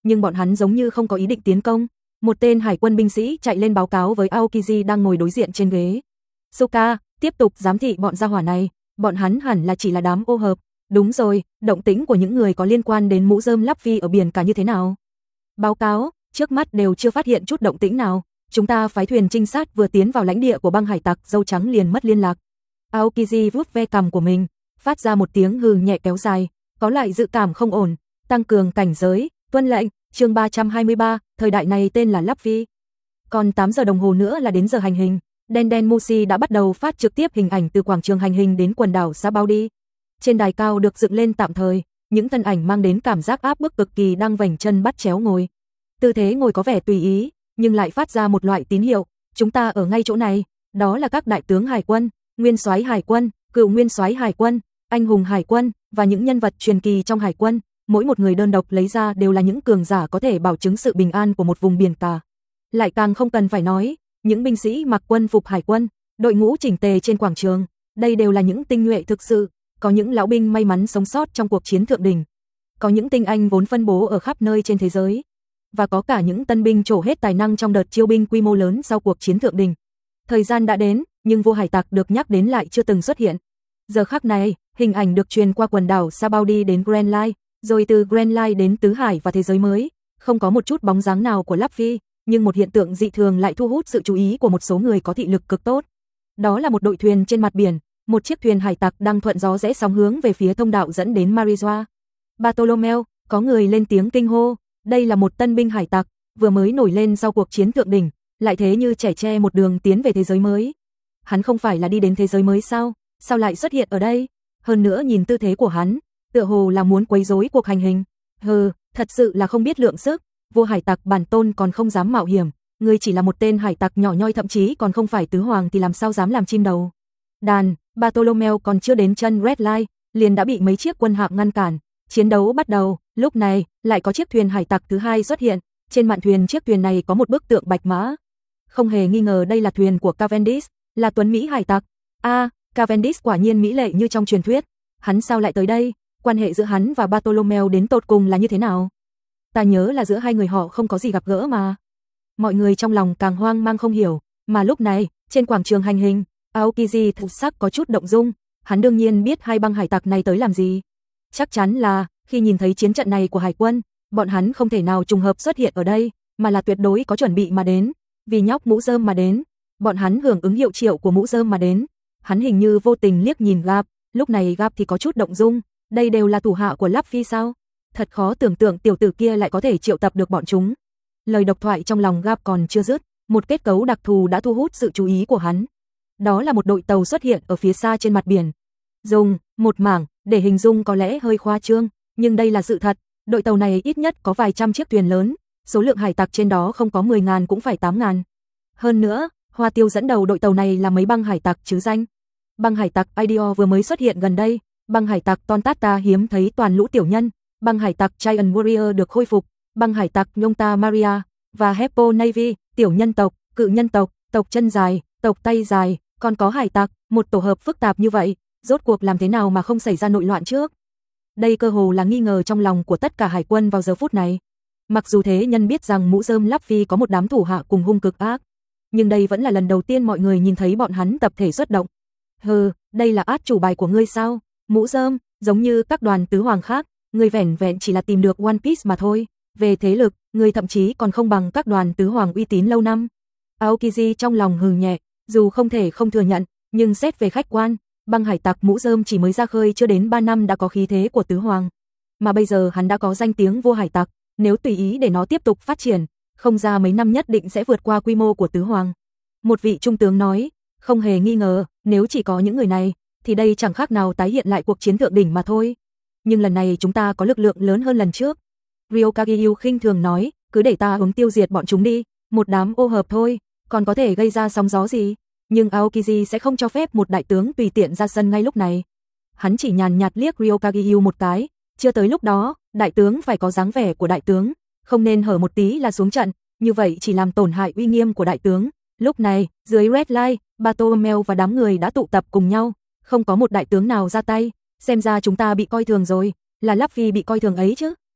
nhưng bọn hắn giống như không có ý định tiến công. Một tên hải quân binh sĩ chạy lên báo cáo với Aokiji đang ngồi đối diện trên ghế. Suka, tiếp tục giám thị bọn gia hỏa này, bọn hắn hẳn là chỉ là đám ô hợp. Đúng rồi, động tĩnh của những người có liên quan đến mũ rơm Luffy ở biển cả như thế nào? Báo cáo, trước mắt đều chưa phát hiện chút động tĩnh nào. Chúng ta phái thuyền trinh sát vừa tiến vào lãnh địa của băng hải tặc dâu trắng liền mất liên lạc. Aokiji vuốt ve cằm của mình, phát ra một tiếng hừ nhẹ kéo dài, có loại dự cảm không ổn, tăng cường cảnh giới, tuân lệnh, chương 323, thời đại này tên là Luffy. Còn 8 giờ đồng hồ nữa là đến giờ hành hình, Den Mushi đã bắt đầu phát trực tiếp hình ảnh từ quảng trường hành hình đến quần đảo Sabaody. Trên đài cao được dựng lên tạm thời, những thân ảnh mang đến cảm giác áp bức cực kỳ đang vành chân bắt chéo ngồi. Tư thế ngồi có vẻ tùy ý, nhưng lại phát ra một loại tín hiệu, chúng ta ở ngay chỗ này, đó là các đại tướng hải quân, nguyên soái hải quân, cựu nguyên soái hải quân, anh hùng hải quân và những nhân vật truyền kỳ trong hải quân, mỗi một người đơn độc lấy ra đều là những cường giả có thể bảo chứng sự bình an của một vùng biển cả. Lại càng không cần phải nói, những binh sĩ mặc quân phục hải quân, đội ngũ chỉnh tề trên quảng trường, đây đều là những tinh nhuệ thực sự, có những lão binh may mắn sống sót trong cuộc chiến thượng đỉnh, có những tinh anh vốn phân bố ở khắp nơi trên thế giới, và có cả những tân binh trổ hết tài năng trong đợt chiêu binh quy mô lớn sau cuộc chiến thượng đỉnh. Thời gian đã đến, nhưng vua hải tặc được nhắc đến lại chưa từng xuất hiện. Giờ khắc này, hình ảnh được truyền qua quần đảo Sabaody đến Grand Line, rồi từ Grand Line đến Tứ Hải và thế giới mới, không có một chút bóng dáng nào của Luffy, nhưng một hiện tượng dị thường lại thu hút sự chú ý của một số người có thị lực cực tốt. Đó là một đội thuyền trên mặt biển, một chiếc thuyền hải tặc đang thuận gió rẽ sóng hướng về phía thông đạo dẫn đến Marijoa. Bartolomeo, có người lên tiếng kinh hô, đây là một tân binh hải tặc, vừa mới nổi lên sau cuộc chiến thượng đỉnh, lại thế như trẻ tre một đường tiến về thế giới mới. Hắn không phải là đi đến thế giới mới sao? Sao lại xuất hiện ở đây? Hơn nữa nhìn tư thế của hắn, tựa hồ là muốn quấy rối cuộc hành hình. Hừ, thật sự là không biết lượng sức, vua hải tặc bản tôn còn không dám mạo hiểm, ngươi chỉ là một tên hải tặc nhỏ nhoi thậm chí còn không phải tứ hoàng thì làm sao dám làm chim đầu. Đàn, Bartolomeo còn chưa đến chân Red Line, liền đã bị mấy chiếc quân hạm ngăn cản. Chiến đấu bắt đầu, lúc này, lại có chiếc thuyền hải tặc thứ hai xuất hiện, trên mạn thuyền chiếc thuyền này có một bức tượng bạch mã. Không hề nghi ngờ đây là thuyền của Cavendish, là tuấn Mỹ hải tặc. Cavendish quả nhiên mỹ lệ như trong truyền thuyết. Hắn sao lại tới đây? Quan hệ giữa hắn và Bartolomeo đến tột cùng là như thế nào? Ta nhớ là giữa hai người họ không có gì gặp gỡ mà. Mọi người trong lòng càng hoang mang không hiểu, mà lúc này, trên quảng trường hành hình, Aokiji thực sắc có chút động dung, hắn đương nhiên biết hai băng hải tặc này tới làm gì. Chắc chắn là, khi nhìn thấy chiến trận này của hải quân, bọn hắn không thể nào trùng hợp xuất hiện ở đây, mà là tuyệt đối có chuẩn bị mà đến, vì nhóc mũ rơm mà đến, bọn hắn hưởng ứng hiệu triệu của mũ rơm mà đến. Hắn hình như vô tình liếc nhìn Gap, lúc này Gap thì có chút động dung, đây đều là thủ hạ của Luffy sao? Thật khó tưởng tượng tiểu tử kia lại có thể triệu tập được bọn chúng. Lời độc thoại trong lòng Gap còn chưa dứt, một kết cấu đặc thù đã thu hút sự chú ý của hắn. Đó là một đội tàu xuất hiện ở phía xa trên mặt biển. Dùng một mảng để hình dung có lẽ hơi khoa trương, nhưng đây là sự thật, đội tàu này ít nhất có vài trăm chiếc thuyền lớn, số lượng hải tặc trên đó không có 10.000 cũng phải 8.000. Hơn nữa, Hoa Tiêu dẫn đầu đội tàu này là mấy băng hải tặc chứ danh. Băng hải tặc Idior vừa mới xuất hiện gần đây, băng hải tặc Tontata hiếm thấy toàn lũ tiểu nhân, băng hải tặc Giant Warrior được khôi phục, băng hải tặc Nhongta Maria và Heppo Navy, tiểu nhân tộc, cự nhân tộc, tộc chân dài, tộc tay dài, còn có hải tặc, một tổ hợp phức tạp như vậy, rốt cuộc làm thế nào mà không xảy ra nội loạn trước? Đây cơ hồ là nghi ngờ trong lòng của tất cả hải quân vào giờ phút này. Mặc dù thế nhân biết rằng mũ rơm Luffy có một đám thủ hạ cùng hung cực ác, nhưng đây vẫn là lần đầu tiên mọi người nhìn thấy bọn hắn tập thể xuất động. Hừ, đây là át chủ bài của ngươi sao? Mũ rơm, giống như các đoàn tứ hoàng khác, ngươi vẻn vẹn chỉ là tìm được One Piece mà thôi. Về thế lực, ngươi thậm chí còn không bằng các đoàn tứ hoàng uy tín lâu năm. Aokiji trong lòng hừ nhẹ, dù không thể không thừa nhận, nhưng xét về khách quan, băng hải tặc mũ rơm chỉ mới ra khơi chưa đến 3 năm đã có khí thế của tứ hoàng. Mà bây giờ hắn đã có danh tiếng vua hải tặc, nếu tùy ý để nó tiếp tục phát triển, không ra mấy năm nhất định sẽ vượt qua quy mô của tứ hoàng. Một vị trung tướng nói, không hề nghi ngờ, nếu chỉ có những người này, thì đây chẳng khác nào tái hiện lại cuộc chiến thượng đỉnh mà thôi. Nhưng lần này chúng ta có lực lượng lớn hơn lần trước. Ryokage Yu khinh thường nói, cứ để ta hướng tiêu diệt bọn chúng đi, một đám ô hợp thôi, còn có thể gây ra sóng gió gì. Nhưng Aokiji sẽ không cho phép một đại tướng tùy tiện ra sân ngay lúc này. Hắn chỉ nhàn nhạt liếc Ryokage Yu một cái, chưa tới lúc đó, đại tướng phải có dáng vẻ của đại tướng, không nên hở một tí là xuống trận, như vậy chỉ làm tổn hại uy nghiêm của đại tướng. Lúc này, dưới Red Line, Bartolomeo và đám người đã tụ tập cùng nhau, không có một đại tướng nào ra tay, xem ra chúng ta bị coi thường rồi, là Luffy bị coi thường ấy chứ.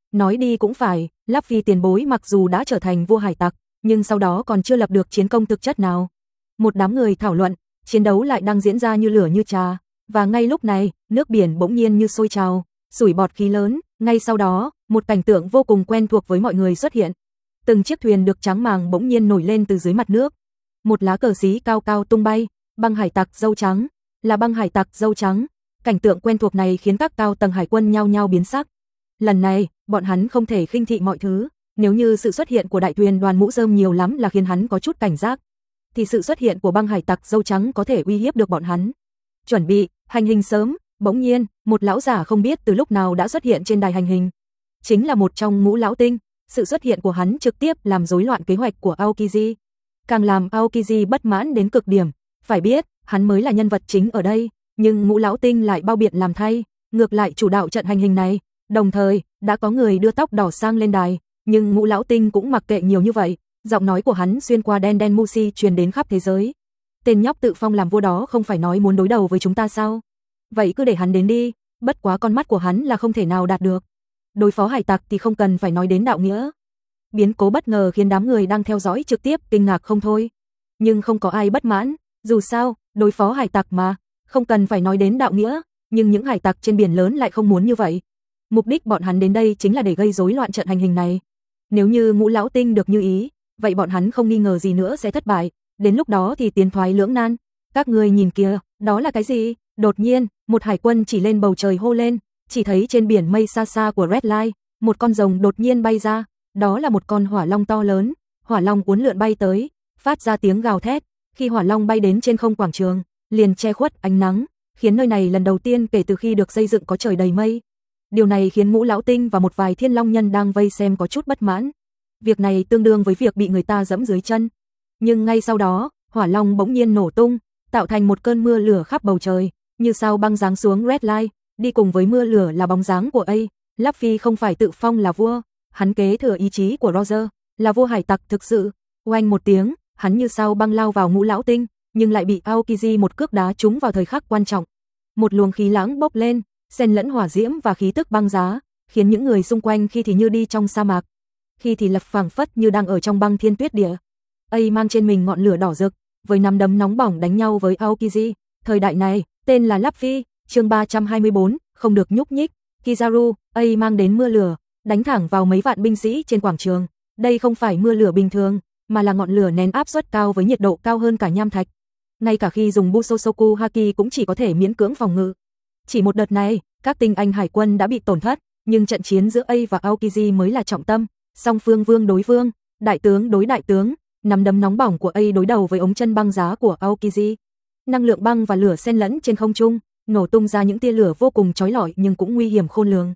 Nói đi cũng phải, Luffy tiền bối mặc dù đã trở thành vua hải tặc, nhưng sau đó còn chưa lập được chiến công thực chất nào. Một đám người thảo luận, chiến đấu lại đang diễn ra như lửa như trà, và ngay lúc này, nước biển bỗng nhiên như sôi trào, sủi bọt khí lớn, ngay sau đó, một cảnh tượng vô cùng quen thuộc với mọi người xuất hiện. Từng chiếc thuyền được trắng màng bỗng nhiên nổi lên từ dưới mặt nước. Một lá cờ xí cao cao tung bay, băng hải tặc dâu trắng, là băng hải tặc dâu trắng. Cảnh tượng quen thuộc này khiến các cao tầng hải quân nhao nhao biến sắc. Lần này, bọn hắn không thể khinh thị mọi thứ, nếu như sự xuất hiện của đại thuyền đoàn mũ rơm nhiều lắm là khiến hắn có chút cảnh giác, thì sự xuất hiện của băng hải tặc dâu trắng có thể uy hiếp được bọn hắn. Chuẩn bị, hành hình sớm, bỗng nhiên, một lão giả không biết từ lúc nào đã xuất hiện trên đài hành hình. Chính là một trong ngũ lão tinh, sự xuất hiện của hắn trực tiếp làm rối loạn kế hoạch của Aokiji. Càng làm Aokiji bất mãn đến cực điểm, phải biết, hắn mới là nhân vật chính ở đây, nhưng ngũ lão tinh lại bao biện làm thay, ngược lại chủ đạo trận hành hình này. Đồng thời, đã có người đưa tóc đỏ sang lên đài, nhưng ngũ lão tinh cũng mặc kệ nhiều như vậy, giọng nói của hắn xuyên qua đen đen Mushi truyền đến khắp thế giới. Tên nhóc tự phong làm vua đó không phải nói muốn đối đầu với chúng ta sao? Vậy cứ để hắn đến đi, bất quá con mắt của hắn là không thể nào đạt được. Đối phó hải tặc thì không cần phải nói đến đạo nghĩa. Biến cố bất ngờ khiến đám người đang theo dõi trực tiếp kinh ngạc không thôi. Nhưng không có ai bất mãn, dù sao, đối phó hải tặc mà, không cần phải nói đến đạo nghĩa, nhưng những hải tặc trên biển lớn lại không muốn như vậy. Mục đích bọn hắn đến đây chính là để gây rối loạn trận hành hình này. Nếu như ngũ lão tinh được như ý, vậy bọn hắn không nghi ngờ gì nữa sẽ thất bại, đến lúc đó thì tiến thoái lưỡng nan. Các người nhìn kìa, đó là cái gì? Đột nhiên, một hải quân chỉ lên bầu trời hô lên, chỉ thấy trên biển mây xa xa của Red Line, một con rồng đột nhiên bay ra, đó là một con hỏa long to lớn, hỏa long uốn lượn bay tới, phát ra tiếng gào thét, khi hỏa long bay đến trên không quảng trường, liền che khuất ánh nắng, khiến nơi này lần đầu tiên kể từ khi được xây dựng có trời đầy mây. Điều này khiến ngũ lão tinh và một vài thiên long nhân đang vây xem có chút bất mãn. Việc này tương đương với việc bị người ta giẫm dưới chân. Nhưng ngay sau đó, hỏa long bỗng nhiên nổ tung, tạo thành một cơn mưa lửa khắp bầu trời, như sao băng giáng xuống Red Line, đi cùng với mưa lửa là bóng dáng của A. Luffy không phải tự phong là vua, hắn kế thừa ý chí của Roger, là vua hải tặc thực sự. Oanh một tiếng, hắn như sao băng lao vào ngũ lão tinh, nhưng lại bị Aokiji một cước đá trúng vào thời khắc quan trọng. Một luồng khí lãng bốc lên, xen lẫn hỏa diễm và khí tức băng giá, khiến những người xung quanh khi thì như đi trong sa mạc, khi thì lập phảng phất như đang ở trong băng thiên tuyết địa. A mang trên mình ngọn lửa đỏ rực, với nắm đấm nóng bỏng đánh nhau với Aokiji. Thời đại này, tên là Luffy, chương 324, không được nhúc nhích. Kizaru, A mang đến mưa lửa, đánh thẳng vào mấy vạn binh sĩ trên quảng trường. Đây không phải mưa lửa bình thường, mà là ngọn lửa nén áp suất cao với nhiệt độ cao hơn cả nham thạch. Ngay cả khi dùng Busosoku Haki cũng chỉ có thể miễn cưỡng phòng ngự. Chỉ một đợt này, các tinh anh hải quân đã bị tổn thất, nhưng trận chiến giữa A và Aokiji mới là trọng tâm. Song phương vương đối vương, đại tướng đối đại tướng, nắm đấm nóng bỏng của A đối đầu với ống chân băng giá của Aokiji. Năng lượng băng và lửa xen lẫn trên không trung, nổ tung ra những tia lửa vô cùng chói lọi nhưng cũng nguy hiểm khôn lường.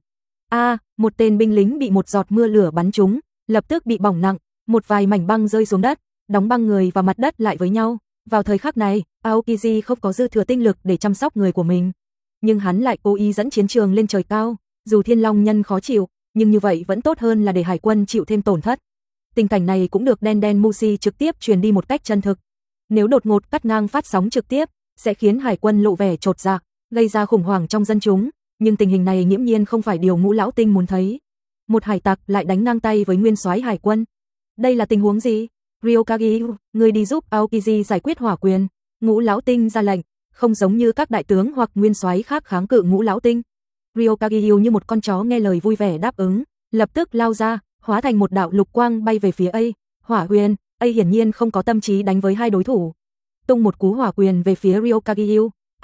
Một tên binh lính bị một giọt mưa lửa bắn trúng, lập tức bị bỏng nặng, một vài mảnh băng rơi xuống đất, đóng băng người và mặt đất lại với nhau. Vào thời khắc này, Aokiji không có dư thừa tinh lực để chăm sóc người của mình, nhưng hắn lại cố ý dẫn chiến trường lên trời cao, dù thiên long nhân khó chịu, nhưng như vậy vẫn tốt hơn là để hải quân chịu thêm tổn thất. Tình cảnh này cũng được đen đen Mushi trực tiếp truyền đi một cách chân thực. Nếu đột ngột cắt ngang phát sóng trực tiếp, sẽ khiến hải quân lộ vẻ chột dạ, gây ra khủng hoảng trong dân chúng, nhưng tình hình này nghiễm nhiên không phải điều ngũ lão tinh muốn thấy. Một hải tặc lại đánh ngang tay với nguyên soái hải quân. Đây là tình huống gì? Ryokagi, người đi giúp Aokiji giải quyết hỏa quyền. Ngũ lão tinh ra lệnh, không giống như các đại tướng hoặc nguyên soái khác kháng cự ngũ lão tinh. Ryokagi như một con chó nghe lời vui vẻ đáp ứng, lập tức lao ra, hóa thành một đạo lục quang bay về phía A. Hỏa quyền, A hiển nhiên không có tâm trí đánh với hai đối thủ. Tung một cú hỏa quyền về phía Ryokagi.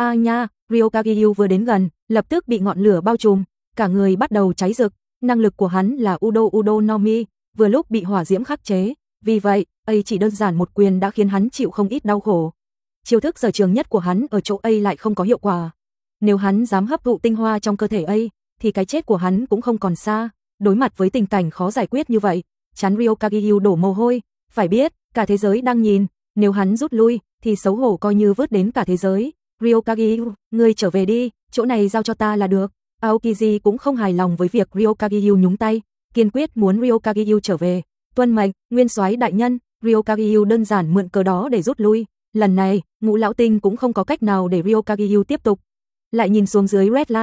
Ryokagi vừa đến gần, lập tức bị ngọn lửa bao trùm, cả người bắt đầu cháy rực. Năng lực của hắn là Udo no Mi, vừa lúc bị hỏa diễm khắc chế, vì vậy, A chỉ đơn giản một quyền đã khiến hắn chịu không ít đau khổ. Chiêu thức sở trường nhất của hắn ở chỗ A lại không có hiệu quả. Nếu hắn dám hấp thụ tinh hoa trong cơ thể A, thì cái chết của hắn cũng không còn xa. Đối mặt với tình cảnh khó giải quyết như vậy, chán Ryokagi đổ mồ hôi, phải biết, cả thế giới đang nhìn, nếu hắn rút lui, thì xấu hổ coi như vớt đến cả thế giới. Ryokagi, ngươi trở về đi, chỗ này giao cho ta là được. Aokiji cũng không hài lòng với việc Ryokagi nhúng tay, kiên quyết muốn Ryokagi trở về. Tuân mệnh, nguyên soái đại nhân. Ryokagi đơn giản mượn cớ đó để rút lui. Lần này, ngũ lão tinh cũng không có cách nào để Ryokagi tiếp tục. Lại nhìn xuống dưới Red Line,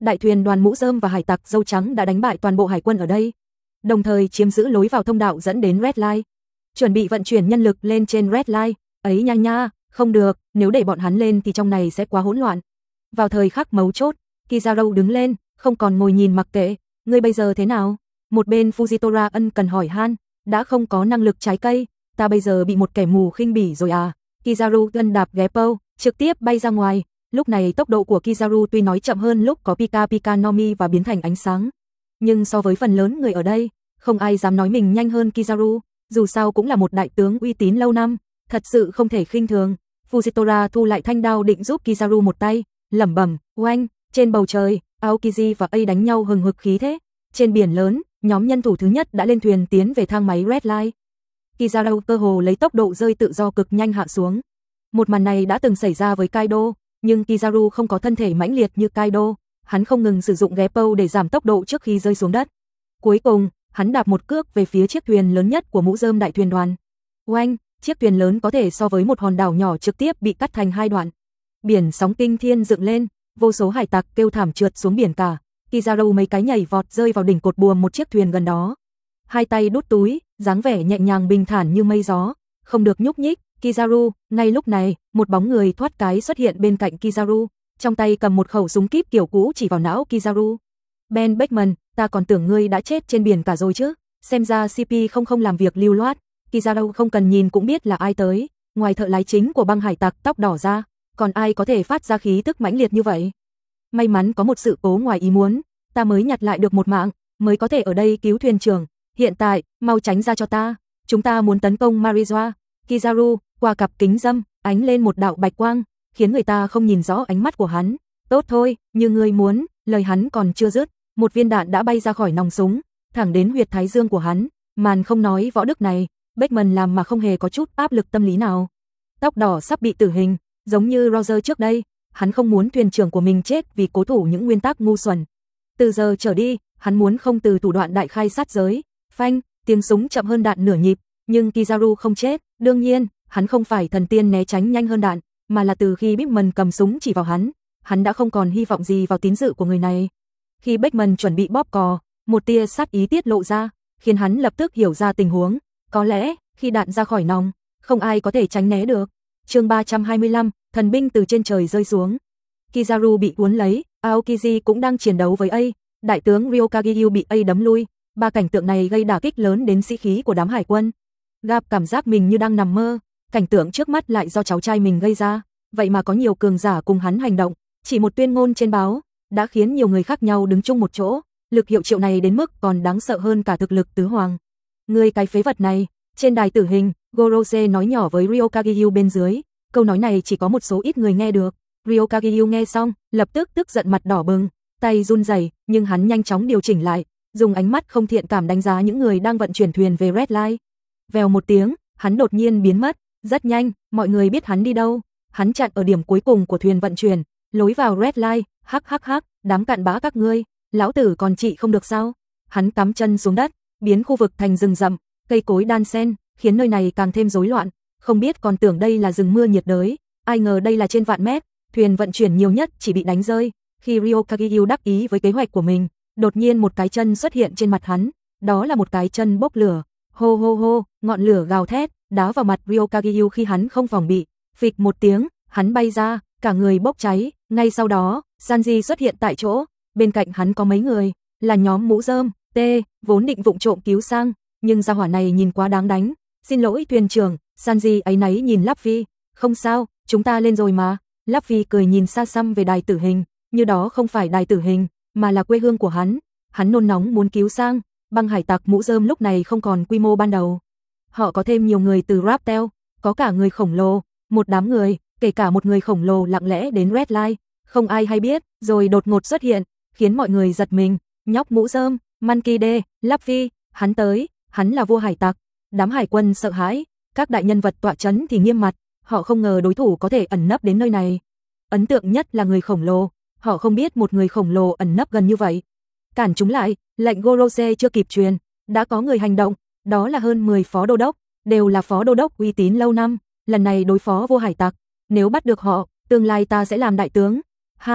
đại thuyền đoàn mũ rơm và hải tặc dâu trắng đã đánh bại toàn bộ hải quân ở đây, đồng thời chiếm giữ lối vào thông đạo dẫn đến Red Line. Chuẩn bị vận chuyển nhân lực lên trên Red Line, ấy nha nha, không được, nếu để bọn hắn lên thì trong này sẽ quá hỗn loạn. Vào thời khắc mấu chốt, Kizaru đứng lên, không còn ngồi nhìn mặc kệ, ngươi bây giờ thế nào? Một bên Fujitora ân cần hỏi han, đã không có năng lực trái cây, ta bây giờ bị một kẻ mù khinh bỉ rồi à? Kizaru gân đạp Geppo, trực tiếp bay ra ngoài. Lúc này tốc độ của Kizaru tuy nói chậm hơn lúc có Pika Pika no Mi và biến thành ánh sáng, nhưng so với phần lớn người ở đây, không ai dám nói mình nhanh hơn Kizaru, dù sao cũng là một đại tướng uy tín lâu năm, thật sự không thể khinh thường. Fujitora thu lại thanh đao định giúp Kizaru một tay, lẩm bẩm, oanh, trên bầu trời, Aokiji và A đánh nhau hừng hực khí thế. Trên biển lớn, nhóm nhân thủ thứ nhất đã lên thuyền tiến về thang máy Red Line. Kizaru cơ hồ lấy tốc độ rơi tự do cực nhanh hạ xuống. Một màn này đã từng xảy ra với Kaido, nhưng Kizaru không có thân thể mãnh liệt như Kaido, hắn không ngừng sử dụng Geppo để giảm tốc độ trước khi rơi xuống đất. Cuối cùng, hắn đạp một cước về phía chiếc thuyền lớn nhất của mũ rơm đại thuyền đoàn. Oanh, chiếc thuyền lớn có thể so với một hòn đảo nhỏ trực tiếp bị cắt thành hai đoạn. Biển sóng kinh thiên dựng lên, vô số hải tặc kêu thảm trượt xuống biển cả. Kizaru mấy cái nhảy vọt rơi vào đỉnh cột buồm một chiếc thuyền gần đó. Hai tay đút túi, dáng vẻ nhẹ nhàng bình thản như mây gió, không được nhúc nhích. Kizaru, ngay lúc này, một bóng người thoát cái xuất hiện bên cạnh Kizaru, trong tay cầm một khẩu súng kíp kiểu cũ chỉ vào não Kizaru. Ben Beckman, ta còn tưởng ngươi đã chết trên biển cả rồi chứ, xem ra CP00 làm việc lưu loát. Kizaru không cần nhìn cũng biết là ai tới, ngoài thợ lái chính của băng hải tặc tóc đỏ ra, còn ai có thể phát ra khí tức mãnh liệt như vậy. May mắn có một sự cố ngoài ý muốn, ta mới nhặt lại được một mạng, mới có thể ở đây cứu thuyền trưởng. Hiện tại, mau tránh ra cho ta, chúng ta muốn tấn công Marijoa. Kizaru, qua cặp kính râm, ánh lên một đạo bạch quang, khiến người ta không nhìn rõ ánh mắt của hắn. Tốt thôi, như ngươi muốn, lời hắn còn chưa dứt, một viên đạn đã bay ra khỏi nòng súng, thẳng đến huyệt thái dương của hắn. Màn không nói võ đức này, Beckman làm mà không hề có chút áp lực tâm lý nào. Tóc đỏ sắp bị tử hình, giống như Roger trước đây, hắn không muốn thuyền trưởng của mình chết vì cố thủ những nguyên tắc ngu xuẩn. Từ giờ trở đi, hắn muốn không từ thủ đoạn đại khai sát giới. Phanh, tiếng súng chậm hơn đạn nửa nhịp, nhưng Kizaru không chết. Đương nhiên, hắn không phải thần tiên né tránh nhanh hơn đạn, mà là từ khi Beckman cầm súng chỉ vào hắn đã không còn hy vọng gì vào tín dự của người này. Khi Beckman chuẩn bị bóp cò, một tia sát ý tiết lộ ra, khiến hắn lập tức hiểu ra tình huống. Có lẽ, khi đạn ra khỏi nòng, không ai có thể tránh né được. Chương 325, thần binh từ trên trời rơi xuống. Kizaru bị cuốn lấy, Aokiji cũng đang chiến đấu với A, đại tướng Ryokagyu bị A đấm lui. Ba cảnh tượng này gây đả kích lớn đến sĩ khí của đám hải quân. Gặp cảm giác mình như đang nằm mơ, cảnh tượng trước mắt lại do cháu trai mình gây ra, vậy mà có nhiều cường giả cùng hắn hành động, chỉ một tuyên ngôn trên báo đã khiến nhiều người khác nhau đứng chung một chỗ, lực hiệu triệu này đến mức còn đáng sợ hơn cả thực lực tứ hoàng. Người cái phế vật này, trên đài tử hình, Gorose nói nhỏ với Ryokagyu bên dưới, câu nói này chỉ có một số ít người nghe được. Ryokagyu nghe xong, lập tức tức giận mặt đỏ bừng, tay run rẩy, nhưng hắn nhanh chóng điều chỉnh lại, dùng ánh mắt không thiện cảm đánh giá những người đang vận chuyển thuyền về Red Line. Vèo một tiếng, hắn đột nhiên biến mất, rất nhanh, mọi người biết hắn đi đâu. Hắn chặn ở điểm cuối cùng của thuyền vận chuyển, lối vào Red Line. Hắc hắc hắc, đám cặn bã các ngươi, lão tử còn trị không được sao? Hắn cắm chân xuống đất, biến khu vực thành rừng rậm, cây cối đan xen, khiến nơi này càng thêm rối loạn. Không biết còn tưởng đây là rừng mưa nhiệt đới, ai ngờ đây là trên vạn mét, thuyền vận chuyển nhiều nhất chỉ bị đánh rơi. Khi Ryokagyu đắc ý với kế hoạch của mình, đột nhiên một cái chân xuất hiện trên mặt hắn, đó là một cái chân bốc lửa. Hô hô hô, ngọn lửa gào thét, đá vào mặt Ryokagyu khi hắn không phòng bị. Phịch một tiếng, hắn bay ra, cả người bốc cháy. Ngay sau đó, Sanji xuất hiện tại chỗ, bên cạnh hắn có mấy người, là nhóm mũ rơm, T, vốn định vụng trộm cứu sang, nhưng gia hỏa này nhìn quá đáng đánh. Xin lỗi thuyền trưởng, Sanji áy náy nhìn Luffy, không sao, chúng ta lên rồi mà. Luffy cười nhìn xa xăm về đài tử hình, như đó không phải đài tử hình, mà là quê hương của hắn. Hắn nôn nóng muốn cứu sang. Băng hải tặc mũ rơm lúc này không còn quy mô ban đầu. Họ có thêm nhiều người từ Raptel, có cả người khổng lồ, một đám người, kể cả một người khổng lồ lặng lẽ đến Red Line, không ai hay biết, rồi đột ngột xuất hiện, khiến mọi người giật mình. Nhóc mũ rơm, Monkey D, Luffy, hắn tới, hắn là vua hải tặc. Đám hải quân sợ hãi, các đại nhân vật tọa chấn thì nghiêm mặt, họ không ngờ đối thủ có thể ẩn nấp đến nơi này. Ấn tượng nhất là người khổng lồ, họ không biết một người khổng lồ ẩn nấp gần như vậy. Cản chúng lại, lệnh Gorose chưa kịp truyền, đã có người hành động, đó là hơn 10 phó đô đốc, đều là phó đô đốc uy tín lâu năm, lần này đối phó vua hải tặc, nếu bắt được họ, tương lai ta sẽ làm đại tướng. Ha ha,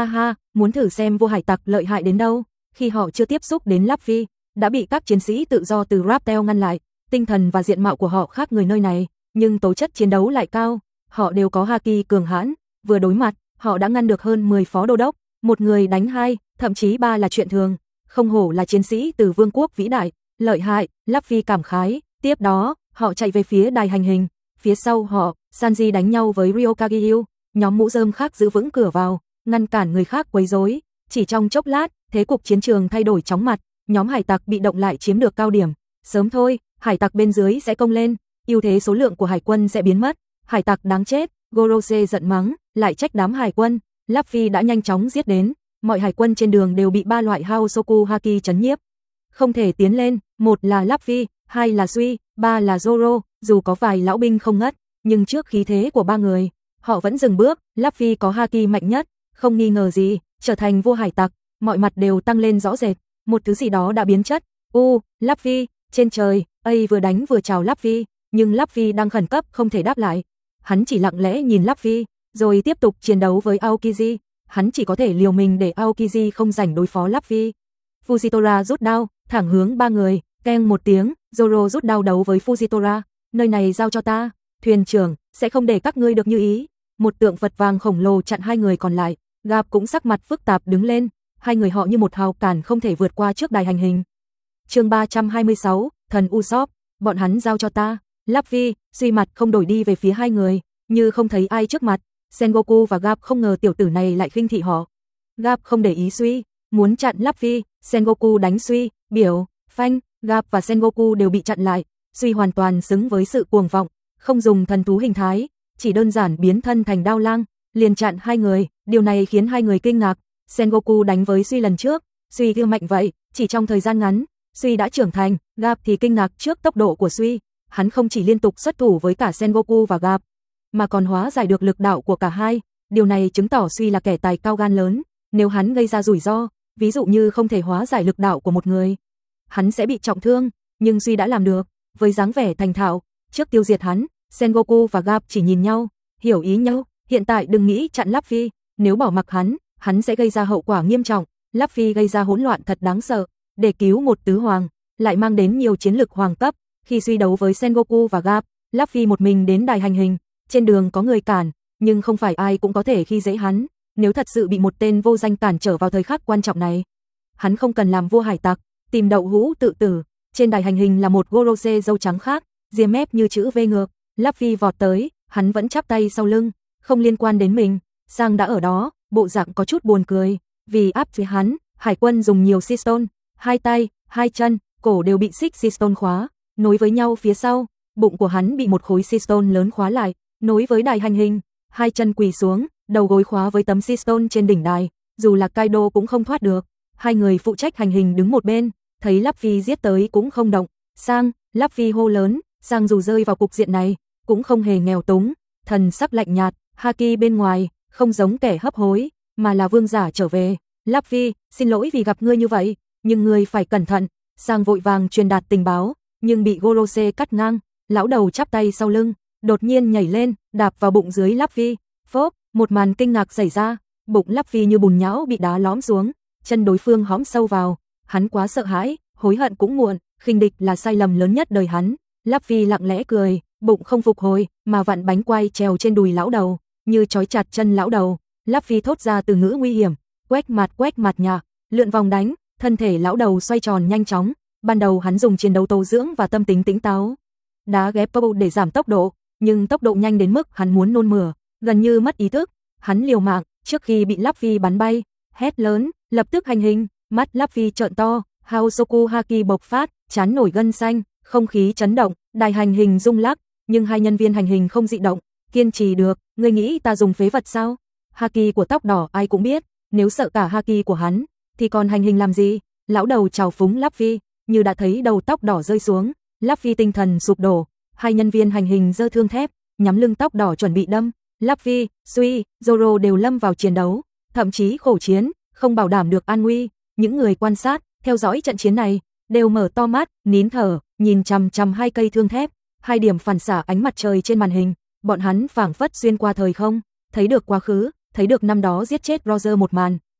muốn thử xem vua hải tặc lợi hại đến đâu. Khi họ chưa tiếp xúc đến Luffy, đã bị các chiến sĩ tự do từ Raptail ngăn lại. Tinh thần và diện mạo của họ khác người nơi này, nhưng tố chất chiến đấu lại cao. Họ đều có haki cường hãn, vừa đối mặt, họ đã ngăn được hơn 10 phó đô đốc, một người đánh 2, thậm chí 3 là chuyện thường. Không hổ là chiến sĩ từ vương quốc vĩ đại, lợi hại, Luffy cảm khái. Tiếp đó, họ chạy về phía đài hành hình, phía sau họ, Sanji đánh nhau với Ryokage. Nhóm mũ rơm khác giữ vững cửa vào, ngăn cản người khác quấy rối. Chỉ trong chốc lát, thế cục chiến trường thay đổi chóng mặt, nhóm hải tặc bị động lại chiếm được cao điểm. Sớm thôi, hải tặc bên dưới sẽ công lên, ưu thế số lượng của hải quân sẽ biến mất. Hải tặc đáng chết, Gorose giận mắng, lại trách đám hải quân. Luffy đã nhanh chóng giết đến, mọi hải quân trên đường đều bị 3 loại Haosoku haki chấn nhiếp. Không thể tiến lên, một là Luffy, hai là Sui, ba là Zoro, dù có vài lão binh không ngất, nhưng trước khí thế của 3 người, họ vẫn dừng bước. Luffy có haki mạnh nhất, không nghi ngờ gì, trở thành vua hải tặc, mọi mặt đều tăng lên rõ rệt, một thứ gì đó đã biến chất. Luffy, trên trời, vừa đánh vừa chào Luffy, nhưng Luffy đang khẩn cấp không thể đáp lại. Hắn chỉ lặng lẽ nhìn Luffy, rồi tiếp tục chiến đấu với Aokiji. Hắn chỉ có thể liều mình để Aokiji không rảnh đối phó Luffy. Fujitora rút đao, thẳng hướng 3 người, keng một tiếng, Zoro rút đao đấu với Fujitora. Nơi này giao cho ta, thuyền trưởng, sẽ không để các ngươi được như ý. Một tượng Phật vàng khổng lồ chặn 2 người còn lại, Garp cũng sắc mặt phức tạp đứng lên, 2 người họ như một hào cản không thể vượt qua trước đài hành hình. Chương 326, thần Usopp, bọn hắn giao cho ta. Luffy, Suy mặt không đổi đi về phía 2 người, như không thấy ai trước mặt. Sengoku và Garp không ngờ tiểu tử này lại khinh thị họ. Garp không để ý Suy, muốn chặn Luffy, Sengoku đánh Suy, biểu, phanh, Garp và Sengoku đều bị chặn lại. Suy hoàn toàn xứng với sự cuồng vọng, không dùng thần thú hình thái, chỉ đơn giản biến thân thành đao lang, liền chặn 2 người, điều này khiến 2 người kinh ngạc. Sengoku đánh với Suy lần trước, Suy kia mạnh vậy, chỉ trong thời gian ngắn, Suy đã trưởng thành. Garp thì kinh ngạc trước tốc độ của Suy, hắn không chỉ liên tục xuất thủ với cả Sengoku và Garp, mà còn hóa giải được lực đạo của cả hai. Điều này chứng tỏ Suy là kẻ tài cao gan lớn, nếu hắn gây ra rủi ro, ví dụ như không thể hóa giải lực đạo của một người, hắn sẽ bị trọng thương, nhưng Suy đã làm được, với dáng vẻ thành thạo. Trước tiêu diệt hắn, Sengoku và Garp chỉ nhìn nhau, hiểu ý nhau, hiện tại đừng nghĩ chặn Luffy, nếu bỏ mặc hắn sẽ gây ra hậu quả nghiêm trọng. Luffy gây ra hỗn loạn thật đáng sợ, để cứu một tứ hoàng, lại mang đến nhiều chiến lực hoàng cấp. Khi Suy đấu với Sengoku và Garp, Luffy một mình đến đài hành hình, trên đường có người cản, nhưng không phải ai cũng có thể khi dễ hắn. Nếu thật sự bị một tên vô danh cản trở vào thời khắc quan trọng này, hắn không cần làm vua hải tặc, tìm đậu hũ tự tử. Trên đài hành hình là một Gorose râu trắng khác, ria mép như chữ V ngược. Luffy vọt tới, hắn vẫn chắp tay sau lưng, không liên quan đến mình. Sang đã ở đó, bộ dạng có chút buồn cười, vì áp chế hắn, hải quân dùng nhiều Seastone, 2 tay, 2 chân, cổ đều bị xích Seastone khóa, nối với nhau phía sau, bụng của hắn bị một khối Seastone lớn khóa lại, nối với đài hành hình, 2 chân quỳ xuống, đầu gối khóa với tấm Seastone trên đỉnh đài, dù là Kaido cũng không thoát được. 2 người phụ trách hành hình đứng một bên, thấy Luffy giết tới cũng không động. Sang, Luffy hô lớn, Sang dù rơi vào cục diện này, cũng không hề nghèo túng, thần sắc lạnh nhạt, haki bên ngoài, không giống kẻ hấp hối, mà là vương giả trở về. Luffy, xin lỗi vì gặp ngươi như vậy, nhưng ngươi phải cẩn thận. Sang vội vàng truyền đạt tình báo, nhưng bị Gorose cắt ngang. Lão đầu chắp tay sau lưng, đột nhiên nhảy lên, đạp vào bụng dưới Luffy. Phốp, một màn kinh ngạc xảy ra, bụng Luffy như bùn nhão bị đá lõm xuống, chân đối phương hõm sâu vào. Hắn quá sợ hãi, hối hận cũng muộn, khinh địch là sai lầm lớn nhất đời hắn. Luffy lặng lẽ cười, bụng không phục hồi, mà vặn bánh quay trèo trên đùi lão đầu, như trói chặt chân lão đầu. Luffy thốt ra từ ngữ nguy hiểm, quét mặt nhạ, lượn vòng đánh, thân thể lão đầu xoay tròn nhanh chóng. Ban đầu hắn dùng chiến đấu tố dưỡng và tâm tính tỉnh táo, đá ghép Popo để giảm tốc độ, nhưng tốc độ nhanh đến mức hắn muốn nôn mửa, gần như mất ý thức. Hắn liều mạng, trước khi bị Luffy bắn bay, hét lớn, lập tức hành hình. Mắt Luffy trợn to, Haosoku haki bộc phát, trán nổi gân xanh, không khí chấn động, đài hành hình rung lắc, nhưng 2 nhân viên hành hình không dị động, kiên trì được. Ngươi nghĩ ta dùng phế vật sao? Haki của tóc đỏ ai cũng biết, nếu sợ cả haki của hắn, thì còn hành hình làm gì? Lão đầu trào phúng Luffy, như đã thấy đầu tóc đỏ rơi xuống, Luffy tinh thần sụp đổ. 2 nhân viên hành hình giơ thương thép, nhắm lưng tóc đỏ chuẩn bị đâm. Luffy, Sui, Zoro đều lâm vào chiến đấu, thậm chí khổ chiến, không bảo đảm được an nguy. Những người quan sát, theo dõi trận chiến này, đều mở to mắt, nín thở, nhìn chằm chằm 2 cây thương thép, 2 điểm phản xạ ánh mặt trời trên màn hình. Bọn hắn phảng phất xuyên qua thời không, thấy được quá khứ, thấy được năm đó giết chết Roger một màn.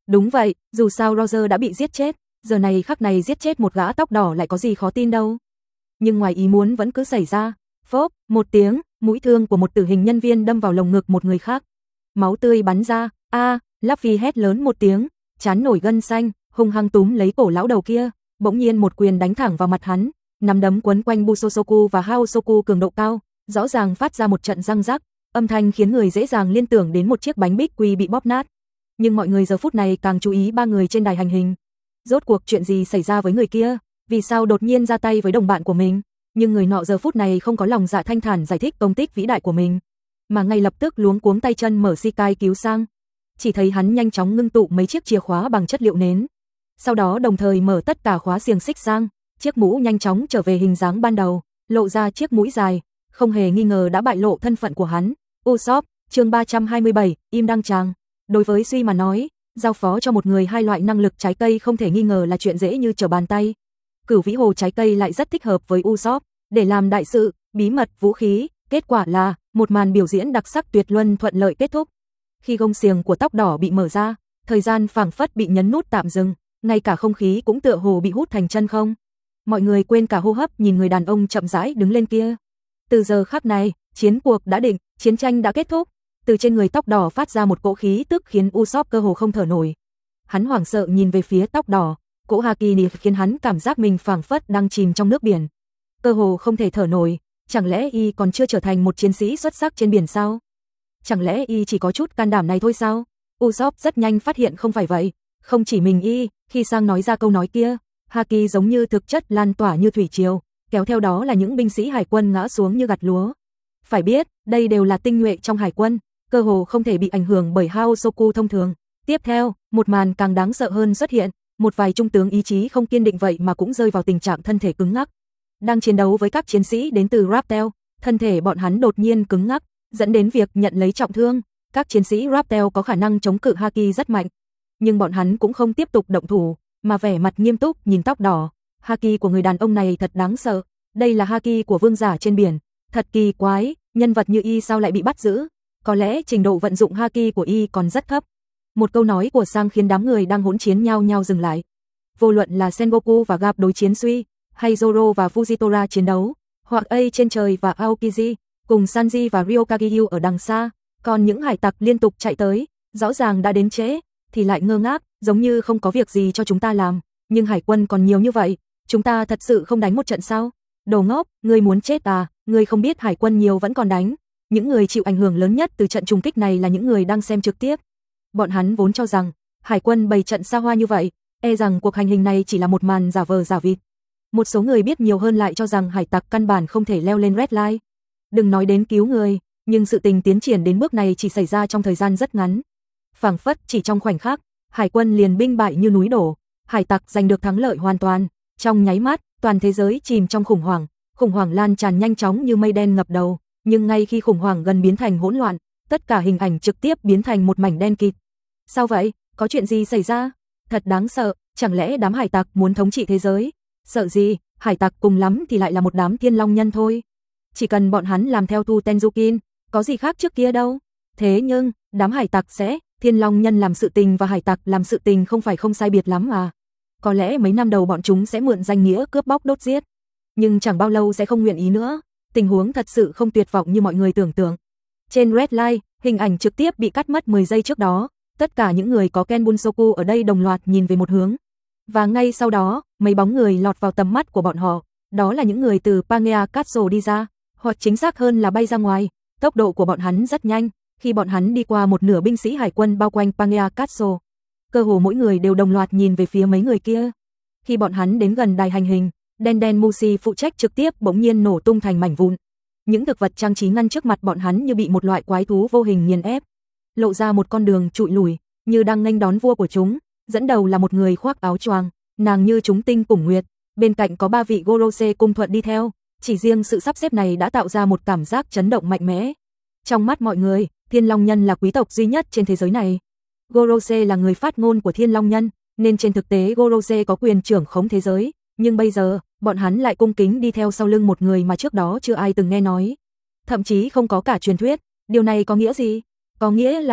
Đúng vậy, dù sao Roger đã bị giết chết, giờ này khắc này giết chết một gã tóc đỏ lại có gì khó tin đâu. Nhưng ngoài ý muốn vẫn cứ xảy ra. Phốp, một tiếng, mũi thương của một tử hình nhân viên đâm vào lồng ngực một người khác. Máu tươi bắn ra, Luffy hét lớn một tiếng, trán nổi gân xanh, hung hăng túm lấy cổ lão đầu kia, bỗng nhiên một quyền đánh thẳng vào mặt hắn, nắm đấm quấn quanh Busosoku và Haosoku cường độ cao, rõ ràng phát ra một trận răng rắc, âm thanh khiến người dễ dàng liên tưởng đến một chiếc bánh bích quy bị bóp nát. Nhưng mọi người giờ phút này càng chú ý ba người trên đài hành hình. Rốt cuộc chuyện gì xảy ra với người kia? Vì sao đột nhiên ra tay với đồng bạn của mình? Nhưng người nọ giờ phút này không có lòng dạ thanh thản giải thích công tích vĩ đại của mình, mà ngay lập tức luống cuống tay chân mở Shikai cứu sang. Chỉ thấy hắn nhanh chóng ngưng tụ mấy chiếc chìa khóa bằng chất liệu nến. Sau đó đồng thời mở tất cả khóa xiềng xích sang, chiếc mũ nhanh chóng trở về hình dáng ban đầu, lộ ra chiếc mũi dài, không hề nghi ngờ đã bại lộ thân phận của hắn. Usopp, chương 327, im đăng tràng. Đối với Suy mà nói, giao phó cho một người hai loại năng lực trái cây không thể nghi ngờ là chuyện dễ như trở bàn tay. Cửu vĩ hồ trái cây lại rất thích hợp với Usopp để làm đại sự, bí mật, vũ khí. Kết quả là một màn biểu diễn đặc sắc tuyệt luân thuận lợi kết thúc. Khi gông xiềng của tóc đỏ bị mở ra, thời gian phảng phất bị nhấn nút tạm dừng, ngay cả không khí cũng tựa hồ bị hút thành chân không. Mọi người quên cả hô hấp nhìn người đàn ông chậm rãi đứng lên kia. Từ giờ khắc này, chiến cuộc đã định, chiến tranh đã kết thúc. Từ trên người tóc đỏ phát ra một cỗ khí tức khiến Usopp cơ hồ không thở nổi. Hắn hoảng sợ nhìn về phía tóc đỏ, cỗ haki này khiến hắn cảm giác mình phảng phất đang chìm trong nước biển, cơ hồ không thể thở nổi. Chẳng lẽ y còn chưa trở thành một chiến sĩ xuất sắc trên biển sao? Chẳng lẽ y chỉ có chút can đảm này thôi sao? Usopp rất nhanh phát hiện không phải vậy. Không chỉ mình y, khi sang nói ra câu nói kia, haki giống như thực chất lan tỏa như thủy triều, kéo theo đó là những binh sĩ hải quân ngã xuống như gặt lúa. Phải biết, đây đều là tinh nhuệ trong hải quân, cơ hồ không thể bị ảnh hưởng bởi Haosoku thông thường. Tiếp theo, một màn càng đáng sợ hơn xuất hiện, một vài trung tướng ý chí không kiên định vậy mà cũng rơi vào tình trạng thân thể cứng ngắc. Đang chiến đấu với các chiến sĩ đến từ Raptel, thân thể bọn hắn đột nhiên cứng ngắc, dẫn đến việc nhận lấy trọng thương. Các chiến sĩ Raptel có khả năng chống cự haki rất mạnh, nhưng bọn hắn cũng không tiếp tục động thủ, mà vẻ mặt nghiêm túc nhìn tóc đỏ. Haki của người đàn ông này thật đáng sợ, đây là haki của vương giả trên biển, thật kỳ quái, nhân vật như y sao lại bị bắt giữ? Có lẽ trình độ vận dụng haki của y còn rất thấp. Một câu nói của Sang khiến đám người đang hỗn chiến nhao nhao dừng lại. Vô luận là Sengoku và Garp đối chiến Suy, hay Zoro và Fujitora chiến đấu, hoặc A trên trời và Aokiji, cùng Sanji và Ryokagyu ở đằng xa, còn những hải tặc liên tục chạy tới, rõ ràng đã đến trễ, thì lại ngơ ngác, giống như không có việc gì cho chúng ta làm, nhưng hải quân còn nhiều như vậy, chúng ta thật sự không đánh một trận sao? Đồ ngốc, ngươi muốn chết à, ngươi không biết hải quân nhiều vẫn còn đánh. Những người chịu ảnh hưởng lớn nhất từ trận trùng kích này là những người đang xem trực tiếp. Bọn hắn vốn cho rằng, hải quân bày trận xa hoa như vậy, e rằng cuộc hành hình này chỉ là một màn giả vờ giả vịt. Một số người biết nhiều hơn lại cho rằng hải tặc căn bản không thể leo lên Red Line. Đừng nói đến cứu người, nhưng sự tình tiến triển đến bước này chỉ xảy ra trong thời gian rất ngắn. Phảng phất chỉ trong khoảnh khắc, hải quân liền binh bại như núi đổ, hải tặc giành được thắng lợi hoàn toàn. Trong nháy mắt, toàn thế giới chìm trong khủng hoảng lan tràn nhanh chóng như mây đen ngập đầu, nhưng ngay khi khủng hoảng gần biến thành hỗn loạn, tất cả hình ảnh trực tiếp biến thành một mảnh đen kịt. Sao vậy? Có chuyện gì xảy ra? Thật đáng sợ, chẳng lẽ đám hải tặc muốn thống trị thế giới? Sợ gì, hải tặc cùng lắm thì lại là một đám thiên long nhân thôi. Chỉ cần bọn hắn làm theo Tu Tenzukin, có gì khác trước kia đâu. Thế nhưng, đám hải tặc sẽ, thiên long nhân làm sự tình và hải tặc làm sự tình không phải không sai biệt lắm à. Có lẽ mấy năm đầu bọn chúng sẽ mượn danh nghĩa cướp bóc đốt giết, nhưng chẳng bao lâu sẽ không nguyện ý nữa. Tình huống thật sự không tuyệt vọng như mọi người tưởng tượng. Trên Red Line, hình ảnh trực tiếp bị cắt mất 10 giây trước đó, tất cả những người có Ken Bunsoku ở đây đồng loạt nhìn về một hướng. Và ngay sau đó, mấy bóng người lọt vào tầm mắt của bọn họ, đó là những người từ Pangea Castle đi ra, hoặc chính xác hơn là bay ra ngoài. Tốc độ của bọn hắn rất nhanh, khi bọn hắn đi qua một nửa binh sĩ hải quân bao quanh Pangea Castle, cơ hồ mỗi người đều đồng loạt nhìn về phía mấy người kia. Khi bọn hắn đến gần đài hành hình, Đen Mushi phụ trách trực tiếp bỗng nhiên nổ tung thành mảnh vụn. Những thực vật trang trí ngăn trước mặt bọn hắn như bị một loại quái thú vô hình nghiền ép, lộ ra một con đường trụi lùi, như đang nghênh đón vua của chúng. Dẫn đầu là một người khoác áo choàng, nàng như chúng tinh cùng nguyệt, bên cạnh có 3 vị Gorose cung thuận đi theo, chỉ riêng sự sắp xếp này đã tạo ra một cảm giác chấn động mạnh mẽ. Trong mắt mọi người, Thiên Long Nhân là quý tộc duy nhất trên thế giới này. Gorose là người phát ngôn của Thiên Long Nhân, nên trên thực tế Gorose có quyền trưởng khống thế giới, nhưng bây giờ, bọn hắn lại cung kính đi theo sau lưng một người mà trước đó chưa ai từng nghe nói. Thậm chí không có cả truyền thuyết, điều này có nghĩa gì? Có nghĩa là,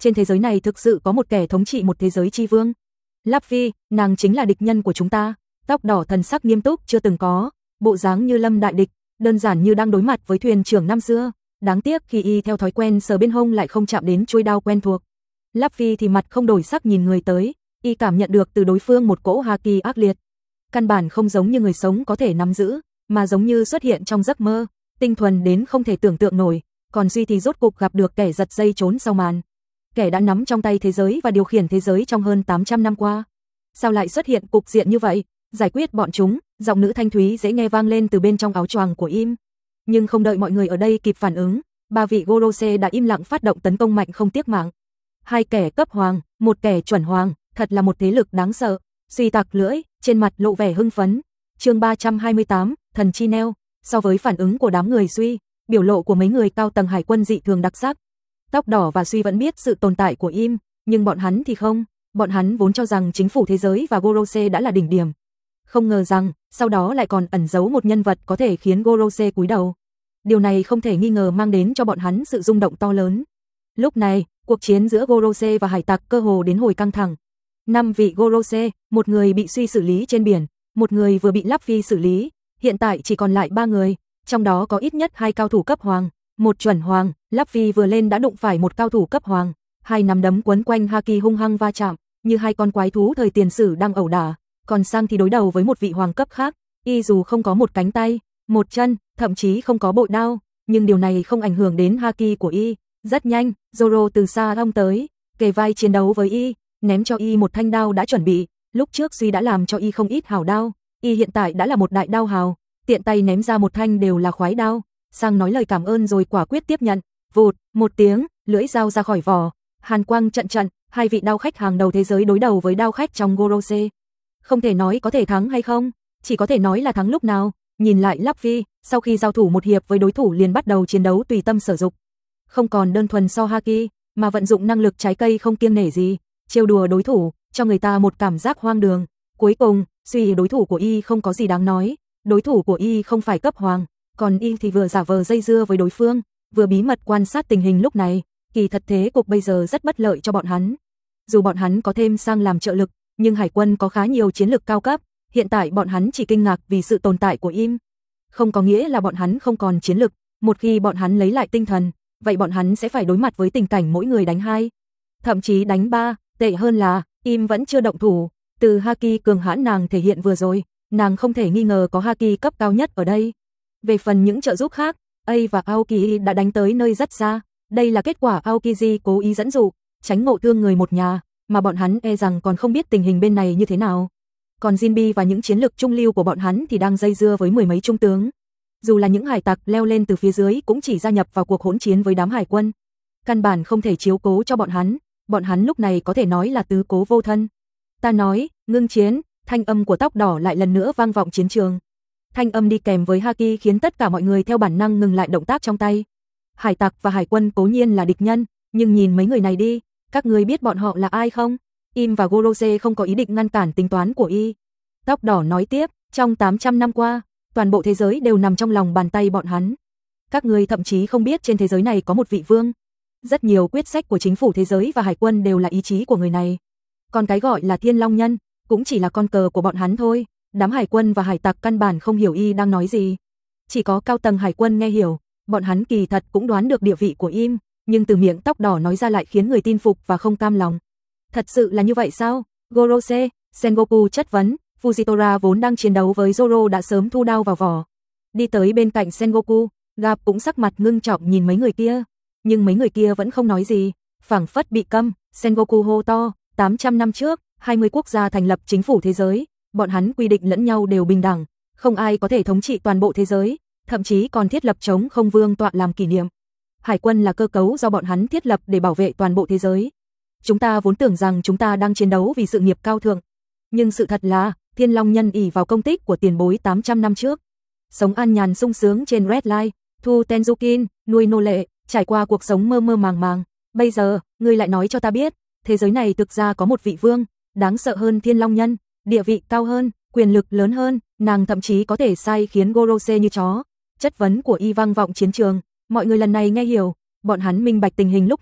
trên thế giới này thực sự có một kẻ thống trị một thế giới chi vương. Luffy, nàng chính là địch nhân của chúng ta. Tóc đỏ thần sắc nghiêm túc chưa từng có, bộ dáng như lâm đại địch, đơn giản như đang đối mặt với thuyền trưởng năm xưa. Đáng tiếc khi y theo thói quen sờ bên hông lại không chạm đến chuôi đao quen thuộc. Luffy thì mặt không đổi sắc nhìn người tới, y cảm nhận được từ đối phương một cỗ haki ác liệt. Căn bản không giống như người sống có thể nắm giữ, mà giống như xuất hiện trong giấc mơ, tinh thuần đến không thể tưởng tượng nổi. Còn Duy thì rốt cục gặp được kẻ giật dây trốn sau màn. Kẻ đã nắm trong tay thế giới và điều khiển thế giới trong hơn 800 năm qua. Sao lại xuất hiện cục diện như vậy? Giải quyết bọn chúng, giọng nữ thanh thúy dễ nghe vang lên từ bên trong áo choàng của im. Nhưng không đợi mọi người ở đây kịp phản ứng, ba vị Gorose đã im lặng phát động tấn công mạnh không tiếc mạng. Hai kẻ cấp hoàng, một kẻ chuẩn hoàng, thật là một thế lực đáng sợ. Duy tặc lưỡi, trên mặt lộ vẻ hưng phấn. Chương 328, thần chi neo. So với phản ứng của đám người Duy, biểu lộ của mấy người cao tầng hải quân dị thường đặc sắc. Tóc đỏ và Duy vẫn biết sự tồn tại của im, nhưng bọn hắn thì không. Bọn hắn vốn cho rằng chính phủ thế giới và Gorose đã là đỉnh điểm. Không ngờ rằng, sau đó lại còn ẩn giấu một nhân vật có thể khiến Gorose cúi đầu. Điều này không thể nghi ngờ mang đến cho bọn hắn sự rung động to lớn. Lúc này, cuộc chiến giữa Gorose và hải tặc cơ hồ đến hồi căng thẳng. 5 vị Gorose, một người bị Suy xử lý trên biển, một người vừa bị Luffy xử lý, hiện tại chỉ còn lại 3 người, trong đó có ít nhất 2 cao thủ cấp hoàng, một chuẩn hoàng. Luffy vừa lên đã đụng phải một cao thủ cấp hoàng, hai nắm đấm quấn quanh haki hung hăng va chạm, như hai con quái thú thời tiền sử đang ẩu đả. Còn Sang thì đối đầu với một vị hoàng cấp khác, y dù không có một cánh tay, một chân, thậm chí không có bội đao, nhưng điều này không ảnh hưởng đến haki của y. Rất nhanh, Zoro từ xa ong tới, kề vai chiến đấu với y, ném cho y một thanh đao đã chuẩn bị. Lúc trước Duy đã làm cho y không ít hào đao, y hiện tại đã là một đại đao hào, tiện tay ném ra một thanh đều là khoái đao. Sang nói lời cảm ơn rồi quả quyết tiếp nhận. Vụt, một tiếng, lưỡi dao ra khỏi vỏ, hàn quang trận trận, hai vị đao khách hàng đầu thế giới đối đầu với đao khách trong Gorose. Không thể nói có thể thắng hay không, chỉ có thể nói là thắng lúc nào. Nhìn lại Luffy, sau khi giao thủ một hiệp với đối thủ liền bắt đầu chiến đấu tùy tâm sở dục. Không còn đơn thuần so haki, mà vận dụng năng lực trái cây không kiêng nể gì, trêu đùa đối thủ, cho người ta một cảm giác hoang đường. Cuối cùng, suy đối thủ của y không có gì đáng nói, đối thủ của y không phải cấp hoàng, còn y thì vừa giả vờ dây dưa với đối phương, vừa bí mật quan sát tình hình lúc này. Kỳ thật thế cục bây giờ rất bất lợi cho bọn hắn. Dù bọn hắn có thêm Sang làm trợ lực, nhưng hải quân có khá nhiều chiến lực cao cấp, hiện tại bọn hắn chỉ kinh ngạc vì sự tồn tại của im. Không có nghĩa là bọn hắn không còn chiến lực, một khi bọn hắn lấy lại tinh thần, vậy bọn hắn sẽ phải đối mặt với tình cảnh mỗi người đánh 2, thậm chí đánh 3, tệ hơn là im vẫn chưa động thủ. Từ haki cường hãn nàng thể hiện vừa rồi, nàng không thể nghi ngờ có haki cấp cao nhất ở đây. Về phần những trợ giúp khác, A và Aokiji đã đánh tới nơi rất xa, đây là kết quả Aokiji cố ý dẫn dụ, tránh ngộ thương người một nhà, mà bọn hắn e rằng còn không biết tình hình bên này như thế nào. Còn Jinbe và những chiến lực trung lưu của bọn hắn thì đang dây dưa với mười mấy trung tướng. Dù là những hải tặc leo lên từ phía dưới cũng chỉ gia nhập vào cuộc hỗn chiến với đám hải quân. Căn bản không thể chiếu cố cho bọn hắn lúc này có thể nói là tứ cố vô thân. Ta nói, ngưng chiến, thanh âm của tóc đỏ lại lần nữa vang vọng chiến trường. Thanh âm đi kèm với haki khiến tất cả mọi người theo bản năng ngừng lại động tác trong tay. Hải tặc và hải quân cố nhiên là địch nhân, nhưng nhìn mấy người này đi, các người biết bọn họ là ai không? Im và Gorose không có ý định ngăn cản tính toán của y. Tóc đỏ nói tiếp, trong 800 năm qua, toàn bộ thế giới đều nằm trong lòng bàn tay bọn hắn. Các người thậm chí không biết trên thế giới này có một vị vương. Rất nhiều quyết sách của chính phủ thế giới và hải quân đều là ý chí của người này. Còn cái gọi là Thiên Long Nhân, cũng chỉ là con cờ của bọn hắn thôi. Đám hải quân và hải tặc căn bản không hiểu y đang nói gì. Chỉ có cao tầng hải quân nghe hiểu, bọn hắn kỳ thật cũng đoán được địa vị của im, nhưng từ miệng tóc đỏ nói ra lại khiến người tin phục và không cam lòng. Thật sự là như vậy sao? Gorose, Sengoku chất vấn. Fujitora vốn đang chiến đấu với Zoro đã sớm thu đao vào vỏ. Đi tới bên cạnh Sengoku, Gặp cũng sắc mặt ngưng trọng nhìn mấy người kia. Nhưng mấy người kia vẫn không nói gì, phảng phất bị câm. Sengoku hô to, 800 năm trước, 20 quốc gia thành lập chính phủ thế giới. Bọn hắn quy định lẫn nhau đều bình đẳng, không ai có thể thống trị toàn bộ thế giới, thậm chí còn thiết lập trống không vương tọa làm kỷ niệm. Hải quân là cơ cấu do bọn hắn thiết lập để bảo vệ toàn bộ thế giới. Chúng ta vốn tưởng rằng chúng ta đang chiến đấu vì sự nghiệp cao thượng, nhưng sự thật là Thiên Long Nhân ỷ vào công tích của tiền bối 800 năm trước, sống an nhàn sung sướng trên Red Line, thu Tenzukin, nuôi nô lệ, trải qua cuộc sống mơ mơ màng màng. Bây giờ, ngươi lại nói cho ta biết, thế giới này thực ra có một vị vương, đáng sợ hơn Thiên Long Nhân, địa vị cao hơn, quyền lực lớn hơn, nàng thậm chí có thể sai khiến Gorose như chó. Chất vấn của y vang vọng chiến trường, mọi người lần này nghe hiểu, bọn hắn minh bạch tình hình lúc này,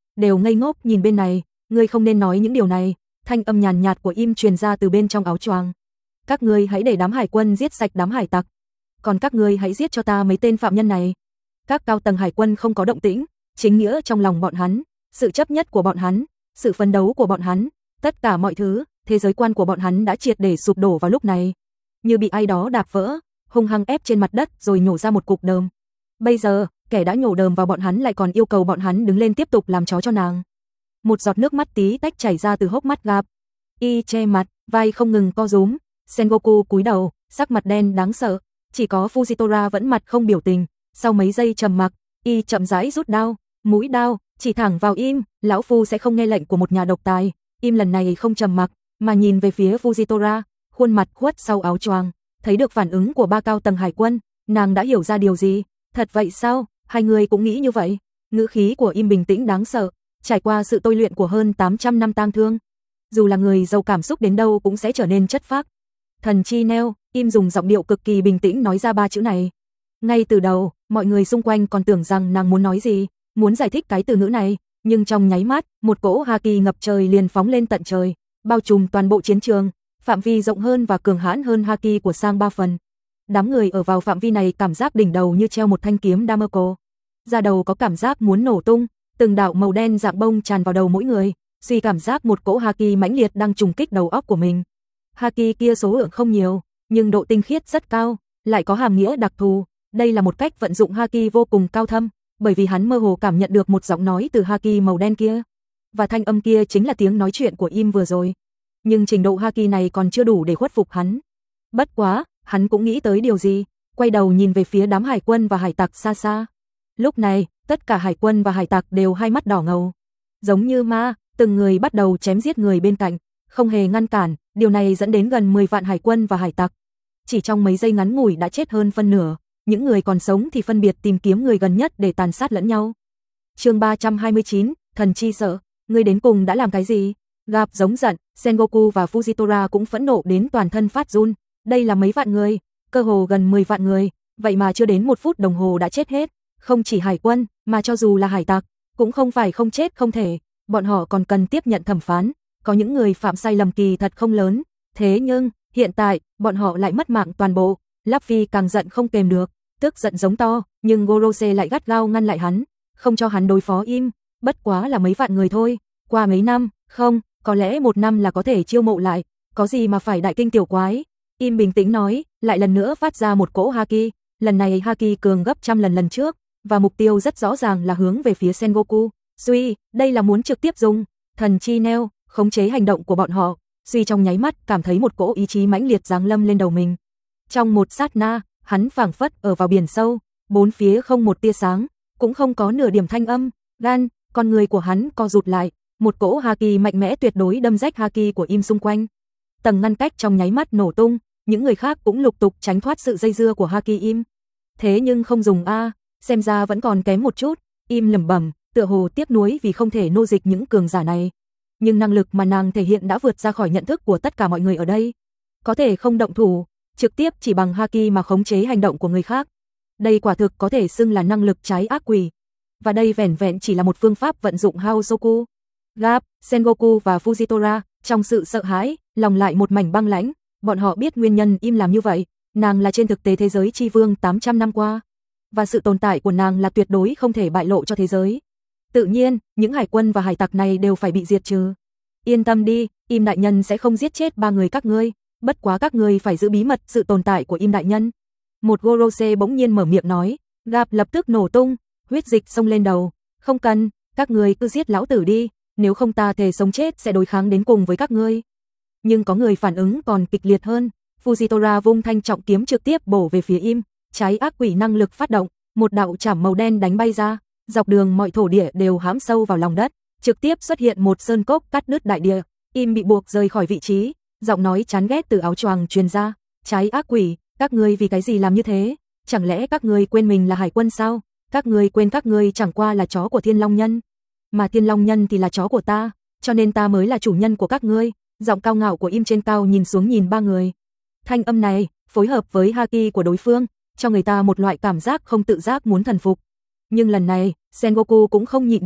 đều ngây ngốc nhìn bên này, ngươi không nên nói những điều này, thanh âm nhàn nhạt của Im truyền ra từ bên trong áo choàng. Các ngươi hãy để đám hải quân giết sạch đám hải tặc, còn các ngươi hãy giết cho ta mấy tên phạm nhân này. Các cao tầng hải quân không có động tĩnh, chính nghĩa trong lòng bọn hắn, sự chấp nhất của bọn hắn, sự phấn đấu của bọn hắn, tất cả mọi thứ, thế giới quan của bọn hắn đã triệt để sụp đổ vào lúc này, như bị ai đó đạp vỡ, hung hăng ép trên mặt đất rồi nhổ ra một cục đờm. Bây giờ, kẻ đã nhổ đờm vào bọn hắn lại còn yêu cầu bọn hắn đứng lên tiếp tục làm chó cho nàng. Một giọt nước mắt tí tách chảy ra từ hốc mắt Gap. Y che mặt, vai không ngừng co rúm. Sengoku cúi đầu, sắc mặt đen đáng sợ. Chỉ có Fujitora vẫn mặt không biểu tình. Sau mấy giây trầm mặc, Y chậm rãi rút đao, mũi đao chỉ thẳng vào Im. Lão phu sẽ không nghe lệnh của một nhà độc tài. Im lần này không trầm mặc, mà nhìn về phía Fujitora, khuôn mặt khuất sau áo choàng. Thấy được phản ứng của ba cao tầng hải quân, nàng đã hiểu ra điều gì. Thật vậy sao? Hai người cũng nghĩ như vậy. Ngữ khí của Im bình tĩnh đáng sợ. Trải qua sự tôi luyện của hơn 800 năm tang thương, dù là người giàu cảm xúc đến đâu cũng sẽ trở nên chất phác. Thần chi neo, Im dùng giọng điệu cực kỳ bình tĩnh nói ra ba chữ này. Ngay từ đầu, mọi người xung quanh còn tưởng rằng nàng muốn nói gì, muốn giải thích cái từ ngữ này, nhưng trong nháy mắt, một cỗ haki ngập trời liền phóng lên tận trời, bao trùm toàn bộ chiến trường, phạm vi rộng hơn và cường hãn hơn haki của sang 3 phần. Đám người ở vào phạm vi này cảm giác đỉnh đầu như treo một thanh kiếm Damasco. Da đầu có cảm giác muốn nổ tung, từng đạo màu đen dạng bông tràn vào đầu mỗi người, suy cảm giác một cỗ haki mãnh liệt đang trùng kích đầu óc của mình. Haki kia số lượng không nhiều, nhưng độ tinh khiết rất cao, lại có hàm nghĩa đặc thù. Đây là một cách vận dụng haki vô cùng cao thâm, bởi vì hắn mơ hồ cảm nhận được một giọng nói từ haki màu đen kia, và thanh âm kia chính là tiếng nói chuyện của Im vừa rồi. Nhưng trình độ haki này còn chưa đủ để khuất phục hắn. Bất quá, hắn cũng nghĩ tới điều gì, quay đầu nhìn về phía đám hải quân và hải tặc xa xa. Lúc này, tất cả hải quân và hải tặc đều hai mắt đỏ ngầu, giống như ma, từng người bắt đầu chém giết người bên cạnh, không hề ngăn cản, điều này dẫn đến gần 10 vạn hải quân và hải tặc. Chỉ trong mấy giây ngắn ngủi đã chết hơn phân nửa, những người còn sống thì phân biệt tìm kiếm người gần nhất để tàn sát lẫn nhau. Chương 329, thần chi sợ, ngươi đến cùng đã làm cái gì? Gap giống giận, Sengoku và Fujitora cũng phẫn nộ đến toàn thân phát run, đây là mấy vạn người, cơ hồ gần 10 vạn người, vậy mà chưa đến 1 phút đồng hồ đã chết hết. Không chỉ hải quân, mà cho dù là hải tặc, cũng không phải không chết không thể, bọn họ còn cần tiếp nhận thẩm phán, có những người phạm sai lầm kỳ thật không lớn, thế nhưng, hiện tại, bọn họ lại mất mạng toàn bộ. Luffy càng giận không kềm được, tức giận giống to, nhưng Gorose lại gắt gao ngăn lại hắn, không cho hắn đối phó Im, bất quá là mấy vạn người thôi, qua mấy năm, không, có lẽ 1 năm là có thể chiêu mộ lại, có gì mà phải đại kinh tiểu quái. Im bình tĩnh nói, lại lần nữa phát ra một cỗ haki, lần này haki cường gấp trăm lần trước, và mục tiêu rất rõ ràng là hướng về phía Sengoku. Suy, đây là muốn trực tiếp dùng thần chi neo, khống chế hành động của bọn họ. Suy trong nháy mắt cảm thấy một cỗ ý chí mãnh liệt giáng lâm lên đầu mình. Trong một sát na, hắn phảng phất ở vào biển sâu, bốn phía không một tia sáng, cũng không có nửa điểm thanh âm. Gan, con người của hắn co rụt lại, một cỗ haki mạnh mẽ tuyệt đối đâm rách haki của Im xung quanh. Tầng ngăn cách trong nháy mắt nổ tung, những người khác cũng lục tục tránh thoát sự dây dưa của haki Im. Thế nhưng không dùng a, xem ra vẫn còn kém một chút. Im lẩm bẩm, tựa hồ tiếc nuối vì không thể nô dịch những cường giả này. Nhưng năng lực mà nàng thể hiện đã vượt ra khỏi nhận thức của tất cả mọi người ở đây. Có thể không động thủ, trực tiếp chỉ bằng haki mà khống chế hành động của người khác. Đây quả thực có thể xưng là năng lực trái ác quỷ. Và đây vẻn vẹn chỉ là một phương pháp vận dụng Haozoku. Gap, Sengoku và Fujitora, trong sự sợ hãi, lòng lại một mảnh băng lãnh. Bọn họ biết nguyên nhân Im làm như vậy, nàng là trên thực tế thế giới chi vương 800 năm qua. Và sự tồn tại của nàng là tuyệt đối không thể bại lộ cho thế giới. Tự nhiên, những hải quân và hải tặc này đều phải bị diệt trừ. Yên tâm đi, Im đại nhân sẽ không giết chết 3 người các ngươi, bất quá các ngươi phải giữ bí mật sự tồn tại của Im đại nhân. Một Gorose bỗng nhiên mở miệng nói, Gap lập tức nổ tung, huyết dịch xông lên đầu. Không cần, các ngươi cứ giết lão tử đi, nếu không ta thề sống chết sẽ đối kháng đến cùng với các ngươi. Nhưng có người phản ứng còn kịch liệt hơn, Fujitora vung thanh trọng kiếm trực tiếp bổ về phía Im, trái ác quỷ năng lực phát động, một đạo chảm màu đen đánh bay ra, dọc đường mọi thổ địa đều hãm sâu vào lòng đất, trực tiếp xuất hiện một sơn cốc cắt đứt đại địa. Im bị buộc rời khỏi vị trí, giọng nói chán ghét từ áo choàng truyền ra, trái ác quỷ, các ngươi vì cái gì làm như thế? Chẳng lẽ các ngươi quên mình là hải quân sao? Các ngươi quên các ngươi chẳng qua là chó của Thiên Long Nhân, mà Thiên Long Nhân thì là chó của ta, cho nên ta mới là chủ nhân của các ngươi. Giọng cao ngạo của Im trên cao nhìn xuống nhìn 3 người. Thanh âm này, phối hợp với haki của đối phương, cho người ta một loại cảm giác không tự giác muốn thần phục. Nhưng lần này, Sengoku cũng không nhịn được,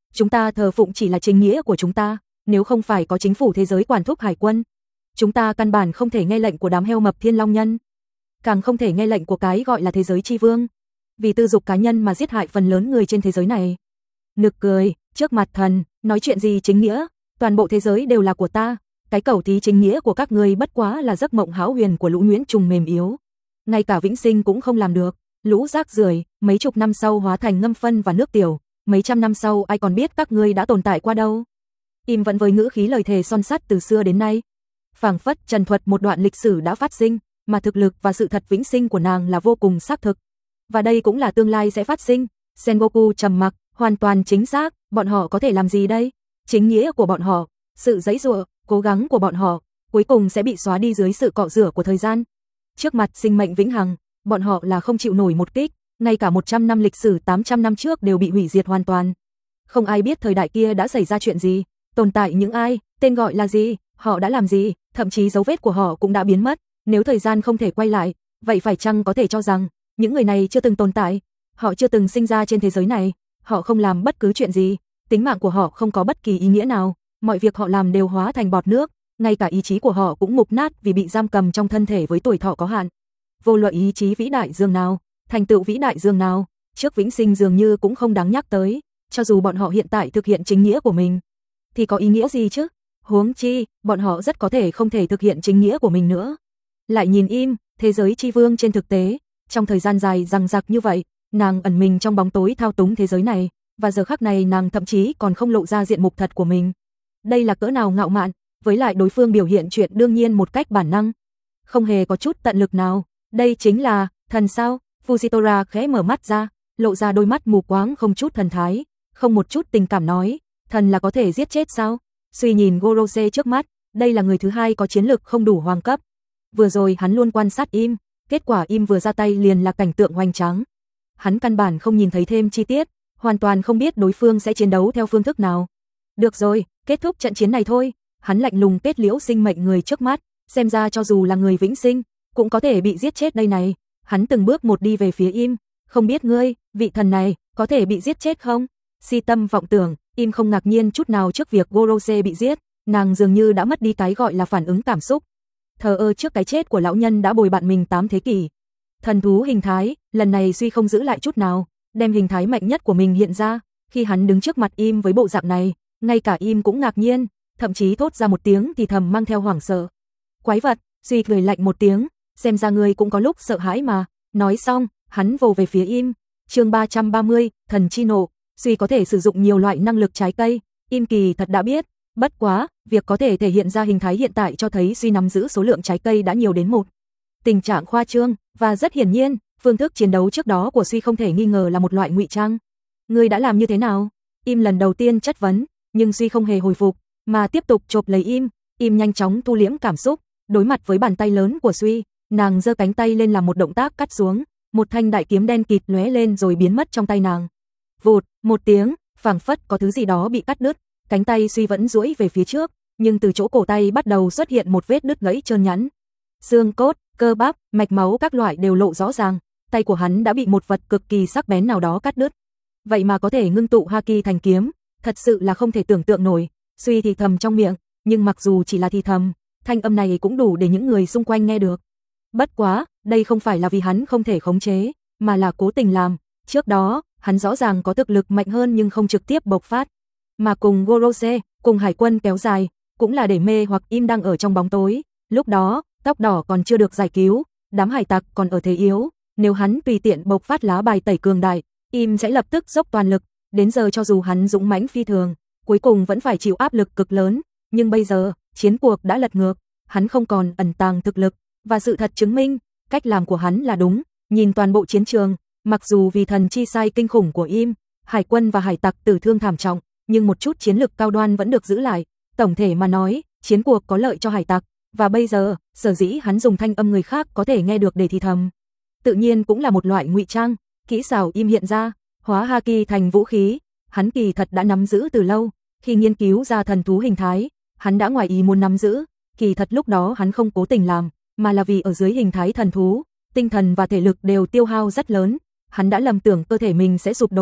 Chúng ta thờ phụng chỉ là chính nghĩa của chúng ta, nếu không phải có chính phủ thế giới quản thúc hải quân, chúng ta căn bản không thể nghe lệnh của đám heo mập Thiên Long Nhân, càng không thể nghe lệnh của cái gọi là thế giới chi vương. Vì tư dục cá nhân mà giết hại phần lớn người trên thế giới này. Nực cười, trước mặt thần, nói chuyện gì chính nghĩa, toàn bộ thế giới đều là của ta, cái cẩu tí chính nghĩa của các ngươi bất quá là giấc mộng hão huyền của lũ nhuyễn trùng mềm yếu. Ngay cả vĩnh sinh cũng không làm được, lũ rác rưởi, mấy chục năm sau hóa thành ngâm phân và nước tiểu, mấy trăm năm sau ai còn biết các ngươi đã tồn tại qua đâu. Im vẫn với ngữ khí lời thề son sắt từ xưa đến nay. Phảng phất trần thuật một đoạn lịch sử đã phát sinh, mà thực lực và sự thật vĩnh sinh của nàng là vô cùng xác thực. Và đây cũng là tương lai sẽ phát sinh. Sengoku trầm mặc, hoàn toàn chính xác, bọn họ có thể làm gì đây? Chính nghĩa của bọn họ, sự giãy giụa, cố gắng của bọn họ, cuối cùng sẽ bị xóa đi dưới sự cọ rửa của thời gian. Trước mặt sinh mệnh vĩnh hằng, bọn họ là không chịu nổi một kích, ngay cả 100 năm lịch sử 800 năm trước đều bị hủy diệt hoàn toàn. Không ai biết thời đại kia đã xảy ra chuyện gì, tồn tại những ai, tên gọi là gì, họ đã làm gì, thậm chí dấu vết của họ cũng đã biến mất. Nếu thời gian không thể quay lại, vậy phải chăng có thể cho rằng những người này chưa từng tồn tại, họ chưa từng sinh ra trên thế giới này, họ không làm bất cứ chuyện gì, tính mạng của họ không có bất kỳ ý nghĩa nào, mọi việc họ làm đều hóa thành bọt nước, ngay cả ý chí của họ cũng mục nát vì bị giam cầm trong thân thể với tuổi thọ có hạn. Vô luận ý chí vĩ đại dường nào, thành tựu vĩ đại dường nào, trước vĩnh sinh dường như cũng không đáng nhắc tới, cho dù bọn họ hiện tại thực hiện chính nghĩa của mình, thì có ý nghĩa gì chứ? Huống chi, bọn họ rất có thể không thể thực hiện chính nghĩa của mình nữa. Lại nhìn Im, thế giới chi vương trên thực tế, trong thời gian dài dằng dặc như vậy, nàng ẩn mình trong bóng tối thao túng thế giới này, và giờ khắc này nàng thậm chí còn không lộ ra diện mục thật của mình. Đây là cỡ nào ngạo mạn, với lại đối phương biểu hiện chuyện đương nhiên một cách bản năng, không hề có chút tận lực nào. Đây chính là thần sao? Fujitora khẽ mở mắt ra, lộ ra đôi mắt mù quáng không chút thần thái, không một chút tình cảm nói, thần là có thể giết chết sao? Suy nhìn Gorose trước mắt, đây là người thứ hai có chiến lực không đủ hoàng cấp. Vừa rồi hắn luôn quan sát Im, kết quả Im vừa ra tay liền là cảnh tượng hoành tráng. Hắn căn bản không nhìn thấy thêm chi tiết, hoàn toàn không biết đối phương sẽ chiến đấu theo phương thức nào. Được rồi, kết thúc trận chiến này thôi. Hắn lạnh lùng kết liễu sinh mệnh người trước mắt, xem ra cho dù là người vĩnh sinh, cũng có thể bị giết chết đây này. Hắn từng bước một đi về phía Im, không biết ngươi, vị thần này, có thể bị giết chết không? Si tâm vọng tưởng, Im không ngạc nhiên chút nào trước việc Gorose bị giết, nàng dường như đã mất đi cái gọi là phản ứng cảm xúc. Thờ ơ trước cái chết của lão nhân đã bồi bạn mình 8 thế kỷ. Thần thú hình thái, lần này Suy không giữ lại chút nào, đem hình thái mạnh nhất của mình hiện ra, khi hắn đứng trước mặt Im với bộ dạng này, ngay cả Im cũng ngạc nhiên, thậm chí thốt ra một tiếng thì thầm mang theo hoảng sợ. Quái vật, Suy cười lạnh một tiếng, xem ra ngươi cũng có lúc sợ hãi mà. Nói xong, hắn vồ về phía Im. Chương 330, thần chi nộ. Suy có thể sử dụng nhiều loại năng lực trái cây, Im kỳ thật đã biết, bất quá, việc có thể thể hiện ra hình thái hiện tại cho thấy Suy nắm giữ số lượng trái cây đã nhiều đến một tình trạng khoa trương, và rất hiển nhiên, phương thức chiến đấu trước đó của Suy không thể nghi ngờ là một loại ngụy trang. Ngươi đã làm như thế nào? Im lần đầu tiên chất vấn, nhưng Suy không hề hồi phục, mà tiếp tục chộp lấy Im. Im nhanh chóng thu liễm cảm xúc, đối mặt với bàn tay lớn của Suy, nàng giơ cánh tay lên làm một động tác cắt xuống, một thanh đại kiếm đen kịt lóe lên rồi biến mất trong tay nàng. Vụt, một tiếng, phảng phất có thứ gì đó bị cắt đứt, cánh tay Suy vẫn duỗi về phía trước, nhưng từ chỗ cổ tay bắt đầu xuất hiện một vết đứt gãy trơn nhẵn. Xương cốt, cơ bắp, mạch máu các loại đều lộ rõ ràng, tay của hắn đã bị một vật cực kỳ sắc bén nào đó cắt đứt. Vậy mà có thể ngưng tụ haki thành kiếm, thật sự là không thể tưởng tượng nổi. Suy thì thầm trong miệng, nhưng mặc dù chỉ là thì thầm, thanh âm này cũng đủ để những người xung quanh nghe được. Bất quá, đây không phải là vì hắn không thể khống chế, mà là cố tình làm. Trước đó, hắn rõ ràng có thực lực mạnh hơn nhưng không trực tiếp bộc phát. Mà cùng Gorose, cùng hải quân kéo dài, cũng là để mê hoặc Im đang ở trong bóng tối. Lúc đó, tóc đỏ còn chưa được giải cứu, đám hải tặc còn ở thế yếu. Nếu hắn tùy tiện bộc phát lá bài tẩy cường đại, Im sẽ lập tức dốc toàn lực. Đến giờ cho dù hắn dũng mãnh phi thường, cuối cùng vẫn phải chịu áp lực cực lớn. Nhưng bây giờ, chiến cuộc đã lật ngược, hắn không còn ẩn tàng thực lực, và sự thật chứng minh, cách làm của hắn là đúng. Nhìn toàn bộ chiến trường, mặc dù vì thần chi sai kinh khủng của Im, hải quân và hải tặc tử thương thảm trọng, nhưng một chút chiến lực cao đoan vẫn được giữ lại. Tổng thể mà nói, chiến cuộc có lợi cho hải tặc, và bây giờ, sở dĩ hắn dùng thanh âm người khác có thể nghe được để thì thầm, tự nhiên cũng là một loại ngụy trang. Kỹ xảo Im hiện ra, hóa haki thành vũ khí, hắn kỳ thật đã nắm giữ từ lâu. Khi nghiên cứu ra thần thú hình thái, hắn đã ngoài ý muốn nắm giữ, kỳ thật lúc đó hắn không cố tình làm, mà là vì ở dưới hình thái thần thú, tinh thần và thể lực đều tiêu hao rất lớn, hắn đã lầm tưởng cơ thể mình sẽ sụp đổ,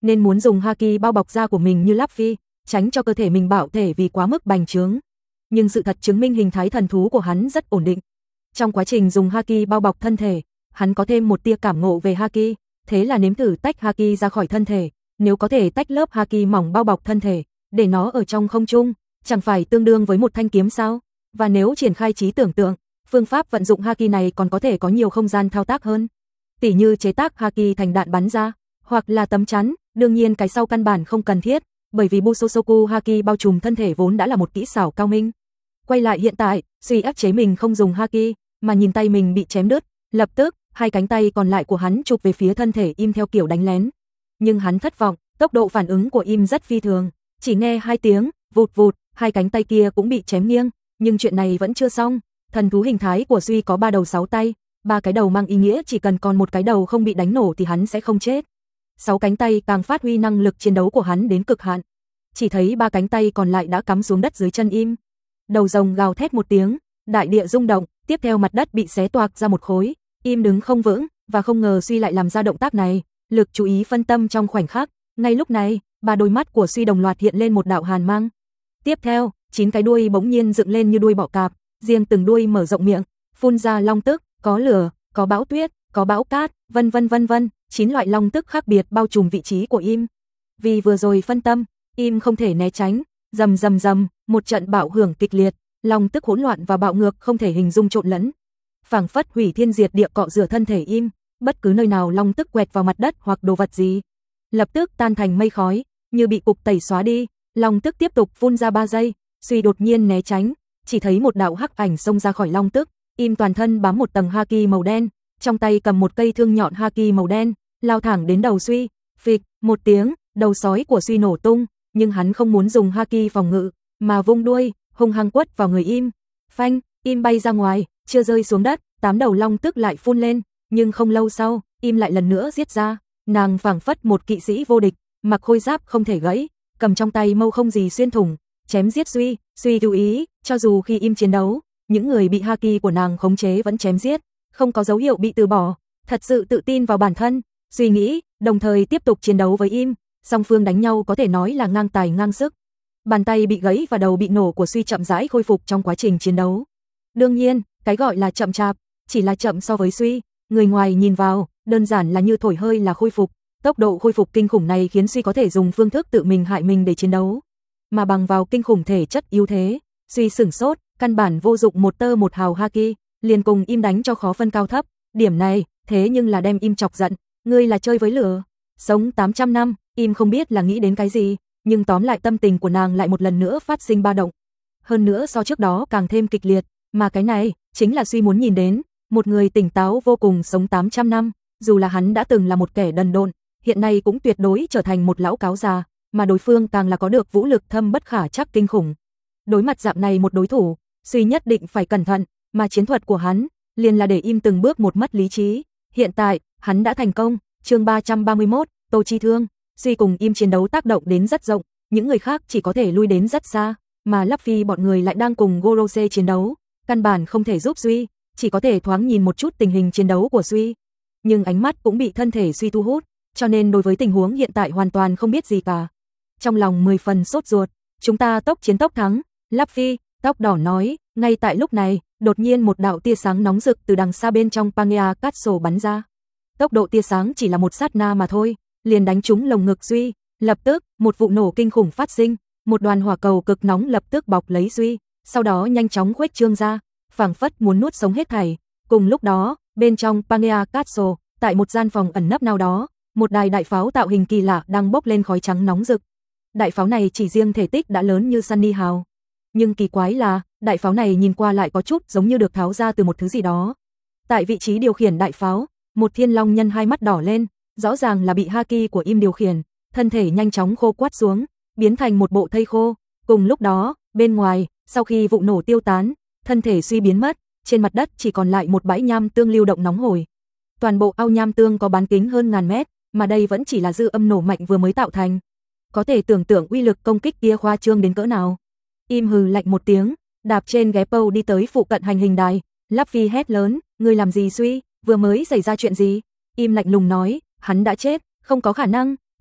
nên muốn dùng haki bao bọc da của mình như Luffy, tránh cho cơ thể mình bạo thể vì quá mức bành trướng. Nhưng sự thật chứng minh hình thái thần thú của hắn rất ổn định. Trong quá trình dùng haki bao bọc thân thể, hắn có thêm một tia cảm ngộ về haki, thế là nếm thử tách haki ra khỏi thân thể, nếu có thể tách lớp haki mỏng bao bọc thân thể, để nó ở trong không trung, chẳng phải tương đương với một thanh kiếm sao? Và nếu triển khai trí tưởng tượng, phương pháp vận dụng haki này còn có thể có nhiều không gian thao tác hơn. Tỉ như chế tác haki thành đạn bắn ra, hoặc là tấm chắn, đương nhiên cái sau căn bản không cần thiết, bởi vì Busosoku haki bao trùm thân thể vốn đã là một kỹ xảo cao minh. Quay lại hiện tại, Suy áp chế mình không dùng haki, mà nhìn tay mình bị chém đứt, lập tức, hai cánh tay còn lại của hắn chụp về phía thân thể Im theo kiểu đánh lén. Nhưng hắn thất vọng, tốc độ phản ứng của Im rất phi thường, chỉ nghe 2 tiếng, vụt vụt, hai cánh tay kia cũng bị chém nghiêng, nhưng chuyện này vẫn chưa xong. Thần thú hình thái của Suy có 3 đầu 6 tay, 3 cái đầu mang ý nghĩa chỉ cần còn một cái đầu không bị đánh nổ thì hắn sẽ không chết. 6 cánh tay càng phát huy năng lực chiến đấu của hắn đến cực hạn. Chỉ thấy 3 cánh tay còn lại đã cắm xuống đất dưới chân Im. Đầu rồng gào thét một tiếng, đại địa rung động, tiếp theo mặt đất bị xé toạc ra một khối, Im đứng không vững, và không ngờ Suy lại làm ra động tác này, lực chú ý phân tâm trong khoảnh khắc. Ngay lúc này, 3 đôi mắt của Suy đồng loạt hiện lên một đạo hàn mang. Tiếp theo, 9 cái đuôi bỗng nhiên dựng lên như đuôi bọ cạp, riêng từng đuôi mở rộng miệng, phun ra long tức, có lửa, có bão tuyết, có bão cát, vân vân, 9 loại long tức khác biệt bao trùm vị trí của Im. Vì vừa rồi phân tâm, Im không thể né tránh, rầm, một trận bạo hưởng kịch liệt, long tức hỗn loạn và bạo ngược không thể hình dung trộn lẫn. Phảng phất hủy thiên diệt địa cọ rửa thân thể Im, bất cứ nơi nào long tức quẹt vào mặt đất hoặc đồ vật gì, lập tức tan thành mây khói, như bị cục tẩy xóa đi. Long tức tiếp tục phun ra 3 giây, Suy đột nhiên né tránh, chỉ thấy một đạo hắc ảnh xông ra khỏi long tức, Im toàn thân bám một tầng haki màu đen, trong tay cầm một cây thương nhọn haki màu đen, lao thẳng đến đầu Suy. Phịch, một tiếng, đầu sói của Suy nổ tung, nhưng hắn không muốn dùng haki phòng ngự, mà vung đuôi, hung hăng quất vào người Im. Phanh, Im bay ra ngoài, chưa rơi xuống đất, 8 đầu long tức lại phun lên, nhưng không lâu sau, Im lại lần nữa giết ra, nàng phảng phất một kỵ sĩ vô địch, mặc khôi giáp không thể gãy, cầm trong tay mâu không gì xuyên thủng, chém giết Suy. Suy lưu ý, cho dù khi Im chiến đấu, những người bị haki của nàng khống chế vẫn chém giết, không có dấu hiệu bị từ bỏ, thật sự tự tin vào bản thân, suy nghĩ, đồng thời tiếp tục chiến đấu với Im, song phương đánh nhau có thể nói là ngang tài ngang sức. Bàn tay bị gãy và đầu bị nổ của Suy chậm rãi khôi phục trong quá trình chiến đấu. Đương nhiên, cái gọi là chậm chạp, chỉ là chậm so với Suy, người ngoài nhìn vào, đơn giản là như thổi hơi là khôi phục. Tốc độ khôi phục kinh khủng này khiến Suy có thể dùng phương thức tự mình hại mình để chiến đấu, mà bằng vào kinh khủng thể chất yếu thế, Suy sửng sốt, căn bản vô dụng một tơ một hào haki, liền cùng Im đánh cho khó phân cao thấp. Điểm này, thế nhưng là đem Im chọc giận, ngươi là chơi với lửa. Sống 800 năm, Im không biết là nghĩ đến cái gì, nhưng tóm lại tâm tình của nàng lại một lần nữa phát sinh ba động. Hơn nữa so trước đó càng thêm kịch liệt, mà cái này chính là Suy muốn nhìn đến, một người tỉnh táo vô cùng sống 800 năm, dù là hắn đã từng là một kẻ đần độn, hiện nay cũng tuyệt đối trở thành một lão cáo già, mà đối phương càng là có được vũ lực thâm bất khả trắc kinh khủng. Đối mặt dạng này một đối thủ, Suy nhất định phải cẩn thận, mà chiến thuật của hắn liền là để Im từng bước một mất lý trí. Hiện tại, hắn đã thành công. Chương 331, Tô Chi Thương. Suy cùng Im chiến đấu tác động đến rất rộng, những người khác chỉ có thể lui đến rất xa, mà Luffy bọn người lại đang cùng Gorose chiến đấu, căn bản không thể giúp Suy, chỉ có thể thoáng nhìn một chút tình hình chiến đấu của Suy. Nhưng ánh mắt cũng bị thân thể Suy thu hút, cho nên đối với tình huống hiện tại hoàn toàn không biết gì cả. Trong lòng 10 phần sốt ruột, chúng ta tốc chiến tốc thắng. Luffy, tóc đỏ nói. Ngay tại lúc này, đột nhiên một đạo tia sáng nóng rực từ đằng xa bên trong Pangea Castle bắn ra. Tốc độ tia sáng chỉ là một sát na mà thôi, liền đánh trúng lồng ngực Suy. Lập tức, một vụ nổ kinh khủng phát sinh, một đoàn hỏa cầu cực nóng lập tức bọc lấy Suy, sau đó nhanh chóng khuếch trương ra, phảng phất muốn nuốt sống hết thảy. Cùng lúc đó, bên trong Pangea Castle, tại một gian phòng ẩn nấp nào đó, một đài đại pháo tạo hình kỳ lạ đang bốc lên khói trắng nóng rực. Đại pháo này chỉ riêng thể tích đã lớn như Sunny Hào, nhưng kỳ quái là, đại pháo này nhìn qua lại có chút giống như được tháo ra từ một thứ gì đó. Tại vị trí điều khiển đại pháo, một thiên long nhân hai mắt đỏ lên, rõ ràng là bị haki của Im điều khiển, thân thể nhanh chóng khô quắt xuống, biến thành một bộ thây khô. Cùng lúc đó, bên ngoài, sau khi vụ nổ tiêu tán, thân thể Suy biến mất, trên mặt đất chỉ còn lại một bãi nham tương lưu động nóng hổi. Toàn bộ ao nham tương có bán kính hơn ngàn mét, mà đây vẫn chỉ là dư âm nổ mạnh vừa mới tạo thành. Có thể tưởng tượng uy lực công kích kia khoa trương đến cỡ nào. Im hừ lạnh một tiếng, đạp trên ghé pâu đi tới phụ cận hành hình đài. Luffy hét lớn, ngươi làm gì Suy, vừa mới xảy ra chuyện gì? Im lạnh lùng nói, hắn đã chết, không có khả năng.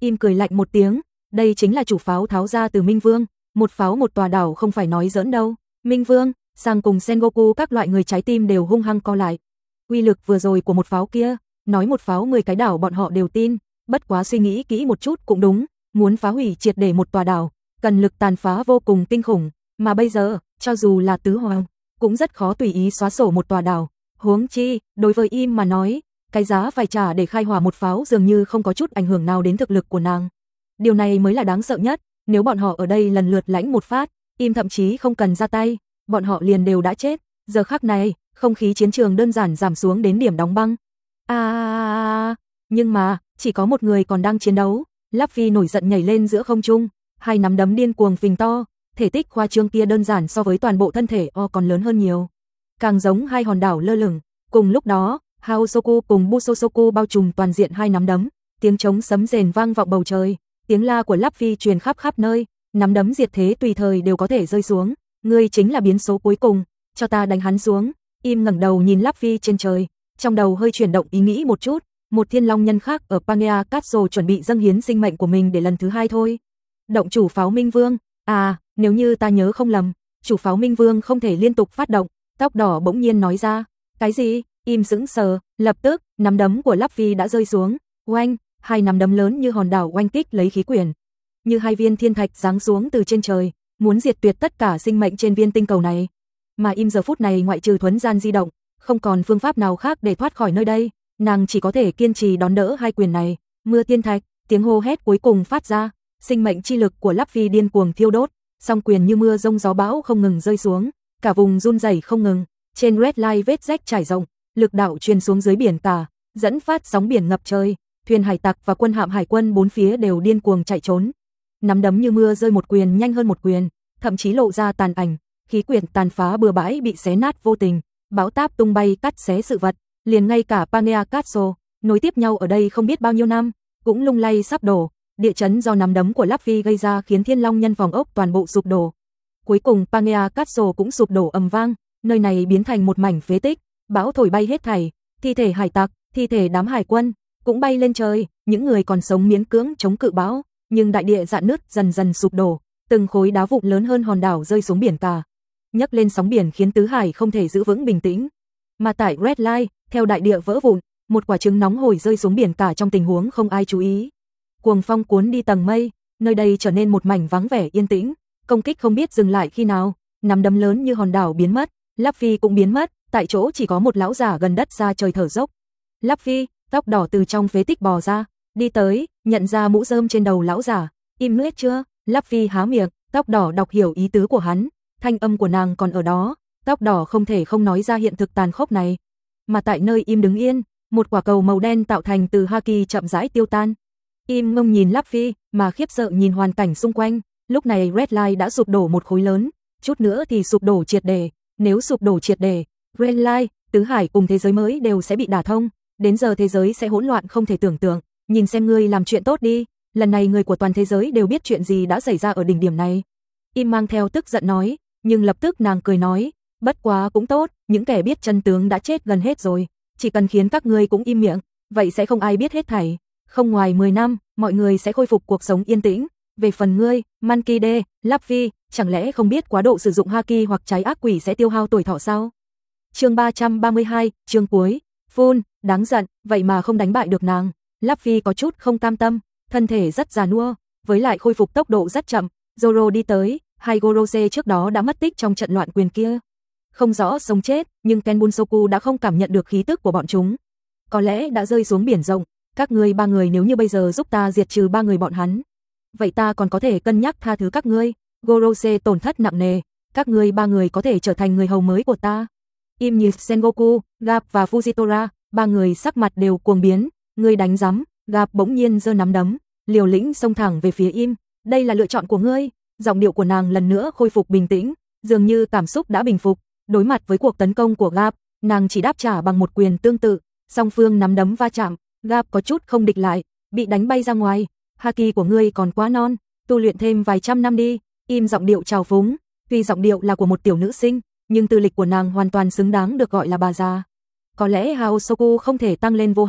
Im cười lạnh một tiếng, đây chính là chủ pháo tháo ra từ Minh Vương, một pháo một tòa đảo không phải nói giỡn đâu. Minh Vương, Sang cùng Sengoku các loại người trái tim đều hung hăng co lại. Uy lực vừa rồi của một pháo kia, nói một pháo 10 cái đảo bọn họ đều tin, bất quá suy nghĩ kỹ một chút cũng đúng, muốn phá hủy triệt để một tòa đảo, cần lực tàn phá vô cùng kinh khủng, mà bây giờ, cho dù là tứ hoàng, cũng rất khó tùy ý xóa sổ một tòa đảo. Huống chi, đối với Im mà nói, cái giá phải trả để khai hỏa một pháo dường như không có chút ảnh hưởng nào đến thực lực của nàng. Điều này mới là đáng sợ nhất, nếu bọn họ ở đây lần lượt lãnh một phát, Im thậm chí không cần ra tay, bọn họ liền đều đã chết. Giờ khắc này, không khí chiến trường đơn giản giảm xuống đến điểm đóng băng. Nhưng mà, chỉ có một người còn đang chiến đấu. Luffy nổi giận nhảy lên giữa không trung, hai nắm đấm điên cuồng phình to, thể tích khoa trương kia đơn giản so với toàn bộ thân thể còn lớn hơn nhiều. Càng giống hai hòn đảo lơ lửng. Cùng lúc đó, Haosoku cùng Busosoku bao trùm toàn diện hai nắm đấm, tiếng trống sấm rền vang vọng bầu trời, tiếng la của Luffy truyền khắp khắp nơi, nắm đấm diệt thế tùy thời đều có thể rơi xuống. Ngươi chính là biến số cuối cùng, cho ta đánh hắn xuống. Im ngẩng đầu nhìn Luffy trên trời, trong đầu hơi chuyển động ý nghĩ một chút, một thiên long nhân khác ở Pangea Castle chuẩn bị dâng hiến sinh mệnh của mình để lần thứ hai thôi. Động chủ pháo Minh Vương, nếu như ta nhớ không lầm, chủ pháo Minh Vương không thể liên tục phát động. Tóc đỏ bỗng nhiên nói ra, cái gì? Im sững sờ, lập tức, nắm đấm của Luffy đã rơi xuống, oanh, hai nắm đấm lớn như hòn đảo oanh kích lấy khí quyển, như hai viên thiên thạch giáng xuống từ trên trời, muốn diệt tuyệt tất cả sinh mệnh trên viên tinh cầu này. Mà Im giờ phút này ngoại trừ thuấn gian di động, không còn phương pháp nào khác để thoát khỏi nơi đây, nàng chỉ có thể kiên trì đón đỡ hai quyền này. Mưa thiên thạch, tiếng hô hét cuối cùng phát ra, sinh mệnh chi lực của Luffy điên cuồng thiêu đốt, song quyền như mưa rông gió bão không ngừng rơi xuống, cả vùng run rẩy không ngừng, trên Red Line vết rách trải rộng, lực đạo truyền xuống dưới biển cả, dẫn phát sóng biển ngập trời, thuyền hải tặc và quân hạm hải quân bốn phía đều điên cuồng chạy trốn. Nắm đấm như mưa rơi một quyền nhanh hơn một quyền, thậm chí lộ ra tàn ảnh, khí quyển tàn phá bừa bãi bị xé nát vô tình, bão táp tung bay cắt xé sự vật, liền ngay cả Pangea Castle, nối tiếp nhau ở đây không biết bao nhiêu năm, cũng lung lay sắp đổ. Địa chấn do nắm đấm của Luffy gây ra khiến Thiên Long nhân phòng ốc toàn bộ sụp đổ. Cuối cùng Pangea Castle cũng sụp đổ ầm vang, nơi này biến thành một mảnh phế tích, bão thổi bay hết thảy, thi thể hải tặc, thi thể đám hải quân cũng bay lên trời, những người còn sống miễn cưỡng chống cự bão, nhưng đại địa rạn nứt dần dần sụp đổ, từng khối đá vụn lớn hơn hòn đảo rơi xuống biển cả, nhấc lên sóng biển khiến tứ hải không thể giữ vững bình tĩnh. Mà tại Red Line, theo đại địa vỡ vụn, một quả trứng nóng hổi rơi xuống biển cả trong tình huống không ai chú ý. Cuồng phong cuốn đi tầng mây, nơi đây trở nên một mảnh vắng vẻ yên tĩnh, công kích không biết dừng lại khi nào, nắm đấm lớn như hòn đảo biến mất, Luffy cũng biến mất, tại chỗ chỉ có một lão giả gần đất xa trời thở dốc. Luffy, tóc đỏ từ trong phế tích bò ra, đi tới, nhận ra mũ rơm trên đầu lão giả, im nuốt chưa? Luffy há miệng, tóc đỏ đọc hiểu ý tứ của hắn, thanh âm của nàng còn ở đó, tóc đỏ không thể không nói ra hiện thực tàn khốc này. Mà tại nơi Im đứng yên, một quả cầu màu đen tạo thành từ haki chậm rãi tiêu tan. Im ngông nhìn Luffy, mà khiếp sợ nhìn hoàn cảnh xung quanh, lúc này Red Line đã sụp đổ một khối lớn, chút nữa thì sụp đổ triệt để, nếu sụp đổ triệt để, Red Line, tứ hải cùng thế giới mới đều sẽ bị đả thông, đến giờ thế giới sẽ hỗn loạn không thể tưởng tượng, nhìn xem ngươi làm chuyện tốt đi, lần này người của toàn thế giới đều biết chuyện gì đã xảy ra ở đỉnh điểm này. Im mang theo tức giận nói, nhưng lập tức nàng cười nói, bất quá cũng tốt, những kẻ biết chân tướng đã chết gần hết rồi, chỉ cần khiến các ngươi cũng im miệng, vậy sẽ không ai biết hết thảy. Không ngoài 10 năm, mọi người sẽ khôi phục cuộc sống yên tĩnh. Về phần ngươi, Monkey D, Luffy, chẳng lẽ không biết quá độ sử dụng haki hoặc trái ác quỷ sẽ tiêu hao tuổi thọ sao? Chương 332, chương cuối. Phun, đáng giận, vậy mà không đánh bại được nàng. Luffy có chút không cam tâm, thân thể rất già nua, với lại khôi phục tốc độ rất chậm. Zoro đi tới, hai Gorose trước đó đã mất tích trong trận loạn quyền kia. Không rõ sống chết, nhưng Kenbunsoku đã không cảm nhận được khí tức của bọn chúng. Có lẽ đã rơi xuống biển rộng. Các ngươi ba người nếu như bây giờ giúp ta diệt trừ ba người bọn hắn, vậy ta còn có thể cân nhắc tha thứ các ngươi. Gorose tổn thất nặng nề, các ngươi ba người có thể trở thành người hầu mới của ta. Im như Sengoku, Garp và Fujitora, ba người sắc mặt đều cuồng biến. Ngươi đánh rắm? Garp bỗng nhiên giơ nắm đấm, liều lĩnh xông thẳng về phía Im. Đây là lựa chọn của ngươi. Giọng điệu của nàng lần nữa khôi phục bình tĩnh, dường như cảm xúc đã bình phục. Đối mặt với cuộc tấn công của Garp, nàng chỉ đáp trả bằng một quyền tương tự. Song phương nắm đấm va chạm, Garp có chút không địch lại, bị đánh bay ra ngoài. Haki của ngươi còn quá non, tu luyện thêm vài trăm năm đi. Im giọng điệu trào phúng, tuy giọng điệu là của một tiểu nữ sinh, nhưng tư lịch của nàng hoàn toàn xứng đáng được gọi là bà già. Có lẽ Haosoku không thể tăng lên vô hạn,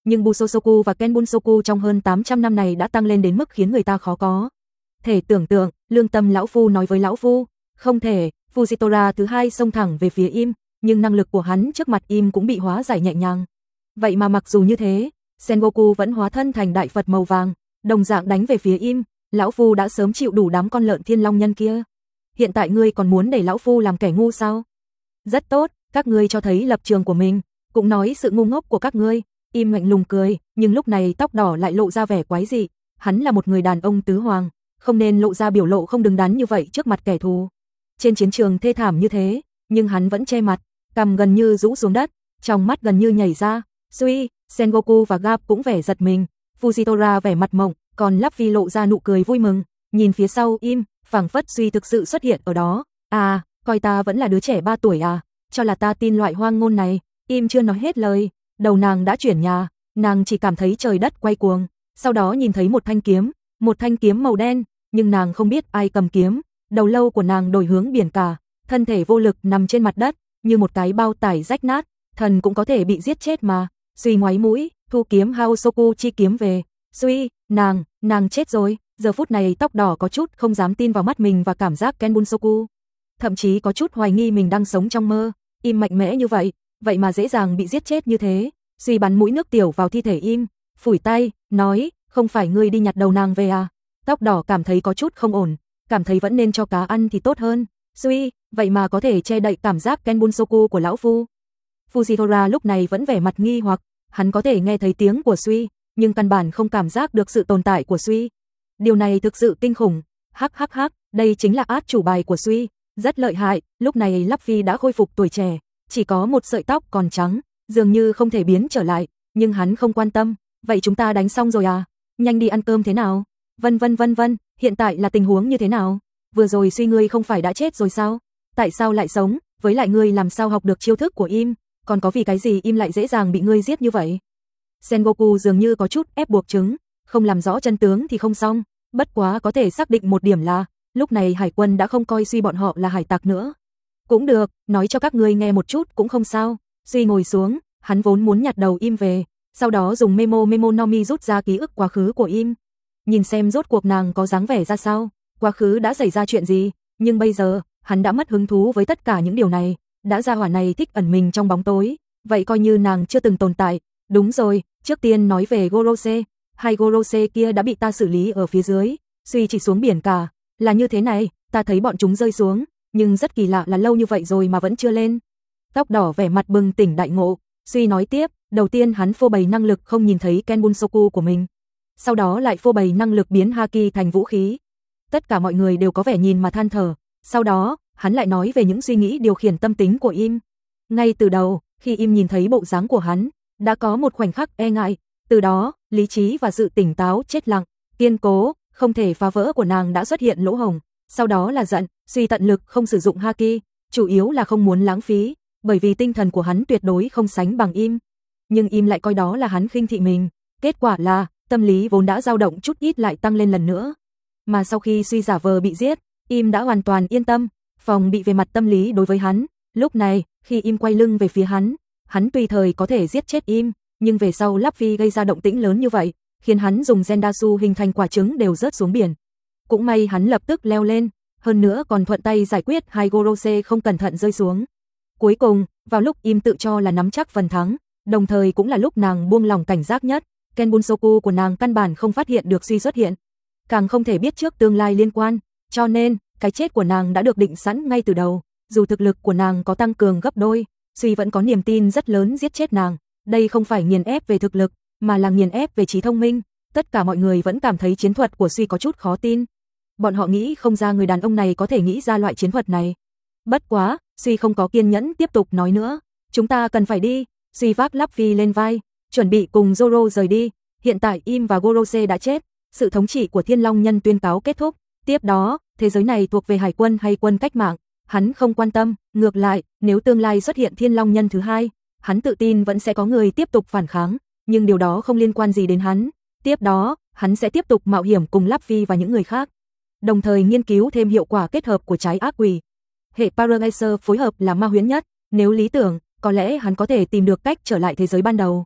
nhưng Busosoku và Ken Bunsoku trong hơn 800 năm này đã tăng lên đến mức khiến người ta khó có thể tưởng tượng. Lương tâm lão phu nói với lão phu, không thể. Fujitora thứ hai xông thẳng về phía im, nhưng năng lực của hắn trước mặt im cũng bị hóa giải nhẹ nhàng. Vậy mà mặc dù như thế, Sengoku vẫn hóa thân thành đại Phật màu vàng, đồng dạng đánh về phía im. Lão phu đã sớm chịu đủ đám con lợn thiên long nhân kia. Hiện tại ngươi còn muốn để lão phu làm kẻ ngu sao? Rất tốt, các ngươi cho thấy lập trường của mình, cũng nói sự ngu ngốc của các ngươi. Im lạnh lùng cười, nhưng lúc này tóc đỏ lại lộ ra vẻ quái dị. Hắn là một người đàn ông tứ hoàng, không nên lộ ra biểu lộ không đứng đắn như vậy trước mặt kẻ thù. Trên chiến trường thê thảm như thế, nhưng hắn vẫn che mặt, cằm gần như rũ xuống đất, trong mắt gần như nhảy ra. Sui, Sengoku và Gap cũng vẻ giật mình. Fujitora vẻ mặt mộng, còn Luffy lộ ra nụ cười vui mừng, nhìn phía sau im, phảng phất Sui thực sự xuất hiện ở đó. À, coi ta vẫn là đứa trẻ 3 tuổi à, cho là ta tin loại hoang ngôn này. Im chưa nói hết lời, đầu nàng đã chuyển nhà, nàng chỉ cảm thấy trời đất quay cuồng, sau đó nhìn thấy một thanh kiếm màu đen, nhưng nàng không biết ai cầm kiếm, đầu lâu của nàng đổi hướng biển cả, thân thể vô lực nằm trên mặt đất, như một cái bao tải rách nát, thần cũng có thể bị giết chết mà. Suy ngoáy mũi, thu kiếm Haosoku chi kiếm về. Suy, nàng chết rồi. Giờ phút này tóc đỏ có chút không dám tin vào mắt mình và cảm giác Ken Bunsoku, thậm chí có chút hoài nghi mình đang sống trong mơ. Im mạnh mẽ như vậy, vậy mà dễ dàng bị giết chết như thế. Suy bắn mũi nước tiểu vào thi thể im, phủi tay, nói, không phải ngươi đi nhặt đầu nàng về à? Tóc đỏ cảm thấy có chút không ổn, cảm thấy vẫn nên cho cá ăn thì tốt hơn. Suy, vậy mà có thể che đậy cảm giác Ken Bunsoku của lão phu. Fujitora lúc này vẫn vẻ mặt nghi hoặc, hắn có thể nghe thấy tiếng của Suy, nhưng căn bản không cảm giác được sự tồn tại của Suy. Điều này thực sự kinh khủng. Hắc hắc hắc, đây chính là át chủ bài của Suy, rất lợi hại. Lúc này Luffy đã khôi phục tuổi trẻ, chỉ có một sợi tóc còn trắng, dường như không thể biến trở lại, nhưng hắn không quan tâm. Vậy chúng ta đánh xong rồi à? Nhanh đi ăn cơm thế nào? Vân, hiện tại là tình huống như thế nào? Vừa rồi Suy ngươi không phải đã chết rồi sao? Tại sao lại sống? Với lại ngươi làm sao học được chiêu thức của im? Còn có vì cái gì im lại dễ dàng bị ngươi giết như vậy? Sengoku dường như có chút ép buộc chứng, không làm rõ chân tướng thì không xong. Bất quá có thể xác định một điểm là, lúc này hải quân đã không coi Suy bọn họ là hải tặc nữa. Cũng được, nói cho các ngươi nghe một chút cũng không sao. Suy ngồi xuống, hắn vốn muốn nhặt đầu im về, sau đó dùng Memo Nomi rút ra ký ức quá khứ của im. Nhìn xem rốt cuộc nàng có dáng vẻ ra sao, quá khứ đã xảy ra chuyện gì, nhưng bây giờ, hắn đã mất hứng thú với tất cả những điều này, đã gia hỏa này thích ẩn mình trong bóng tối, vậy coi như nàng chưa từng tồn tại. Đúng rồi, trước tiên nói về Gorose, hai Gorose kia đã bị ta xử lý ở phía dưới, Suy chỉ xuống biển cả, là như thế này, ta thấy bọn chúng rơi xuống, nhưng rất kỳ lạ là lâu như vậy rồi mà vẫn chưa lên. Tóc đỏ vẻ mặt bừng tỉnh đại ngộ, Suy nói tiếp, đầu tiên hắn phô bày năng lực không nhìn thấy Ken Bunsoku của mình, sau đó lại phô bày năng lực biến Haki thành vũ khí. Tất cả mọi người đều có vẻ nhìn mà than thở, sau đó, hắn lại nói về những suy nghĩ điều khiển tâm tính của im. Ngay từ đầu, khi im nhìn thấy bộ dáng của hắn, đã có một khoảnh khắc e ngại, từ đó, lý trí và sự tỉnh táo chết lặng, kiên cố, không thể phá vỡ của nàng đã xuất hiện lỗ hổng, sau đó là giận, Suy tận lực không sử dụng Haki, chủ yếu là không muốn lãng phí, bởi vì tinh thần của hắn tuyệt đối không sánh bằng im. Nhưng im lại coi đó là hắn khinh thị mình, kết quả là, tâm lý vốn đã dao động chút ít lại tăng lên lần nữa. Mà sau khi Suy giả vờ bị giết, im đã hoàn toàn yên tâm, phòng bị về mặt tâm lý đối với hắn. Lúc này, khi im quay lưng về phía hắn tùy thời có thể giết chết im, nhưng về sau Luffy gây ra động tĩnh lớn như vậy, khiến hắn dùng Zendasu hình thành quả trứng đều rớt xuống biển. Cũng may hắn lập tức leo lên, hơn nữa còn thuận tay giải quyết hai Gorose không cẩn thận rơi xuống. Cuối cùng, vào lúc im tự cho là nắm chắc phần thắng, đồng thời cũng là lúc nàng buông lòng cảnh giác nhất, Ken Bunsoku của nàng căn bản không phát hiện được Suy xuất hiện, càng không thể biết trước tương lai liên quan, cho nên, cái chết của nàng đã được định sẵn ngay từ đầu. Dù thực lực của nàng có tăng cường gấp đôi, Suy vẫn có niềm tin rất lớn giết chết nàng. Đây không phải nghiền ép về thực lực, mà là nghiền ép về trí thông minh. Tất cả mọi người vẫn cảm thấy chiến thuật của Suy có chút khó tin. Bọn họ nghĩ không ra người đàn ông này có thể nghĩ ra loại chiến thuật này. Bất quá, Suy không có kiên nhẫn tiếp tục nói nữa. Chúng ta cần phải đi. Suy vác Luffy lên vai, chuẩn bị cùng Zoro rời đi. Hiện tại im và Gorose đã chết, sự thống trị của Thiên Long Nhân tuyên cáo kết thúc. Tiếp đó, thế giới này thuộc về hải quân hay quân cách mạng, hắn không quan tâm, ngược lại, nếu tương lai xuất hiện Thiên Long Nhân thứ hai, hắn tự tin vẫn sẽ có người tiếp tục phản kháng, nhưng điều đó không liên quan gì đến hắn. Tiếp đó, hắn sẽ tiếp tục mạo hiểm cùng Luffy và những người khác, đồng thời nghiên cứu thêm hiệu quả kết hợp của trái ác quỷ. Hệ Paralyzer phối hợp là ma huyễn nhất, nếu lý tưởng, có lẽ hắn có thể tìm được cách trở lại thế giới ban đầu.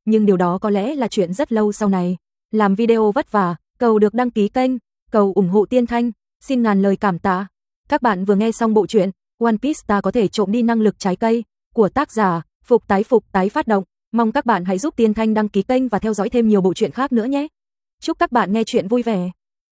nhưng điều đó có lẽ là chuyện rất lâu sau này. Làm video vất vả, cầu được đăng ký kênh, cầu ủng hộ Tiên Thanh, xin ngàn lời cảm tạ. Các bạn vừa nghe xong bộ truyện One Piece ta có thể trộm đi năng lực trái cây của tác giả Phục tái phát động. Mong các bạn hãy giúp Tiên Thanh đăng ký kênh và theo dõi thêm nhiều bộ truyện khác nữa nhé. Chúc các bạn nghe truyện vui vẻ.